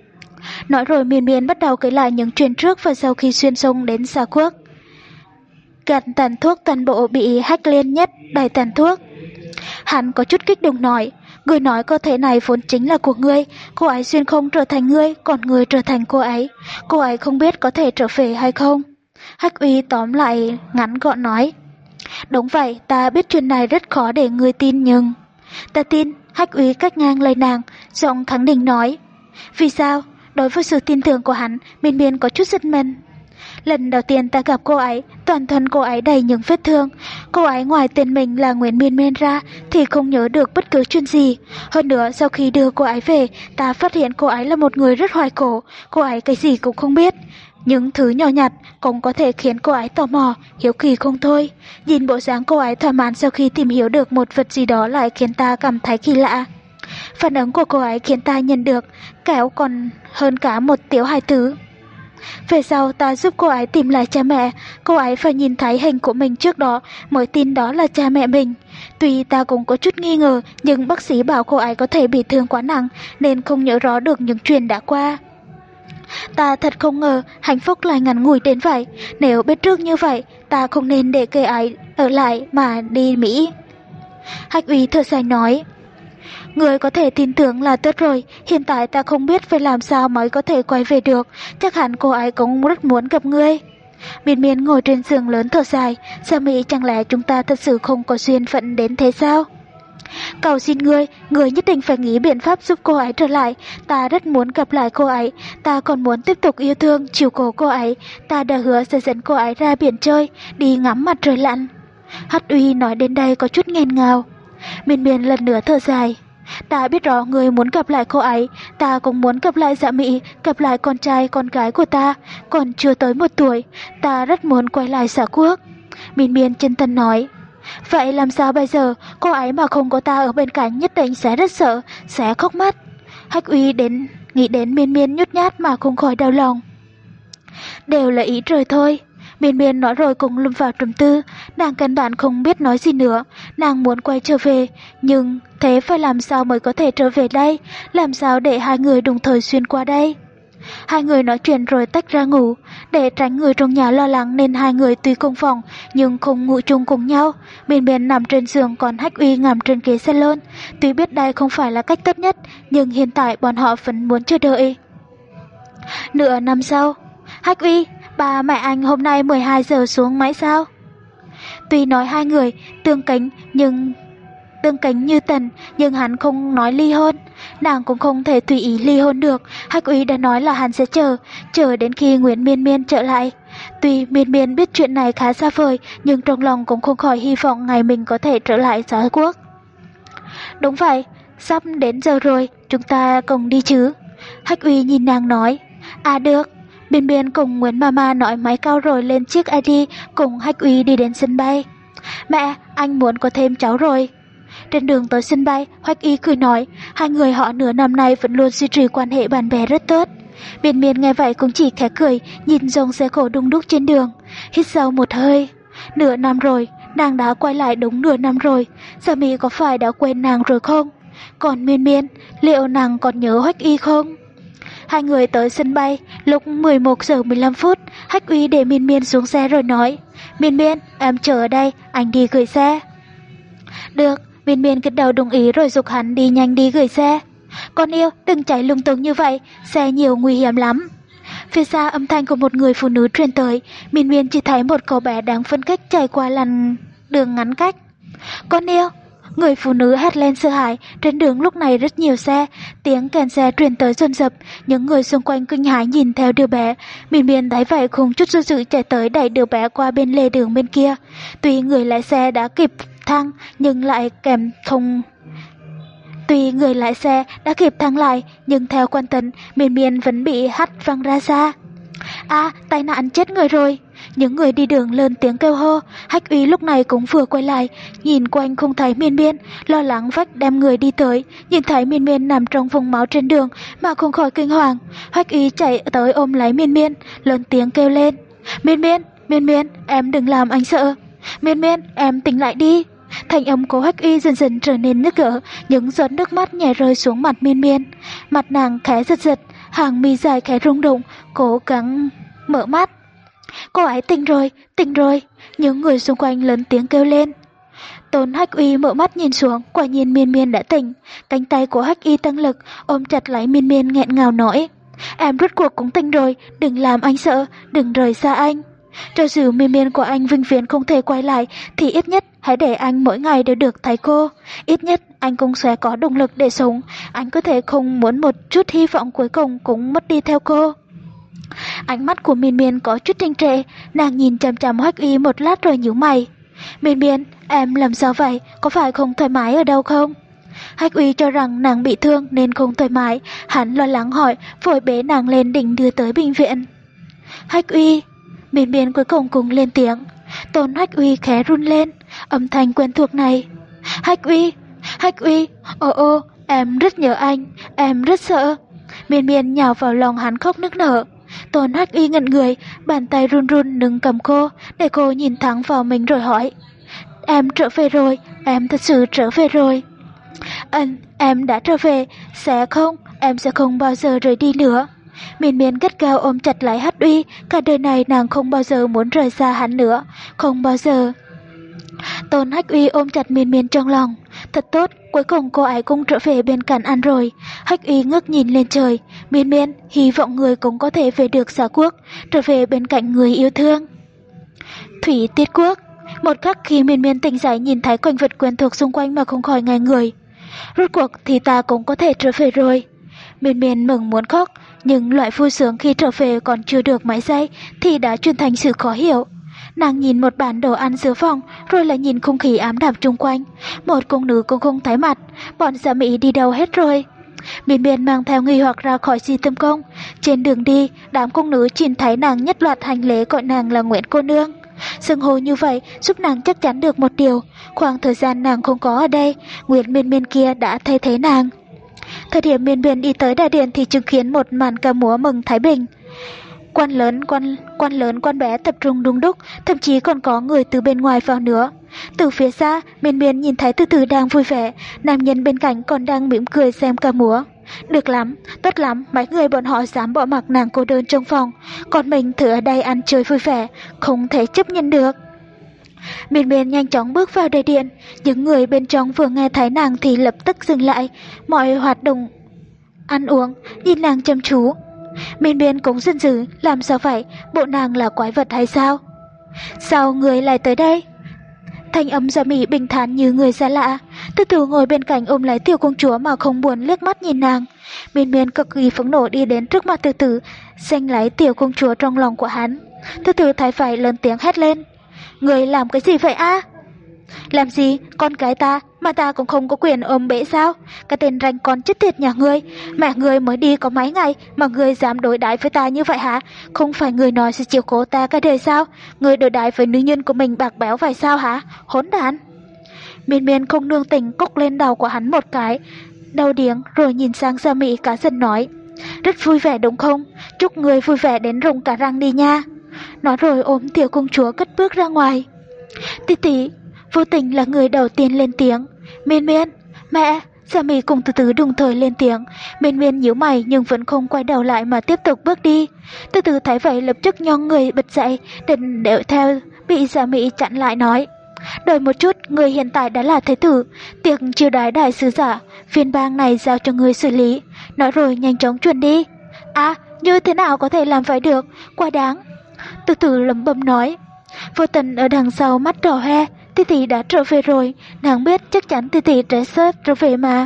Nói rồi Miên Miên bắt đầu kể lại những chuyện trước và sau khi xuyên sông đến Sa Quốc. Gạt tàn thuốc toàn bộ bị Hách Liên nhét đầy tàn thuốc. Hắn có chút kích động nói, người nói cơ thể này vốn chính là của ngươi, cô ấy xuyên không trở thành ngươi, còn ngươi trở thành cô ấy. Cô ấy không biết có thể trở về hay không? Hách Uy tóm lại ngắn gọn nói, đúng vậy, ta biết chuyện này rất khó để ngươi tin nhưng... Ta tin. Hách Uy cắt ngang lời nàng, giọng khẳng định nói. Vì sao? Đối với sự tin tưởng của hắn, Miên Miên có chút giật mình. Lần đầu tiên ta gặp cô ấy, toàn thân cô ấy đầy những vết thương. Cô ấy ngoài tên mình là Nguyễn Miên Miên ra thì không nhớ được bất cứ chuyện gì. Hơn nữa sau khi đưa cô ấy về, ta phát hiện cô ấy là một người rất hoài cổ. Cô ấy cái gì cũng không biết. Những thứ nhỏ nhặt cũng có thể khiến cô ấy tò mò, hiếu kỳ không thôi. Nhìn bộ dáng cô ấy thỏa mãn sau khi tìm hiểu được một vật gì đó lại khiến ta cảm thấy kỳ lạ. Phản ứng của cô ấy khiến ta nhận được kéo còn hơn cả một tiểu hài tử. Về sau ta giúp cô ấy tìm lại cha mẹ, cô ấy phải nhìn thấy hình của mình trước đó mới tin đó là cha mẹ mình. Tuy ta cũng có chút nghi ngờ, nhưng bác sĩ bảo cô ấy có thể bị thương quá nặng nên không nhớ rõ được những chuyện đã qua. Ta thật không ngờ hạnh phúc lại ngắn ngủi đến vậy. Nếu biết trước như vậy, ta không nên để cô ấy ở lại mà đi Mỹ. Hách Uy thở dài nói, người có thể tin tưởng là tốt rồi, hiện tại ta không biết phải làm sao mới có thể quay về được, chắc hẳn cô ấy cũng rất muốn gặp ngươi. Miên Miên ngồi trên giường lớn thở dài, Gia Mỹ chẳng lẽ chúng ta thật sự không có duyên phận đến thế sao? Cầu xin ngươi, ngươi nhất định phải nghĩ biện pháp giúp cô ấy trở lại, ta rất muốn gặp lại cô ấy, ta còn muốn tiếp tục yêu thương, chiều cố cô ấy, ta đã hứa sẽ dẫn cô ấy ra biển chơi, đi ngắm mặt trời lặn. Hách Uy nói đến đây có chút nghẹn ngào. Miên Miên lần nữa thở dài. Ta biết rõ người muốn gặp lại cô ấy, ta cũng muốn gặp lại Dạ Mỹ, gặp lại con trai con gái của ta, còn chưa tới một tuổi, ta rất muốn quay lại xã quốc. Miên Miên chân thành nói. Vậy làm sao bây giờ, cô ấy mà không có ta ở bên cạnh nhất định sẽ rất sợ, sẽ khóc mắt. Hách Uy đến nghĩ đến Miên Miên nhút nhát mà không khỏi đau lòng. Đều là ý trời thôi. Miên Miên nói rồi cũng lâm vào trầm tư, nàng căn bản không biết nói gì nữa, nàng muốn quay trở về, nhưng thế phải làm sao mới có thể trở về đây, làm sao để hai người đồng thời xuyên qua đây. Hai người nói chuyện rồi tách ra ngủ, để tránh người trong nhà lo lắng nên hai người tuy cùng phòng nhưng không ngủ chung cùng nhau. Miên Miên nằm trên giường còn Hách Uy nằm trên ghế salon. Tuy biết đây không phải là cách tốt nhất, nhưng hiện tại bọn họ vẫn muốn chờ đợi. Nửa năm sau, Hách Uy, ba mẹ anh hôm nay mười hai giờ xuống máy sao? Tuy nói hai người tương kính nhưng tương kính như tần, nhưng hắn không nói ly hôn, nàng cũng không thể tùy ý ly hôn được. Hách Uy đã nói là hắn sẽ chờ, chờ đến khi Nguyễn Miên Miên trở lại. Tuy Miên Miên biết chuyện này khá xa vời, nhưng trong lòng cũng không khỏi hy vọng ngày mình có thể trở lại xã quốc. Đúng vậy, sắp đến giờ rồi, chúng ta cùng đi chứ? Hách Uy nhìn nàng nói. À được. Miên Miên cùng Nguyễn Mama nói mấy câu rồi lên chiếc i đê cùng Hách Uy đi đến sân bay. Mẹ, anh muốn có thêm cháu rồi. Trên đường tới sân bay, Hách Y cười nói, hai người họ nửa năm nay vẫn luôn duy trì quan hệ bạn bè rất tốt. Miên Miên nghe vậy cũng chỉ khẽ cười, nhìn dòng xe khổ đông đúc trên đường, hít sâu một hơi. Nửa năm rồi, nàng đã quay lại đúng nửa năm rồi, Gia Mỹ có phải đã quên nàng rồi không? Còn Miên Miên, liệu nàng còn nhớ Hách Y không? Hai người tới sân bay, lúc mười một giờ mười lăm phút, Hách Uy để Miên Miên xuống xe rồi nói, Miên Miên, em chờ ở đây, anh đi gửi xe. Được, Miên Miên gật đầu đồng ý rồi giục hắn đi nhanh đi gửi xe. Con yêu, đừng chạy lung tung như vậy, xe nhiều nguy hiểm lắm. Phía xa âm thanh của một người phụ nữ truyền tới, Miên Miên chỉ thấy một cậu bé đang phân cách chạy qua làn đường ngắn cách. Con yêu, người phụ nữ hét lên sợ hãi, trên đường lúc này rất nhiều xe, tiếng kèn xe truyền tới dồn dập, những người xung quanh kinh hãi nhìn theo đứa bé. Miên Miên thấy vậy không chút do dự chạy tới đẩy đứa bé qua bên lề đường bên kia. Tuy người lái xe đã kịp thang nhưng lại kèm không Tuy người lái xe đã kịp thang lại, nhưng theo quan tấn, Miên Miên vẫn bị hất văng ra xa. À, tai nạn chết người rồi. Những người đi đường lớn tiếng kêu hô. Hách Uy lúc này cũng vừa quay lại, nhìn quanh không thấy Miên Miên, lo lắng vách đem người đi tới, nhìn thấy Miên Miên nằm trong vùng máu trên đường mà không khỏi kinh hoàng. Hách Uy chạy tới ôm lấy Miên Miên, lớn tiếng kêu lên. Miên Miên, Miên Miên, em đừng làm anh sợ. Miên Miên, em tỉnh lại đi. Thanh âm của Hách Uy dần dần trở nên nức nở, những giọt nước mắt nhẹ rơi xuống mặt Miên Miên. Mặt nàng khẽ giật giật, hàng mi dài khẽ rung động, cố gắng mở mắt. Cô ấy tỉnh rồi, tỉnh rồi. Những người xung quanh lớn tiếng kêu lên. Tôn Hách Uy mở mắt nhìn xuống, quả nhiên Miên Miên đã tỉnh. Cánh tay của Hách Y tăng lực, ôm chặt lấy Miên Miên nghẹn ngào nói. Em rốt cuộc cũng tỉnh rồi, đừng làm anh sợ, đừng rời xa anh. Cho dù Miên Miên của anh vĩnh viễn không thể quay lại, thì ít nhất hãy để anh mỗi ngày đều được thấy cô. Ít nhất anh cũng sẽ có động lực để sống. Anh có thể không muốn một chút hy vọng cuối cùng cũng mất đi theo cô. Ánh mắt của Miên Miên có chút trinh trệ, nàng nhìn chằm chằm Hách Y một lát rồi nhíu mày. Miên Miên, em làm sao vậy, có phải không thoải mái ở đâu không? Hách Uy cho rằng nàng bị thương nên không thoải mái, hắn lo lắng hỏi, vội bế nàng lên định đưa tới bệnh viện. Hách Uy. Miên Miên cuối cùng cùng lên tiếng. Tôn Hách Uy khẽ run lên, âm thanh quen thuộc này. Hách Uy, Hách Uy, ô ô, em rất nhớ anh, em rất sợ. Miên Miên nhào vào lòng hắn khóc nức nở. Tôn Hách Uy ngẩn người, bàn tay run run nâng cầm cô, để cô nhìn thẳng vào mình rồi hỏi. Em trở về rồi, em thật sự trở về rồi. Anh, em đã trở về, sẽ không, em sẽ không bao giờ rời đi nữa. Miên Miên gắt gao ôm chặt lại Hách Uy, cả đời này nàng không bao giờ muốn rời xa hắn nữa, không bao giờ. Tôn Hách Uy ôm chặt Miên Miên trong lòng. Thật tốt, cuối cùng cô ấy cũng trở về bên cạnh anh rồi. Hách Uy ngước nhìn lên trời. Miên Miên, hy vọng người cũng có thể về được Xà Quốc, trở về bên cạnh người yêu thương. Thủy Tiết Quốc. Một khắc khi Miên Miên tỉnh dậy nhìn thấy cảnh vật quen thuộc xung quanh mà không khỏi ngây người. Rốt cuộc thì ta cũng có thể trở về rồi. Miên Miên mừng muốn khóc, nhưng loại vui sướng khi trở về còn chưa được mấy giây thì đã chuyển thành sự khó hiểu. Nàng nhìn một bàn đồ ăn giữa phòng, rồi lại nhìn không khí ám đạm chung quanh. Một cung nữ cũng không thấy mặt, bọn Dạ Mỹ đi đâu hết rồi. Miên Miên mang theo nghi hoặc ra khỏi Si Tâm Công. Trên đường đi, đám cung nữ nhìn thấy nàng nhất loạt hành lễ gọi nàng là Nguyễn cô nương. Xưng hô như vậy giúp nàng chắc chắn được một điều, khoảng thời gian nàng không có ở đây, Nguyễn Miên Miên kia đã thay thế nàng. Thời điểm Miên Miên đi tới đại điện thì chứng kiến một màn ca múa mừng Thái Bình. Quan lớn, quan, quan lớn, quan bé tập trung đông đúc, thậm chí còn có người từ bên ngoài vào nữa. Từ phía xa, Miên Miên nhìn thấy Từ Từ đang vui vẻ, nam nhân bên cạnh còn đang mỉm cười xem ca múa. Được lắm, tốt lắm, mấy người bọn họ dám bỏ mặc nàng cô đơn trong phòng, còn mình thử ở đây ăn chơi vui vẻ, không thể chấp nhận được. Miên Miên nhanh chóng bước vào đại điện, những người bên trong vừa nghe thấy nàng thì lập tức dừng lại mọi hoạt động ăn uống, nhìn nàng chăm chú. Miên Miên cũng giận dữ, làm sao vậy, bộ nàng là quái vật hay sao? Sao người lại tới đây? Thanh âm Dạ Mỹ bình thản như người xa lạ. Từ Từ ngồi bên cạnh ôm lấy tiểu công chúa mà không buồn liếc mắt nhìn nàng. Miên Miên cực kỳ phẫn nộ đi đến trước mặt Từ Từ, giành lấy tiểu công chúa trong lòng của hắn. Từ Từ thấy phải lớn tiếng hét lên. Người làm cái gì vậy a? Làm gì, con cái ta, mà ta cũng không có quyền ôm bế sao? Cái tên ranh con chết tiệt nhà ngươi, mẹ ngươi mới đi có mấy ngày mà ngươi dám đối đãi với ta như vậy hả? Không phải ngươi nói sẽ chiều cố ta cái đời sao? Ngươi đối đãi với nữ nhân của mình bạc béo vậy sao hả? Hỗn đản! Miên Miên không nương tình cốc lên đầu của hắn một cái, đau điếng rồi nhìn sang Dạ Mỹ cả giận nói. Rất vui vẻ đúng không? Chúc ngươi vui vẻ đến rụng cả răng đi nha. Nói rồi ôm tiểu công chúa cất bước ra ngoài. Tỷ tỷ, vô tình là người đầu tiên lên tiếng. Miên Miên, mẹ. Dạ Mỹ cùng Từ Từ đồng thời lên tiếng. Miên Miên nhíu mày nhưng vẫn không quay đầu lại mà tiếp tục bước đi. Từ Từ thấy vậy lập tức nhón người bật dậy, định đuổi theo, bị Dạ Mỹ chặn lại nói. Đợi một chút, người hiện tại đã là thái tử, tiệc chiêu đãi đại sứ giả, phiên bang này giao cho người xử lý. Nói rồi nhanh chóng chuẩn đi. À, như thế nào có thể làm phải được, quá đáng. Từ Từ lẩm bẩm nói. Vô Tình ở đằng sau mắt đỏ hoe. Tỷ tỷ đã trở về rồi, nàng biết chắc chắn tỷ tỷ sẽ sớt trở về mà.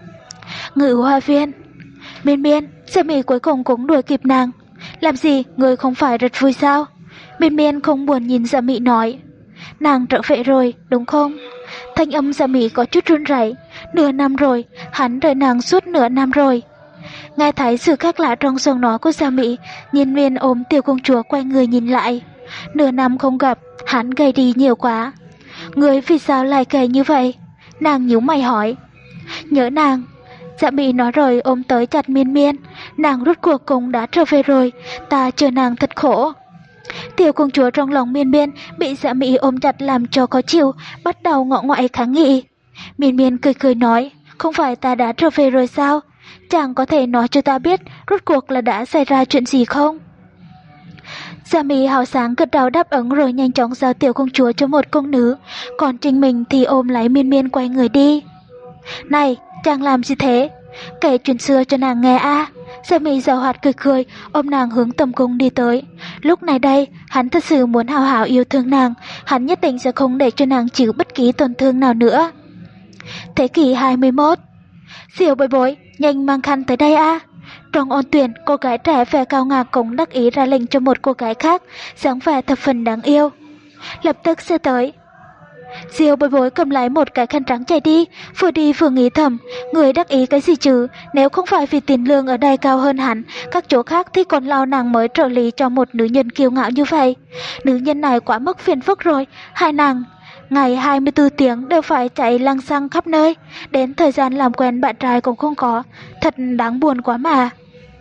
Ngự hoa viên. Miên Miên, Dạ Mỹ cuối cùng cũng đuổi kịp nàng. Làm gì, người không phải rất vui sao? Miên Miên không buồn nhìn Dạ Mỹ nói. Nàng trở về rồi, đúng không? Thanh âm Dạ Mỹ có chút run rẩy. Nửa năm rồi, hắn đợi nàng suốt nửa năm rồi. Nghe thấy sự khác lạ trong giọng nói của Dạ Mỹ, Miên Miên ôm tiểu công chúa quay người nhìn lại. Nửa năm không gặp, hắn gầy đi nhiều quá. Người vì sao lại gầy như vậy? Nàng nhíu mày hỏi. Nhớ nàng. Dạ Mỹ nói rồi ôm tới chặt Miên Miên. Nàng rốt cuộc cũng đã trở về rồi, ta chờ nàng thật khổ. Tiểu công chúa trong lòng Miên Miên bị Dạ Mỹ ôm chặt làm cho khó chịu, bắt đầu ngọ ngoại kháng nghị. Miên Miên cười cười nói, không phải ta đã trở về rồi sao? Chàng có thể nói cho ta biết rốt cuộc là đã xảy ra chuyện gì không? Dạ Mỹ hào sáng gật đầu đáp ứng rồi nhanh chóng giao tiểu công chúa cho một công nữ, còn chính mình thì ôm lấy Miên Miên quay người đi. Này, chàng làm gì thế? Kể chuyện xưa cho nàng nghe a. À. Dạ Mỹ giàu hoạt cười cười, ôm nàng hướng tầm cung đi tới. Lúc này đây, hắn thật sự muốn hào hào yêu thương nàng, hắn nhất định sẽ không để cho nàng chịu bất kỳ tổn thương nào nữa. Thế kỷ hai mươi mốt. Diệu bối bối, nhanh mang khăn tới đây a. À. Trong ôn tuyển, cô gái trẻ vẻ cao ngạo cũng đắc ý ra lệnh cho một cô gái khác, dáng vẻ thập phần đáng yêu. Lập tức sẽ tới. Diêu Bối Bối cầm lấy một cái khăn trắng chạy đi, vừa đi vừa nghĩ thầm, người đắc ý cái gì chứ, nếu không phải vì tiền lương ở đây cao hơn hắn, các chỗ khác thì còn lao nàng mới trợ lý cho một nữ nhân kiêu ngạo như vậy. Nữ nhân này quá mức phiền phức rồi, hai nàng ngày hai mươi tư tiếng đều phải chạy lăng xăng khắp nơi, đến thời gian làm quen bạn trai cũng không có, thật đáng buồn quá mà.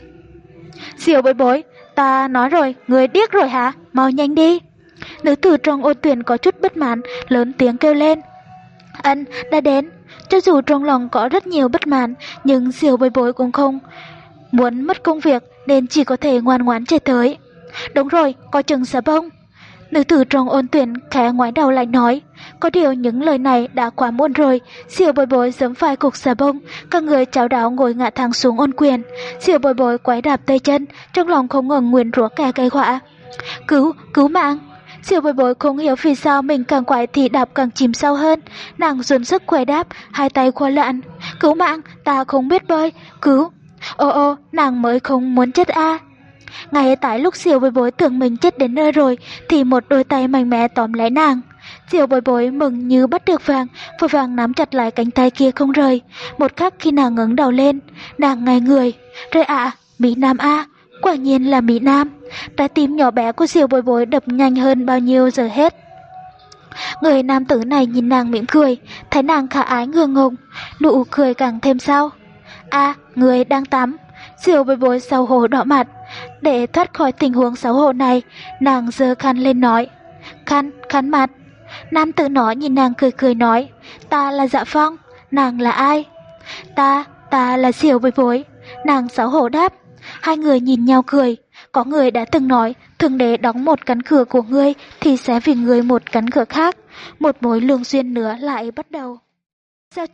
Diêu Bối Bối, ta nói rồi, người điếc rồi hả, mau nhanh đi. Nữ tử trong Ôn Tuyển có chút bất mãn, lớn tiếng kêu lên. Ân, đã đến. Cho dù trong lòng có rất nhiều bất mãn, nhưng Diêu Bối Bối cũng không muốn mất công việc nên chỉ có thể ngoan ngoãn chạy tới. Đúng rồi, coi chừng xà bông. Nữ tử trong Ôn Tuyển khẽ ngoái đầu lại nói. Có điều những lời này đã quá muộn rồi. Diêu Bối Bối giẫm phải cục xà bông, các người cháo đáo ngồi ngã thẳng xuống Ôn Quyền. Diêu Bối Bối quái đạp tay chân, trong lòng không ngừng nguyền rủa kẻ gây họa. Cứu, cứu mạng. Diêu Bối Bối không hiểu vì sao mình càng quái thì đạp càng chìm sâu hơn, nàng dồn sức quay đáp, hai tay khoa loạn. Cứu mạng, ta không biết bơi, cứu. Ô ô, nàng mới không muốn chết a. À. Ngay tại lúc Diêu Bối Bối tưởng mình chết đến nơi rồi, thì một đôi tay mạnh mẽ tóm lấy nàng. Diêu Bối Bối mừng như bắt được vàng, vội vàng nắm chặt lại cánh tay kia không rời. Một khắc khi nàng ngẩng đầu lên, nàng ngay người. Rồi ạ, à, Mỹ Nam a. À. Quả nhiên là Mỹ Nam. Trái tim nhỏ bé của Diêu Bối Bối đập nhanh hơn bao nhiêu giờ hết. Người nam tử này nhìn nàng mỉm cười, thấy nàng khả ái ngượng ngùng, nụ cười càng thêm sao. A, à, người đang tắm. Diêu Bối Bối xấu hổ đỏ mặt. Để thoát khỏi tình huống xấu hổ này, nàng giơ khăn lên nói. Khăn, khăn mặt. Nam tử nó nhìn nàng cười cười nói. Ta là Dạ Phong. Nàng là ai? Ta, ta là Diêu Bối Bối. Nàng xấu hổ đáp. Hai người nhìn nhau cười. Có người đã từng nói, thường đế đóng một cánh cửa của ngươi thì sẽ vì ngươi một cánh cửa khác. Một mối lương duyên nữa lại bắt đầu.